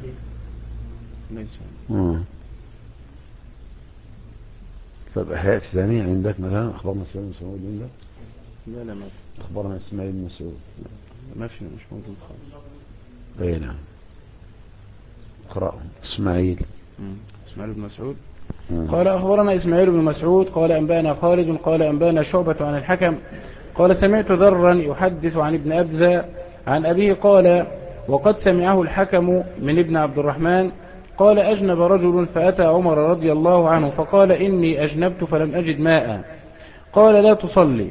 ليس. طب أحياء ثانية عندك مثلا أخبرنا اسماعيل بن مسعود عندك؟ لا لا ما في. أخبرنا اسماعيل بن مسعود ما في، مش موجود خالص. أي نعم. اقرأهم. اسماعيل بن مسعود. قال أخبرنا إسماعيل بن مسعود قال أنبانا خالد قال أنبانا شعبة عن الحكم قال سمعت ذرا يحدث عن ابن أبزة عن أبيه قال وقد سمعه الحكم من ابن عبد الرحمن قال أجنب رجل فأتى عمر رضي الله عنه فقال إني أجنبت فلم أجد ماء، قال لا تصلي.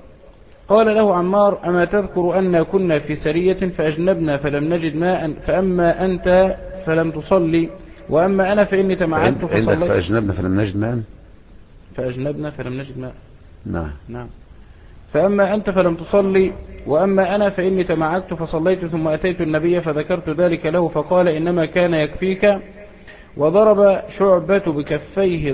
قال له عمار أما تذكر أن كنا في سرية فأجنبنا فلم نجد ماء، فأما أنت فلم تصلي وأما أنا فإني تمعدت فصليت. فأجنبنا فلم نجد ماء. فأجنبنا فلم نجد ماء. نعم. فأما أنت فلم تصلي وأما أنا فإني تمعدت فصليت ثم أتيت النبي فذكرت ذلك له فقال إنما كان يكفيك، وضرب شعبة بكفيه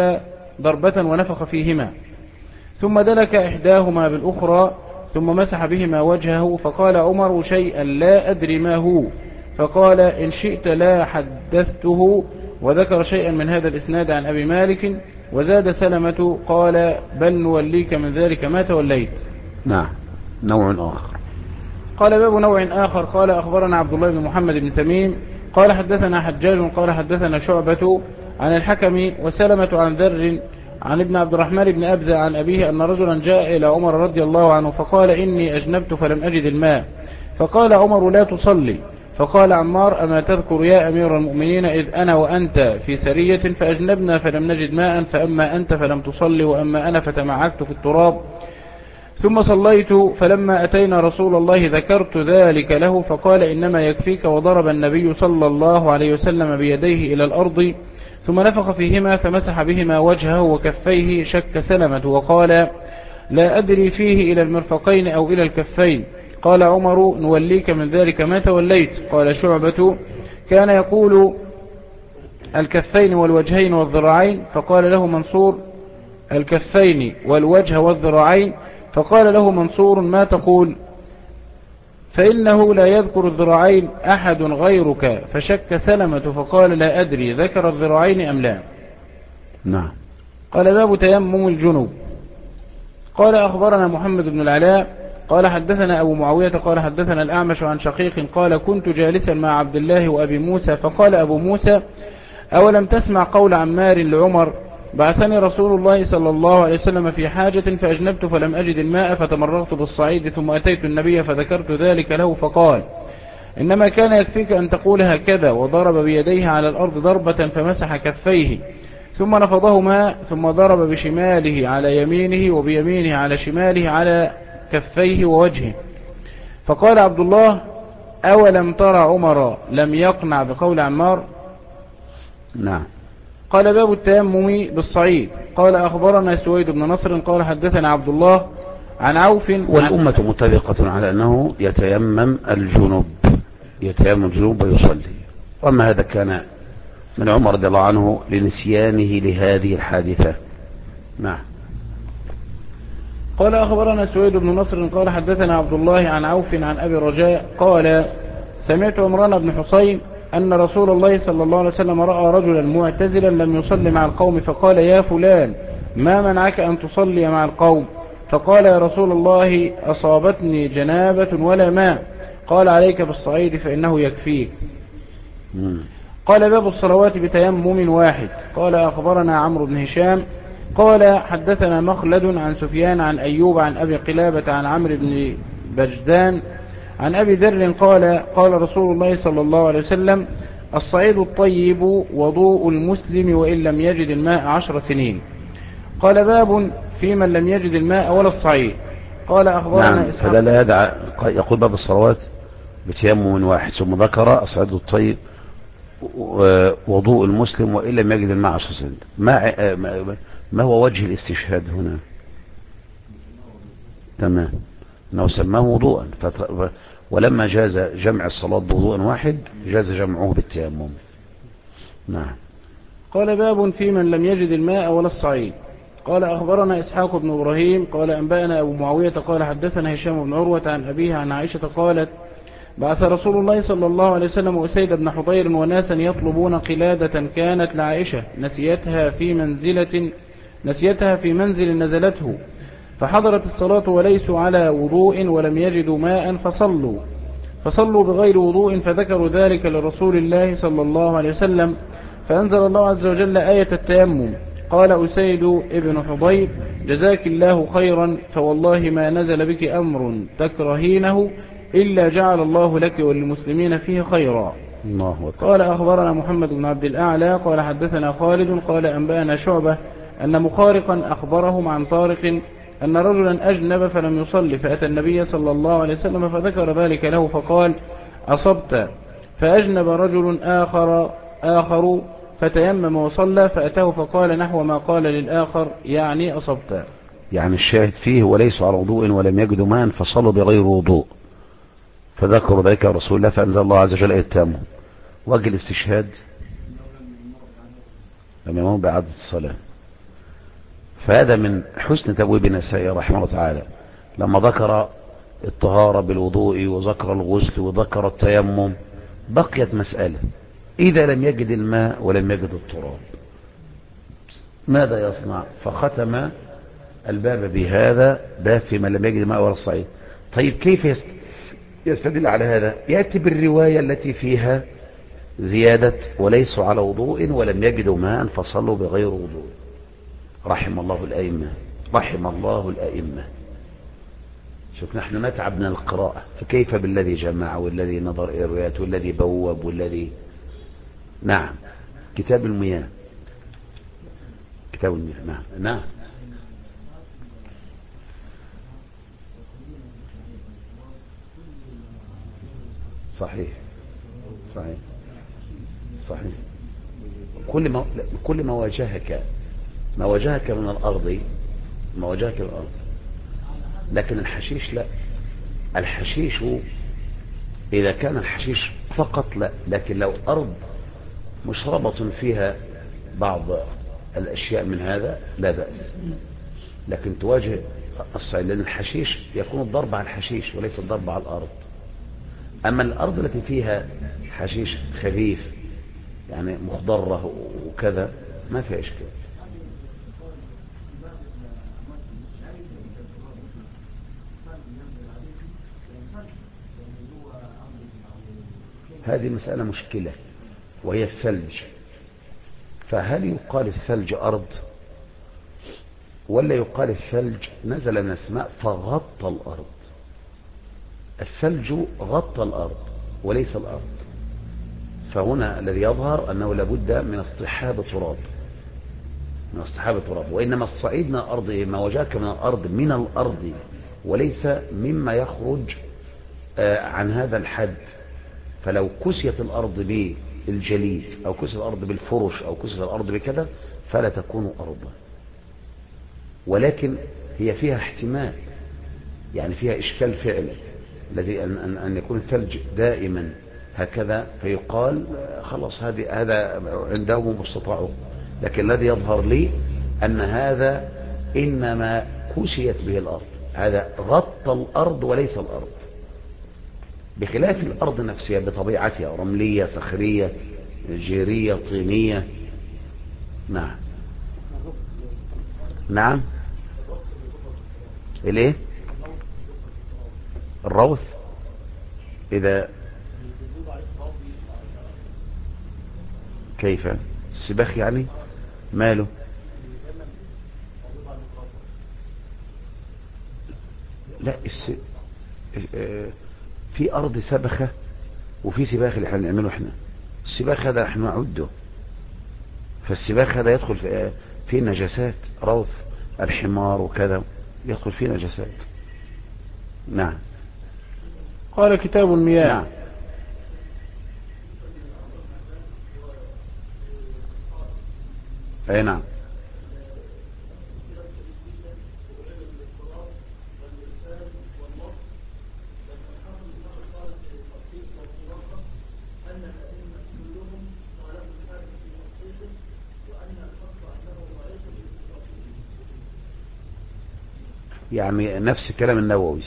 ضربة ونفخ فيهما ثم دلك إحداهما بالأخرى ثم مسح بهما وجهه، فقال عمر شيئا لا أدري ما هو، فقال إن شئت لا حدثته، وذكر شيئا من هذا الإسناد عن أبي مالك وزاد سلمة قال بل نوليك من ذلك ما توليت. نعم. نوع آخر. قال باب نوع آخر. قال أخبرنا عبد الله بن محمد بن تميم قال حدثنا حجاج قال حدثنا شعبة عن الحكم وسلمة عن ذر عن ابن عبد الرحمن بن أبزة عن أبيه أن رجلا جاء إلى عمر رضي الله عنه فقال إني أجنبت فلم أجد الماء، فقال عمر لا تصلي. فقال عمار أما تذكر يا أمير المؤمنين إذ أنا وأنت في سرية فأجنبنا فلم نجد ماء، فأما أنت فلم تصلي وأما أنا فتمعكت في التراب ثم صليت، فلما أتينا رسول الله ذكرت ذلك له فقال إنما يكفيك، وضرب النبي صلى الله عليه وسلم بيديه إلى الأرض ثم نفخ فيهما فمسح بهما وجهه وكفيه. شك سلمة وقال لا أدري فيه إلى المرفقين أو إلى الكفين. قال عمر نوليك من ذلك ما توليت. قال شعبة كان يقول الكفين والوجهين والذراعين، فقال له منصور الكفين والوجه والذراعين، فقال له منصور ما تقول؟ فإنه لا يذكر الذراعين أحد غيرك. فشك سلمة فقال لا أدري ذكر الذراعين أم لا. نعم. قال باب تيمم الجنوب. قال أخبرنا محمد بن العلاء قال حدثنا أبو معاوية قال حدثنا الأعمش عن شقيق قال كنت جالسا مع عبد الله وأبي موسى فقال أبو موسى أولم تسمع قول عمار لعمر بعثني رسول الله صلى الله عليه وسلم في حاجة فأجنبت فلم أجد الماء فتمرغت بالصعيد ثم أتيت النبي فذكرت ذلك له فقال إنما كان يكفيك أن تقول هكذا، وضرب بيديه على الأرض ضربة فمسح كفيه ثم نفضهما ثم ضرب بشماله على يمينه وبيمينه على شماله على كفيه ووجهه. فقال عبد الله أولم ترى عمر لم يقنع بقول عمار؟ نعم. قال باب التيمم بالصعيد. قال أخبرنا سويد بن نصر قال حدثنا عبد الله عن عوف. والأمة متفقة على أنه يتيمم الجنوب ويصلي، وأما هذا كان من عمر رضي الله عنه لنسيانه لهذه الحادثة. نعم. قال أخبرنا سويد بن نصر قال حدثنا عبد الله عن عوف عن أبي رجاء قال سمعت عمران بن حسين أن رسول الله صلى الله عليه وسلم رأى رجلا معتزلا لم يصلي مع القوم فقال يا فلان ما منعك أن تصلي مع القوم؟ فقال يا رسول الله أصابتني جنابة ولا ماء. قال عليك بالصعيد فإنه يكفيك. قال باب الصلوات بتيمم واحد. قال أخبرنا عمرو بن هشام قال حدثنا مخلد عن سفيان عن أيوب عن أبي قلابة عن عمرو بن بجدان عن أبي ذر قال قال رسول الله صلى الله عليه وسلم الصعيد الطيب وضوء المسلم وإن لم يجد الماء 10 سنين. قال باب في من لم يجد الماء ولا الصعيد. قال أخبرنا نعم. فده لا يدعى يقول باب الصلوات بتيمم واحد، ثم ذكر الصعيد الطيب وضوء المسلم وإن لم يجد الماء 10 سنين. ما هو وجه الاستشهاد هنا؟ تمام، انه سماه وضوءا، ولما جاز جمع الصلاة بوضوء واحد جاز جمعه بالتيمم. نعم. قال باب في من لم يجد الماء ولا الصعيد. قال أخبرنا إسحاق بن إبراهيم قال أنبأنا أبو معاوية قال حدثنا هشام بن عروة عن أبيه عن عائشة قالت بعث رسول الله صلى الله عليه وسلم أسيد بن حضير وناسا يطلبون قلادة كانت لعائشة نسيتها في منزل نزلته، فحضرت الصلاة وليسوا على وضوء ولم يجدوا ماء فصلوا بغير وضوء، فذكروا ذلك لرسول الله صلى الله عليه وسلم فأنزل الله عز وجل آية التيمم. قال أسيد ابن حضير جزاك الله خيرا، فوالله ما نزل بك أمر تكرهينه إلا جعل الله لك وللمسلمين فيه خيرا. قال أخبرنا محمد بن عبد الأعلى قال حدثنا خالد قال أنبأنا شعبة أن مخارقا أخبرهم عن طارق أن رجلا أجنب فلم يصلي فأتى النبي صلى الله عليه وسلم فذكر ذلك له فقال أصبت. فأجنب رجل آخر فتيمم وصلى فأتاه فقال نحو ما قال للآخر يعني أصبت. يعني الشاهد فيه وليسوا على وضوء ولم يجدوا ماء فصلوا بغير وضوء، فذكروا ذلك رسول الله فأنزل الله عز وجل آية التيمم. وجه الاستشهاد لم يمر بعد الصلاة. فهذا من حسن تبويب النسائي رحمه الله تعالى لما ذكر الطهارة بالوضوء وذكر الغسل وذكر التيمم، بقيت مسألة إذا لم يجد الماء ولم يجد التراب ماذا يصنع؟ فختم الباب بهذا باب في من لم يجد الماء ولا الصعيد. طيب كيف يستدل على هذا؟ يأتي بالرواية التي فيها زيادة وليسوا على وضوء ولم يجدوا ماء فصلوا بغير وضوء. رحم الله الأئمة. شوف نحن نتعب من القراءة، فكيف بالذي جمع والذي نظر إلى الروايات والذي بوب والذي نعم. كتاب المياه نعم. صحيح. كل ما واجهك من الأرض لكن الحشيش لا. الحشيش إذا كان الحشيش فقط لا، لكن لو أرض مشربة فيها بعض الأشياء من هذا لا بأس، لكن تواجه الصعيد لأن الحشيش يكون الضرب على الحشيش وليس الضرب على الأرض. أما الأرض التي فيها حشيش خفيف يعني مخضرة وكذا ما فيها إشكال. هذه مسألة مشكلة وهي الثلج. فهل يقال الثلج أرض ولا يقال الثلج نزل من السماء فغطى الأرض. الثلج غطى الأرض وليس الأرض. فهنا الذي يظهر أنه لابد من اصطحاب التراب، من اصطحاب التراب. وإنما الصعيد من الأرض ما وجاك من الأرض من الأرض، وليس مما يخرج عن هذا الحد. فلو كسيت الأرض بالجليد أو كسيت الأرض بالفرش أو كسيت الأرض بكذا فلا تكون أرضا. ولكن هي فيها احتمال، يعني فيها إشكال فعلي الذي أن يكون الثلج دائما هكذا، فيقال خلاص هذا عندهم مستطاعه. لكن الذي يظهر لي أن هذا إنما كسيت به الأرض، هذا غطى الأرض وليس الأرض، بخلاف الأرض نفسها بطبيعتها رملية صخرية جيرية طينية. نعم نعم. الايه؟ الروث إذا كيف السباخ يعني ماله؟ لا في أرض سبخة وفي سباخ اللي احنا بنعمله احنا. السباخ هذا احنا نعده، فالسباخ هذا يدخل في نجاسات، روث الحمار وكذا يدخل فيه نجاسات. نعم. قال كتاب المياه. نعم. اي نعم. يعني نفس كلام النووي.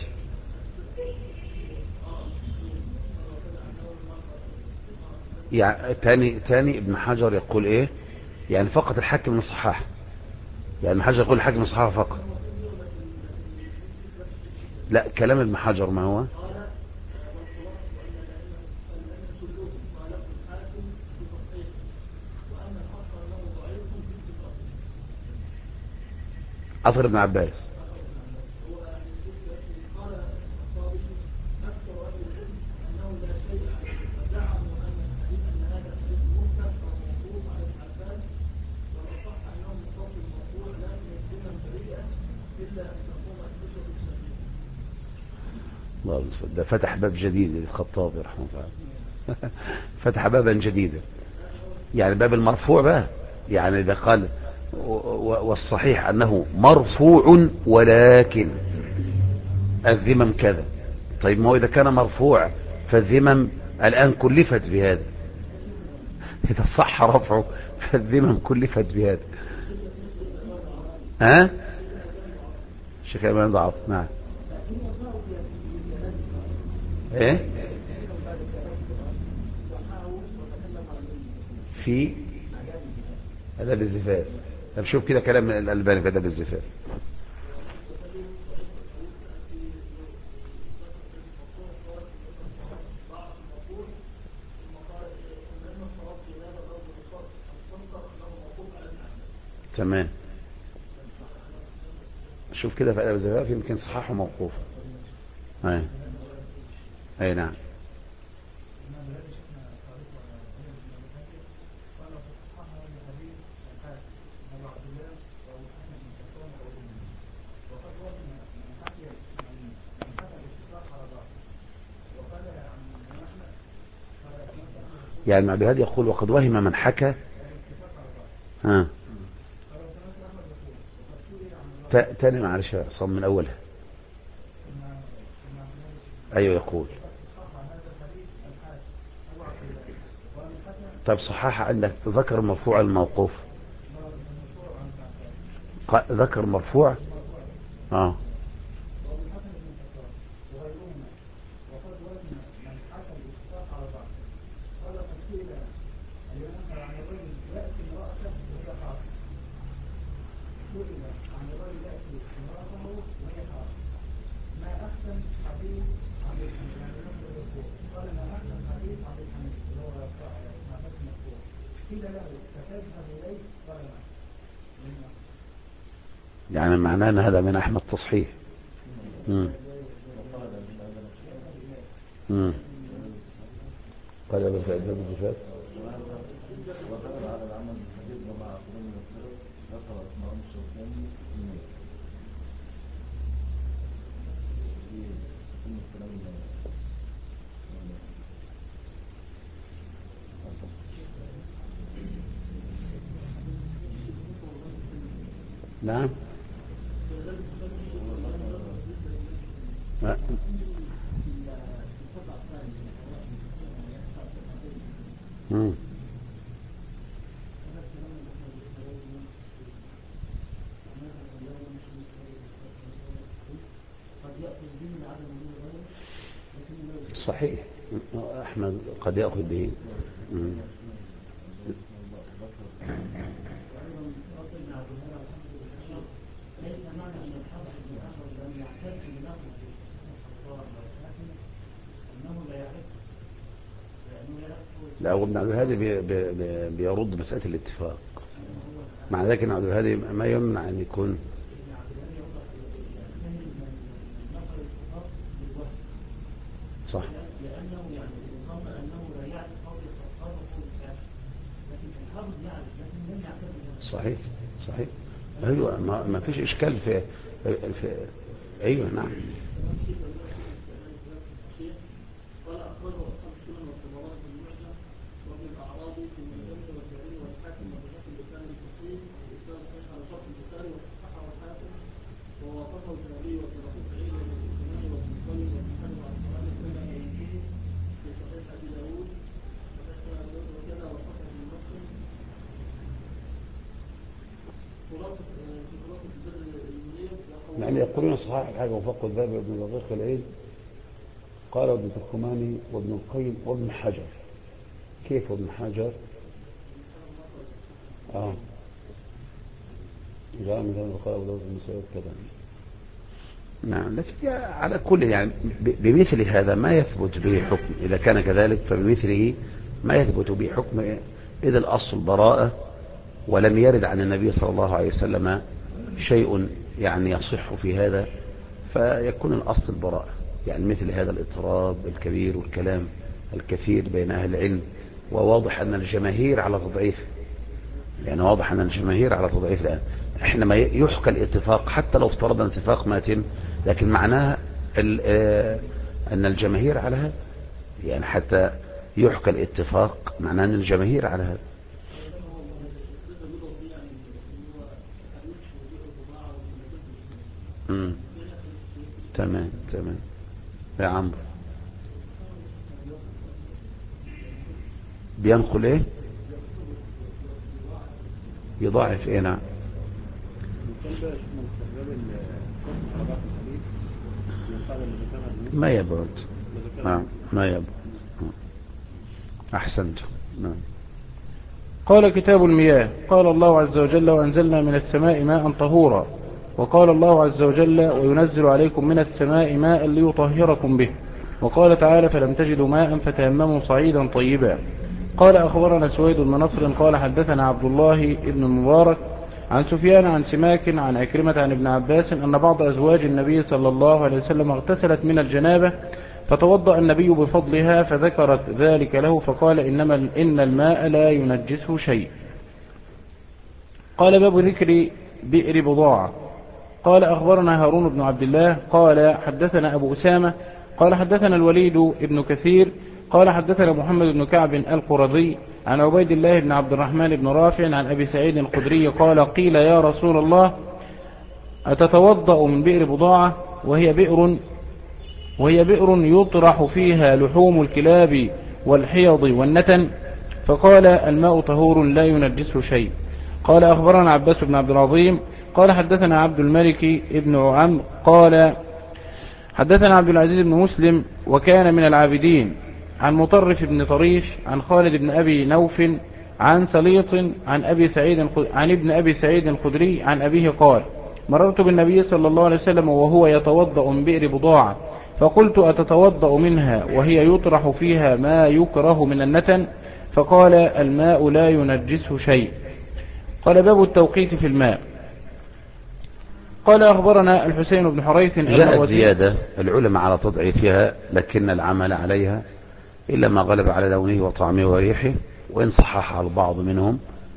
يعني تاني ابن حجر يقول ايه؟ يعني فقط الحاكم من صحاح، يعني ابن حجر يقول الحاكم من صحاح فقط. لا كلام ابن حجر ما هو؟ أثر ابن عباس. الله، ده فتح باب جديد للخطابي رحمه الله. فتح بابا جديدا، يعني باب المرفوع بقى. يعني إذا قال والصحيح أنه مرفوع ولكن الذمم كذا. طيب ما هو إذا كان مرفوع فالذمم الآن كلفت بهذا، إذا صح رفعه فالذمم كلفت بهذا. ها الشيخ إمام ضعف. نعم. ايه في أدب الزفاف؟ طب شوف كده كلام الألباني في أدب الزفاف. تمام. شوف كده في أدب الزفاف يمكن صححه موقوف. اي نعم. يعني مع بهذا يقول وقد وهم من حكى. ها تاني معلش عصام من أولها. أيوه يقول. طيب صحاح عندك ذكر المرفوع الموقوف، ذكر مرفوع. يعني معناه أن هذا من أحمد تصحيح. قال بس عدد الصفات نعم. صحيح، أحمد قد يأخذ به. لا، وابن عبد الهادي بيرد مسألة الاتفاق. مع ذلك ابن عبد الهادي ما يمنع أن يكون صح. لأنه يعني يظن أنه لا يعرف قول الخطاب وقول الكافر، لكن الحافظ يعرف لكن لم يعتبر. صحيح صحيح. أيوة، ما فيش إشكال في أيوة نعم. قال أخرجه أصحاب السنن والطبراني في المعجم وابن الأعرابي في المجمع والجرير والحاكم وبنفس اللسان الفصيح والإسلام صحيح على شرط البخاري وصححه الحاكم ووافقه الذهبي وتركه سعيد والإسلامي والمصلي والحاكم على القرآن كل أيديه في صحيح أبي داوود وكذا وصححه ابن مسلم. خلاصة البدر المنير يعني يقولون صحيح الحاجة وفقه الذهبي وابن دقيق العيد. قال ابن تركماني وابن القيم وابن حجر. كيف ابن حجر؟ جاء من هذا القول ودوز المسائل كذا. نعم، لكن على كل يعني بمثل هذا ما يثبت به حكم. إذا كان كذلك فبمثله ما يثبت به حكم، إذا الأصل براءة ولم يرد عن النبي صلى الله عليه وسلم شيء يعني يصح في هذا، فيكون الأصل البراءة. يعني مثل هذا الاضطراب الكبير والكلام الكثير بين أهل العلم، وواضح أن الجماهير على تضعيف، يعني واضح أن الجماهير على تضعيف الآن. حينما يحكى الاتفاق حتى لو افترضنا اتفاق ماتم، لكن معناها أن الجماهير على هذا، يعني حتى يحكى الاتفاق معناه أن الجماهير على هذا. تمام تمام يا عمرو. بينقل ايه؟ يضاعف ايه؟ نعم. ما يبعد. نعم ما يبعد. احسنت. نعم. قال كتاب المياه. قال الله عز وجل وأنزلنا من السماء ماء طهورا. وقال الله عز وجل وينزل عليكم من السماء ماء ليطهركم به. وقال تعالى فلم تجدوا ماء فتيمموا صعيدا طيبا. قال أخبرنا سويد بن نصر قال حدثنا عبد الله بن المبارك عن سفيان عن سماك عن عكرمة عن ابن عباس أن بعض أزواج النبي صلى الله عليه وسلم اغتسلت من الجنابة فتوضأ النبي بفضلها فذكرت ذلك له فقال إن الماء لا ينجسه شيء. قال باب ذكر بئر بضاعة. قال أخبرنا هارون بن عبد الله قال حدثنا أبو أسامة قال حدثنا الوليد بن كثير قال حدثنا محمد بن كعب القرظي عن عبيد الله بن عبد الرحمن بن رافع عن أبي سعيد الخدري قال قيل يا رسول الله أتتوضأ من بئر بضاعة وهي بئر يطرح فيها لحوم الكلاب والحيض والنتن؟ فقال الماء طهور لا ينجسه شيء. قال أخبرنا عباس بن عبد العظيم قال حدثنا عبد الملك ابن عمرو قال حدثنا عبد العزيز بن مسلم وكان من العابدين عن مطرف بن طريش عن خالد بن أبي نوف عن سليط عن ابن أبي سعيد الخدري عن أبيه قال مررت بالنبي صلى الله عليه وسلم وهو يتوضأ من بئر بضاعة فقلت أتتوضأ منها وهي يطرح فيها ما يكره من النتن؟ فقال الماء لا ينجسه شيء. قال باب التوقيت في الماء. قال أخبرنا الحسين بن حريث جاءت زيادة العلماء على تضعيفها لكن العمل عليها إلا ما غلب على لونه وطعمه وريحه، وإن صححها البعض منهم.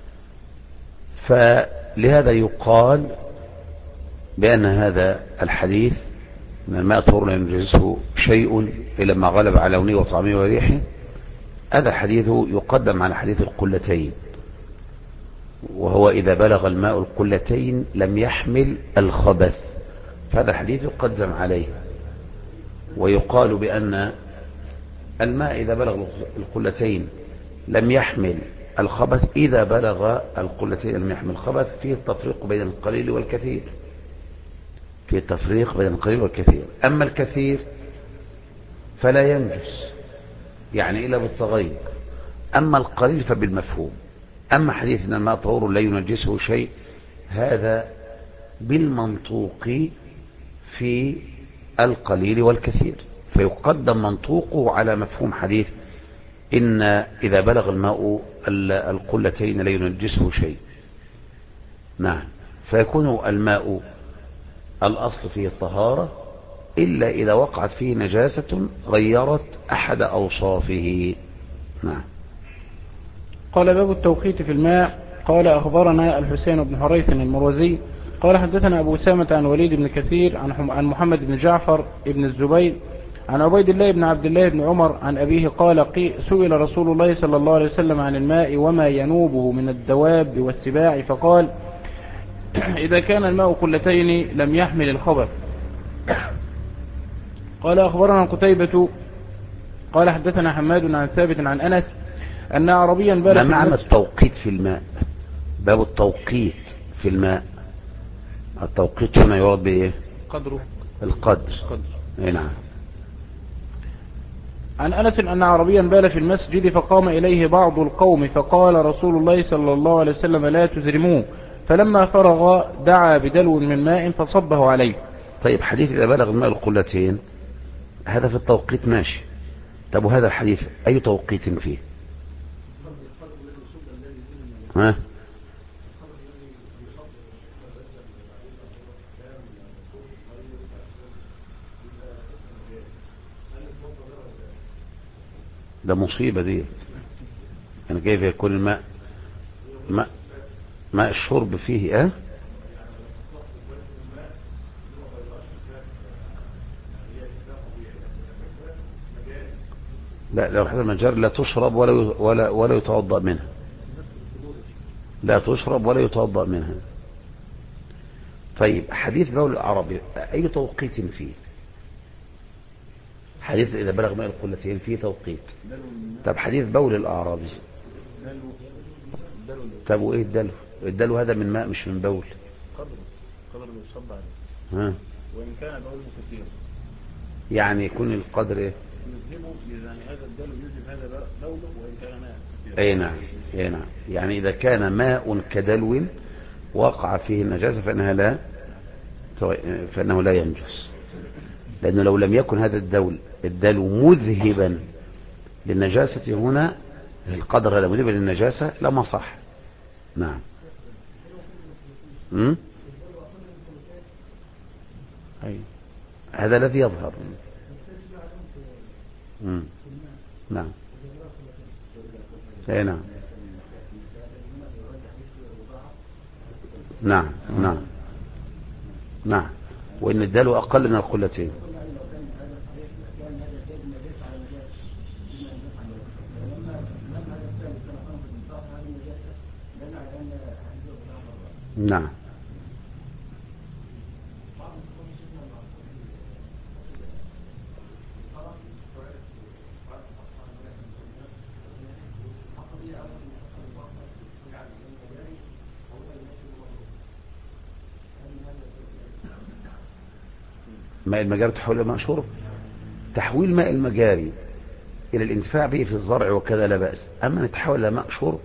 فلهذا يقال بأن هذا الحديث من الماء طهور لا ينجسه شيء إلا ما غلب على لونه وطعمه وريحه، هذا الحديث يقدم على حديث القلتين، وهو إذا بلغ الماء القلتين لم يحمل الخبث، فهذا الحديث يقدم عليه. ويقال بأن الماء إذا بلغ القلتين لم يحمل الخبث، إذا بلغ القلتين لم يحمل الخبث، فيه التفريق بين القليل والكثير، فيه التفريق بين القليل والكثير. أما الكثير فلا ينجس يعني إلا بالتغير، أما القليل فبالمفهوم. أما حديث أن الماء طهور لا ينجسه شيء، هذا بالمنطوق في القليل والكثير، فيقدم منطوقه على مفهوم حديث إن إذا بلغ الماء القلتين لا ينجسه شيء. نعم، فيكون الماء الأصل فيه الطهارة إلا إذا وقعت فيه نجاسة غيرت أحد أوصافه. نعم. قال باب التوقيت في الماء. قال أخبرنا الحسين بن حريث المروزي قال حدثنا أبو أسامة عن وليد بن كثير عن محمد بن جعفر بن الزبير عن عبيد الله بن عبد الله بن عمر عن أبيه قال سئل رسول الله صلى الله عليه وسلم عن الماء وما ينوبه من الدواب والسباع، فقال إذا كان الماء قلتين لم يحمل الخبث. قال أخبرنا قتيبة قال حدثنا حماد عن ثابت عن أنس أن عربيا بالغ. ما معنى التوقيت في الماء؟ باب التوقيت في الماء. التوقيت هنا يراد بإيه؟ قدره، القدر. نعم. عن أنس أن عربيا بال في المسجد فقام إليه بعض القوم فقال رسول الله صلى الله عليه وسلم لا تزرموه، فلما فرغ دعا بدلو من ماء فصبه عليه. طيب، حديث إذا بلغ الماء القلتين هذا في التوقيت ماشي. طب وهذا الحديث أي توقيت فيه؟ ها؟ ده مصيبة دي. يعني كيف يكون الماء ماء الشرب فيه لا، لو حدث المجار لا تشرب ولا يتوضأ منها، لا تشرب ولا يتوضأ منها. طيب، حديث بول العربي أي توقيت فيه؟ حديث إذا بلغ ماء القلتين فيه توقيت. طب حديث بول الأعرابي، طب وإيه الدلو؟ الدلو هذا من ماء مش من بول. قدر يصب عليه. وإن كان بول كثير يعني يكون القدر إيه؟ يذهبه، يعني هذا الدلو يذهب هذا بوله وإن كان ماء كثير. أي نعم، أي نعم. يعني إذا كان ماء كدلو وقع فيه النجاسة فإنه لا ينجس، لأنه لو لم يكن هذا الدلو مذهبا للنجاسة هنا، القدر هذا مذهبا للنجاسة لما صح. نعم. هذا الذي يظهر. نعم. اي نعم. نعم. نعم. نعم. وإن الدلو أقل من القلتين. نعم. ماء المجاري تحويل ماء شرب. تحويل ماء المجاري إلى الانتفاع به في الزرع وكذا لا بأس، أما يتحول إلى ماء شرب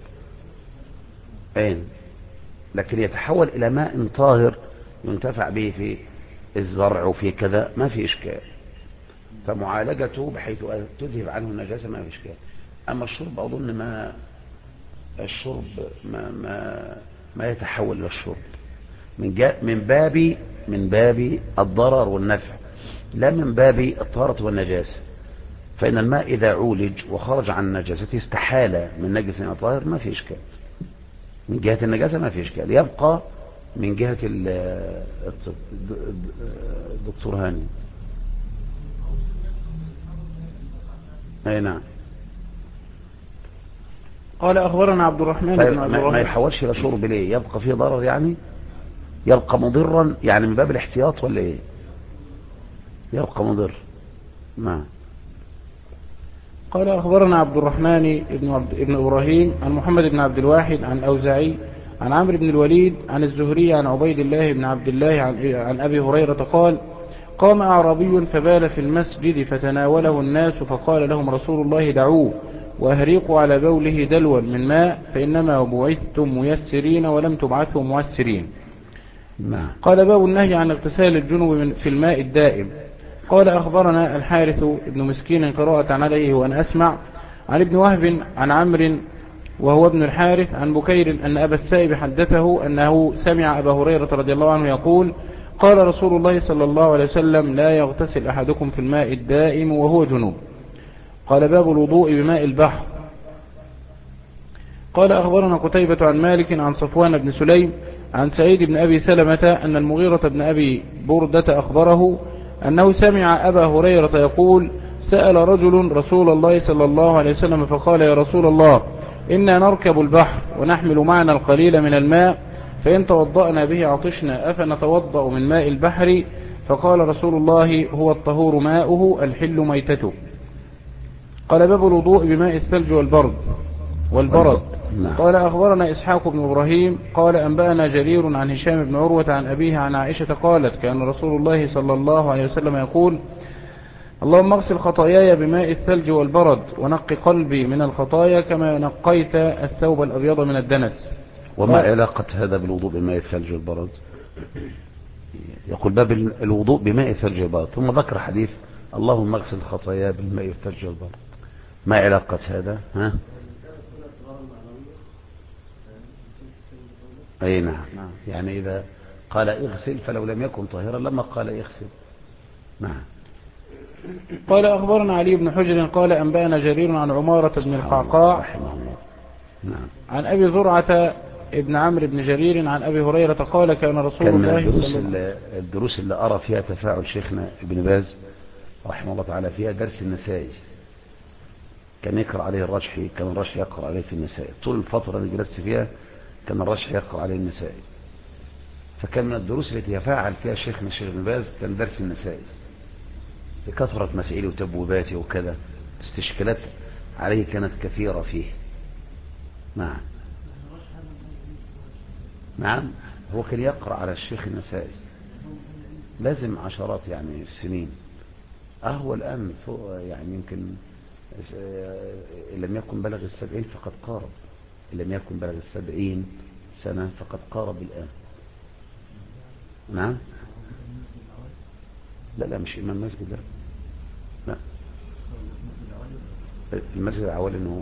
لكن يتحول إلى ماء طاهر ينتفع به في الزرع وفي كذا ما في إشكال، فمعالجته بحيث تذهب عنه النجاسة ما في إشكال. أما الشرب أظن ما يتحول إلى الشرب، من باب الضرر والنفع، لا من باب الطهارة والنجاسة. فإن الماء إذا عولج وخرج عن نجاسته استحال من نجس إلى طاهر، ما في إشكال. من جهة النجاسة ما في إشكال. يبقى من جهة الدكتور هاني. أي نعم. قال أخبرنا عبد الرحمن طيب بن عبد الرحمن. ما يحولش إلى شرب ليه؟ يبقى فيه ضرر يعني؟ يبقى مضرا يعني من باب الاحتياط ولا إيه؟ يبقى مضر. نعم. قال أخبرنا عبد الرحمن بن إبراهيم عن محمد بن عبد الواحد عن أوزاعي عن عمرو بن الوليد عن الزهري عن عبيد الله بن عبد الله عن أبي هريرة قال: قام أعرابي فبال في المسجد فتناوله الناس، فقال لهم رسول الله: دعوه وأهريقوا على بوله دلوا من ماء، فإنما بعثتم ميسرين ولم تبعثوا معسرين. قال: باب النهي عن اغتسال الجنوب في الماء الدائم. قال: أخبرنا الحارث بن مسكين قراءة عليه وأنا أسمع عن ابن وهب عن عمرو وهو ابن الحارث عن بكير أن أبا السائب حدثه أنه سمع أبا هريرة رضي الله عنه يقول: قال رسول الله صلى الله عليه وسلم: لا يغتسل أحدكم في الماء الدائم وهو جنوب. قال: باب الوضوء بماء البحر. قال: أخبرنا قتيبة عن مالك عن صفوان بن سليم عن سعيد بن أبي سلمة أن المغيرة بن أبي بردة أخبره أنه سمع أبا هريرة يقول: سأل رجل رسول الله صلى الله عليه وسلم فقال: يا رسول الله، إنا نركب البحر ونحمل معنا القليل من الماء، فإن توضأنا به عطشنا أفنتوضأ من ماء البحر؟ فقال رسول الله: هو الطهور ماؤه الحل ميتته. قال: باب الوضوء بماء الثلج والبرد. قال: أخبرنا إسحاق بن إبراهيم قال: أنبأنا جرير عن هشام بن عروة عن أبيه عن عائشة قالت: كان رسول الله صلى الله عليه وسلم يقول: اللهم اغسل خطاياي بماء الثلج والبرد، ونقي قلبي من الخطايا كما نقيت الثوب الأبيض من الدنس. وما علاقة هذا بالوضوء بماء الثلج والبرد؟ يقول باب الوضوء بماء الثلج والبرد، ثم ذكر حديث اللهم اغسل خطاياي بالماء الثلج والبرد. ما علاقة هذا؟ ها؟ أي نعم. يعني إذا قال اغسل فلو لم يكن طاهرا لما قال اغسل. نعم. قال: أخبرنا علي بن حجر قال: أنبأنا جرير عن عمارة بن القعقاع عن أبي زرعة ابن عمرو بن جرير عن أبي هريرة قال: كان رسول الله صلى الله عليه وسلم. الدروس اللي أرى فيها تفاعل شيخنا ابن باز رحمه الله تعالى فيها درس النسائي. كان يقرأ عليه الرشحي، كان الرشحي يقرأ عليه في النسائي. طول الفترة اللي جلست فيها كان الرشحي يقرأ عليه النسائي. فكان من الدروس التي يفاعل فيها شيخنا الشيخ ابن باز كان درس النسائي، لكثرة مسائل وتبويباته وكذا، استشكالات عليه كانت كثيرة فيه. نعم. هو كان يقرأ على الشيخ النسائي لازم عشرات يعني السنين. هو الآن يعني يمكن إن لم يكن بلغ 70 فقد قارب، إن لم يكن بلغ 70 سنة فقد قارب الآن. نعم. لا مش إمام مسجد، لا المسجد العوالي إنه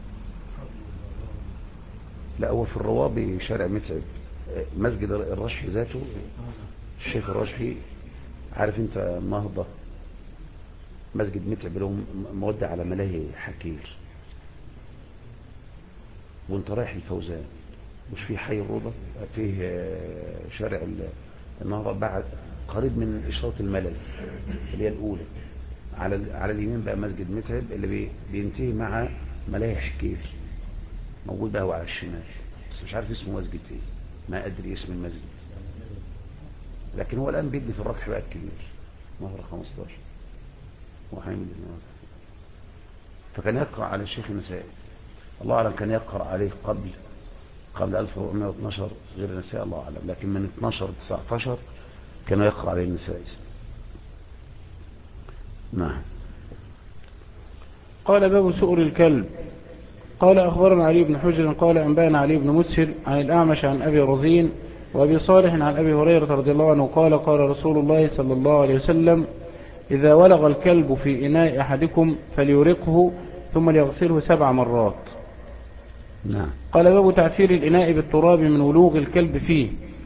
لا، هو في الروابي شارع متعب. مسجد الرشحي ذاته الشيخ الرشحي، عارف انت النهضة مسجد متعب له مودع على ملاهي حكير، وانت رايح الفوزان مش في حي الروضة، فيه شارع النهضة بعد قريب من إشارة الملل اللي هي الأولى. على اليمين بقى مسجد متعب اللي بينتهي مع ملاهي حكير، موجود بقى على الشمال، بس مش عارف اسمه مسجد ايه، ما ادري اسم المسجد، لكن هو الان بيبني في الركح بقى الكبير نهر 15 وحامد النهر. فكان يقرأ على الشيخ النسائي، الله اعلم كان يقرأ عليه قبل 1412 غير النسائي الله اعلم، لكن من 12 19 كان يقرأ عليه النسائي. نعم. قال: باب سؤر الكلب. قال: أخبرنا علي بن حجر قال: أنبأنا علي بن مسهر عن الأعمش عن أبي رزين وأبي صالح عن أبي هريرة رضي الله عنه قال: قال رسول الله صلى الله عليه وسلم: إذا ولغ الكلب في إناء أحدكم فليرقه ثم ليغسله 7 مرات. نعم. قال: باب تعفير الإناء بالتراب من ولوغ الكلب فيه.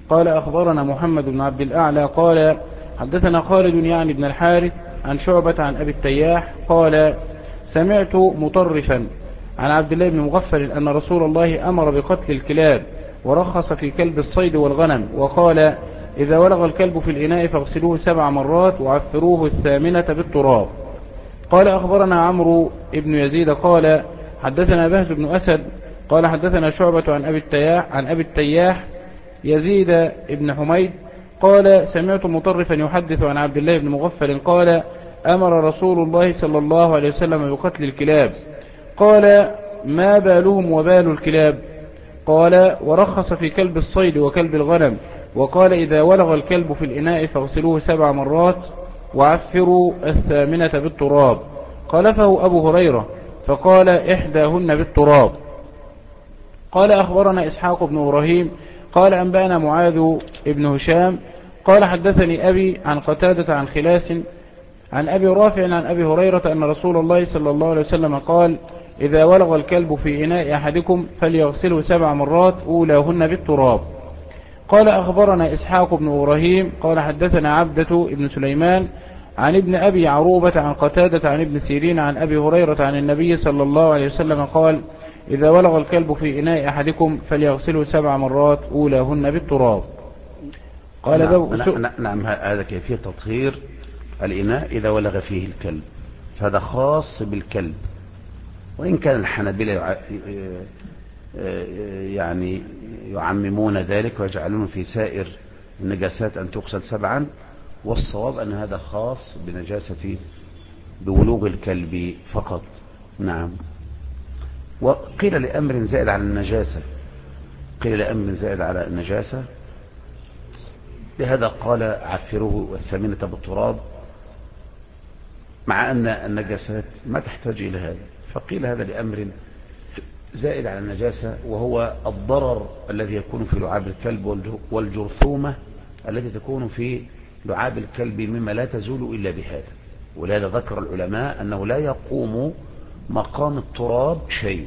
قال أخبرنا محمد بن عبد الأعلى قال حدثنا خالد يعني بن الحارث عن شعبة عن أبي التياح قال سمعت مطرفا عن عبد الله بن مغفل أن رسول الله أمر بقتل الكلاب ورخص في كلب الصيد والغنم، وقال إذا ولغ الكلب في الإناء فاغسلوه 7 مرات وعفروه 8 بالتراب. قال أخبرنا عمرو بن يزيد قال حدثنا بهز بن أسد قال حدثنا شعبة عن أبي التياح يزيد بن حميد قال سمعت مطرفا يحدث عن عبد الله بن مغفل قال أمر رسول الله صلى الله عليه وسلم بقتل الكلاب. قال ما بالهم وبال الكلاب؟ قال ورخص في كلب الصيد وكلب الغنم، وقال إذا ولغ الكلب في الإناء فاغسلوه 7 مرات وعفروا 8 بالتراب. خالفه أبو هريرة فقال إحداهن بالتراب. قال أخبرنا إسحاق بن إبراهيم قال أنبأنا معاذ بن هشام قال حدثني أبي عن قتادة عن خلاس عن أبي رافع عن أبي هريرة أن رسول الله صلى الله عليه وسلم قال إذا ولغ الكلب في إناء أحدكم فليغسله 7 مرات أولاهن بالتراب. قال أخبرنا إسحاق بن إبراهيم قال حدثنا عبدة بن سليمان عن ابن أبي عروبة عن قتادة عن ابن سيرين عن أبي هريرة عن النبي صلى الله عليه وسلم قال إذا ولغ الكلب في إناء أحدكم فليغسله 7 مرات أولاهن بالتراب. قال نعم هذا كيفية تطهير الإناء إذا ولغ فيه الكلب، فهذا خاص بالكلب، وإن كان الحنابلة يعني يعممون ذلك ويجعلون في سائر النجاسات أن تغسل 7، والصواب أن هذا خاص بنجاسة بولوغ الكلب فقط. نعم. وقيل لأمر زائد على النجاسة، قيل لأمر زائد على النجاسة، لهذا قال عفروه 8 بالتراب، مع أن النجاسات ما تحتاج إلى هذا، فقيل هذا لأمر زائد على النجاسة، وهو الضرر الذي يكون في لعاب الكلب والجرثومة التي تكون في لعاب الكلب مما لا تزول إلا بهذا. ولهذا ذكر العلماء أنه لا يقوم مقام التراب شيء.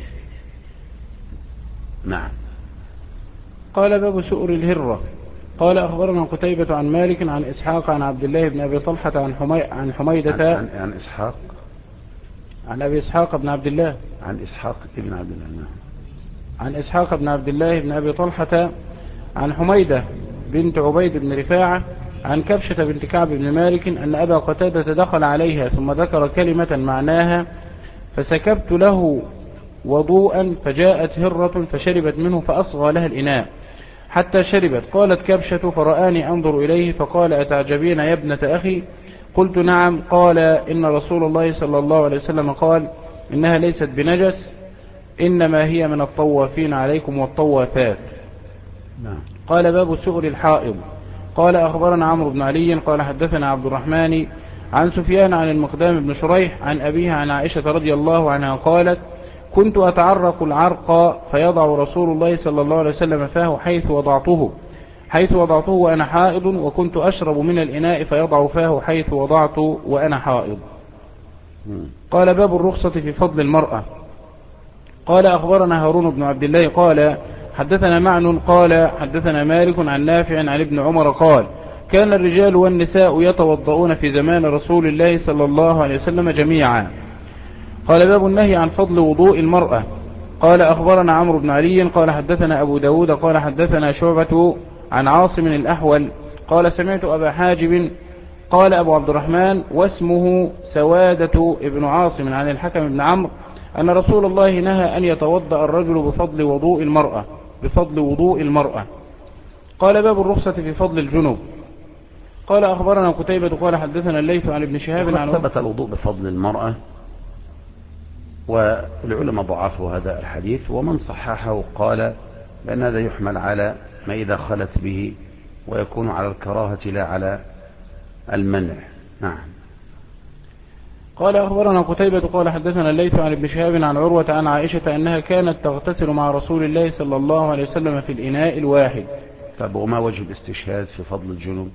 نعم. قال باب سؤر الهرة. قال أخبرنا قتيبة عن مالك عن إسحاق عن عبد الله بن أبي طلحة عن حميدة عن إسحاق عن أبي إسحاق بن عبد الله عن إسحاق بن عبد الله عن إسحاق بن عبد الله بن أبي طلحة عن حميدة بنت عبيد بن رفاعة عن كبشة بنت كعب بن مالك أن أبا قتادة دخل عليها ثم ذكر كلمة معناها فسكبت له وضوءا فجاءت هرة فشربت منه فأصغى لها الإناء حتى شربت. قالت كبشة فرآني أنظر إليه فقال أتعجبين يا ابنة أخي؟ قلت نعم. قال إن رسول الله صلى الله عليه وسلم قال إنها ليست بنجس إنما هي من الطوافين عليكم والطوافات. قال باب سؤر الحائض. قال أخبرنا عمرو بن علي قال حدثنا عبد الرحمن عن سفيان عن المقدام بن شريح عن أبيها عن عائشة رضي الله عنها قالت كنت أتعرق العرق فيضع رسول الله صلى الله عليه وسلم فاه حيث وضعته وأنا حائض، وكنت أشرب من الإناء فيضع فاه حيث وضعته وأنا حائض. قال باب الرخصة في فضل المرأة. قال أخبرنا هارون بن عبد الله قال حدثنا معن قال حدثنا مالك عن نافع عن ابن عمر قال كان الرجال والنساء يتوضؤون في زمان رسول الله صلى الله عليه وسلم جميعا. قال باب النهي عن فضل وضوء المرأة. قال أخبرنا عمرو بن علي قال حدثنا أبو داود قال حدثنا شعبة عن عاصم الأحول قال سمعت أبا حاجب قال أبو عبد الرحمن واسمه سوادة ابن عاصم عن الحكم بن عمرو أن رسول الله نهى أن يتوضأ الرجل بفضل وضوء المرأة. قال باب الرخصة في فضل الجنوب. قال أخبرنا قتيبة قال حدثنا الليث عن ابن شهاب عن ثبت الوضوء بفضل المرأة، والعلماء ضعفوا هذا الحديث، ومن صححه قال بأن هذا يحمل على ما إذا خلت به ويكون على الكراهة لا على المنع. نعم. قال أخبرنا قتيبة قال حدثنا الليث عن ابن شهاب عن عروة عن عائشة أنها كانت تغتسل مع رسول الله صلى الله عليه وسلم في الإناء الواحد. طب وما وجه الاستشهاد في فضل الجنوب؟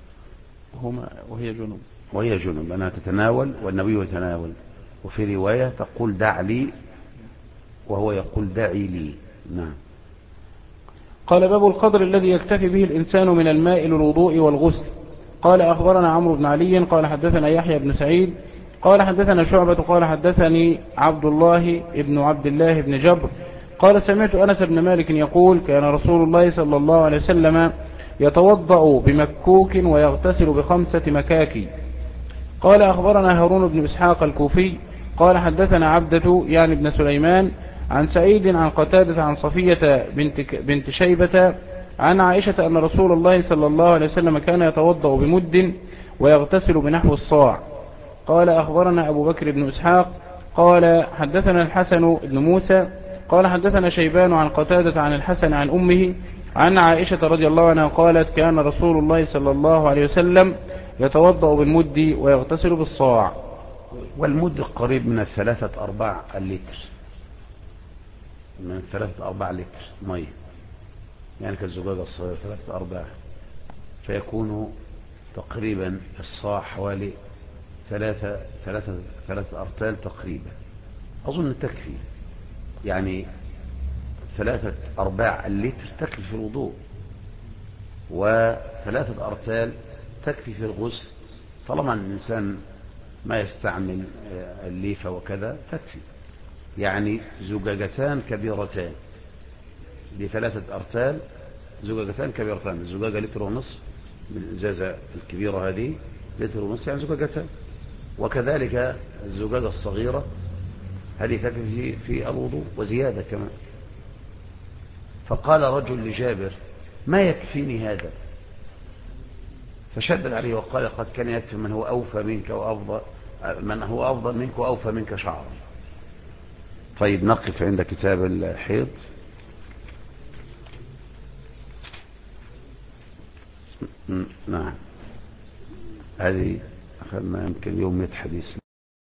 وهي جنوب أنها تتناول والنبي يتناول، وفي رواية تقول دع لي وهو يقول دعي لي. نعم. قال باب القدر الذي يكتفي به الإنسان من الماء للوضوء والغسل. قال أخبرنا عمرو بن علي قال حدثنا يحيى بن سعيد قال حدثنا شعبة قال حدثني عبد الله ابن عبد الله بن جبر قال سمعت أنس بن مالك يقول كان رسول الله صلى الله عليه وسلم يتوضأ بمكوك ويغتسل ب5 مكاك. قال أخبرنا هارون بن إسحاق الكوفي قال حدثنا عبدة يعني بن سليمان عن سعيد عن قتادة عن صفية بنت شيبة عن عائشة أن رسول الله صلى الله عليه وسلم كان يتوضأ بمد ويغتسل بنحو الصاع. قال أخبرنا أبو بكر بن إسحاق قال حدثنا الحسن بن موسى قال حدثنا شيبان عن قتادة عن الحسن عن أمه عن عائشة رضي الله عنها قالت كان رسول الله صلى الله عليه وسلم يتوضأ بالمد ويغتسل بالصاع. والمد قريب من 3/4 اللتر، من 3/4 لتر مية، يعني كالزجاجة الصغيرة 3/4، فيكون تقريبا الصاع حوالي 3 أرطال تقريبا، أظن تكفي، يعني 3/4 اللتر تكفي في الوضوء، و3 أرطال تكفي في الغسل، طالما الإنسان ما يستعمل الليفة وكذا تكفي، يعني زجاجتان كبيرتان ب3 أرطال، زجاجتان كبيرتان، الزجاجة 1.5 لتر من الإزازة الكبيرة هذه 1.5 لتر، يعني زجاجتان، وكذلك الزجاجة الصغيرة هذه تكفي في الوضوء وزيادة كمان. فقال رجل لجابر ما يكفيني هذا، فشدد عليه وقال قد كان يكفي من هو أوفى منك وأفضل، من هو أفضل منك وأوفى منك شعرا. طيب نقف عند كتاب الحيض. نعم، هذه أخذنا يمكن يوم حديث.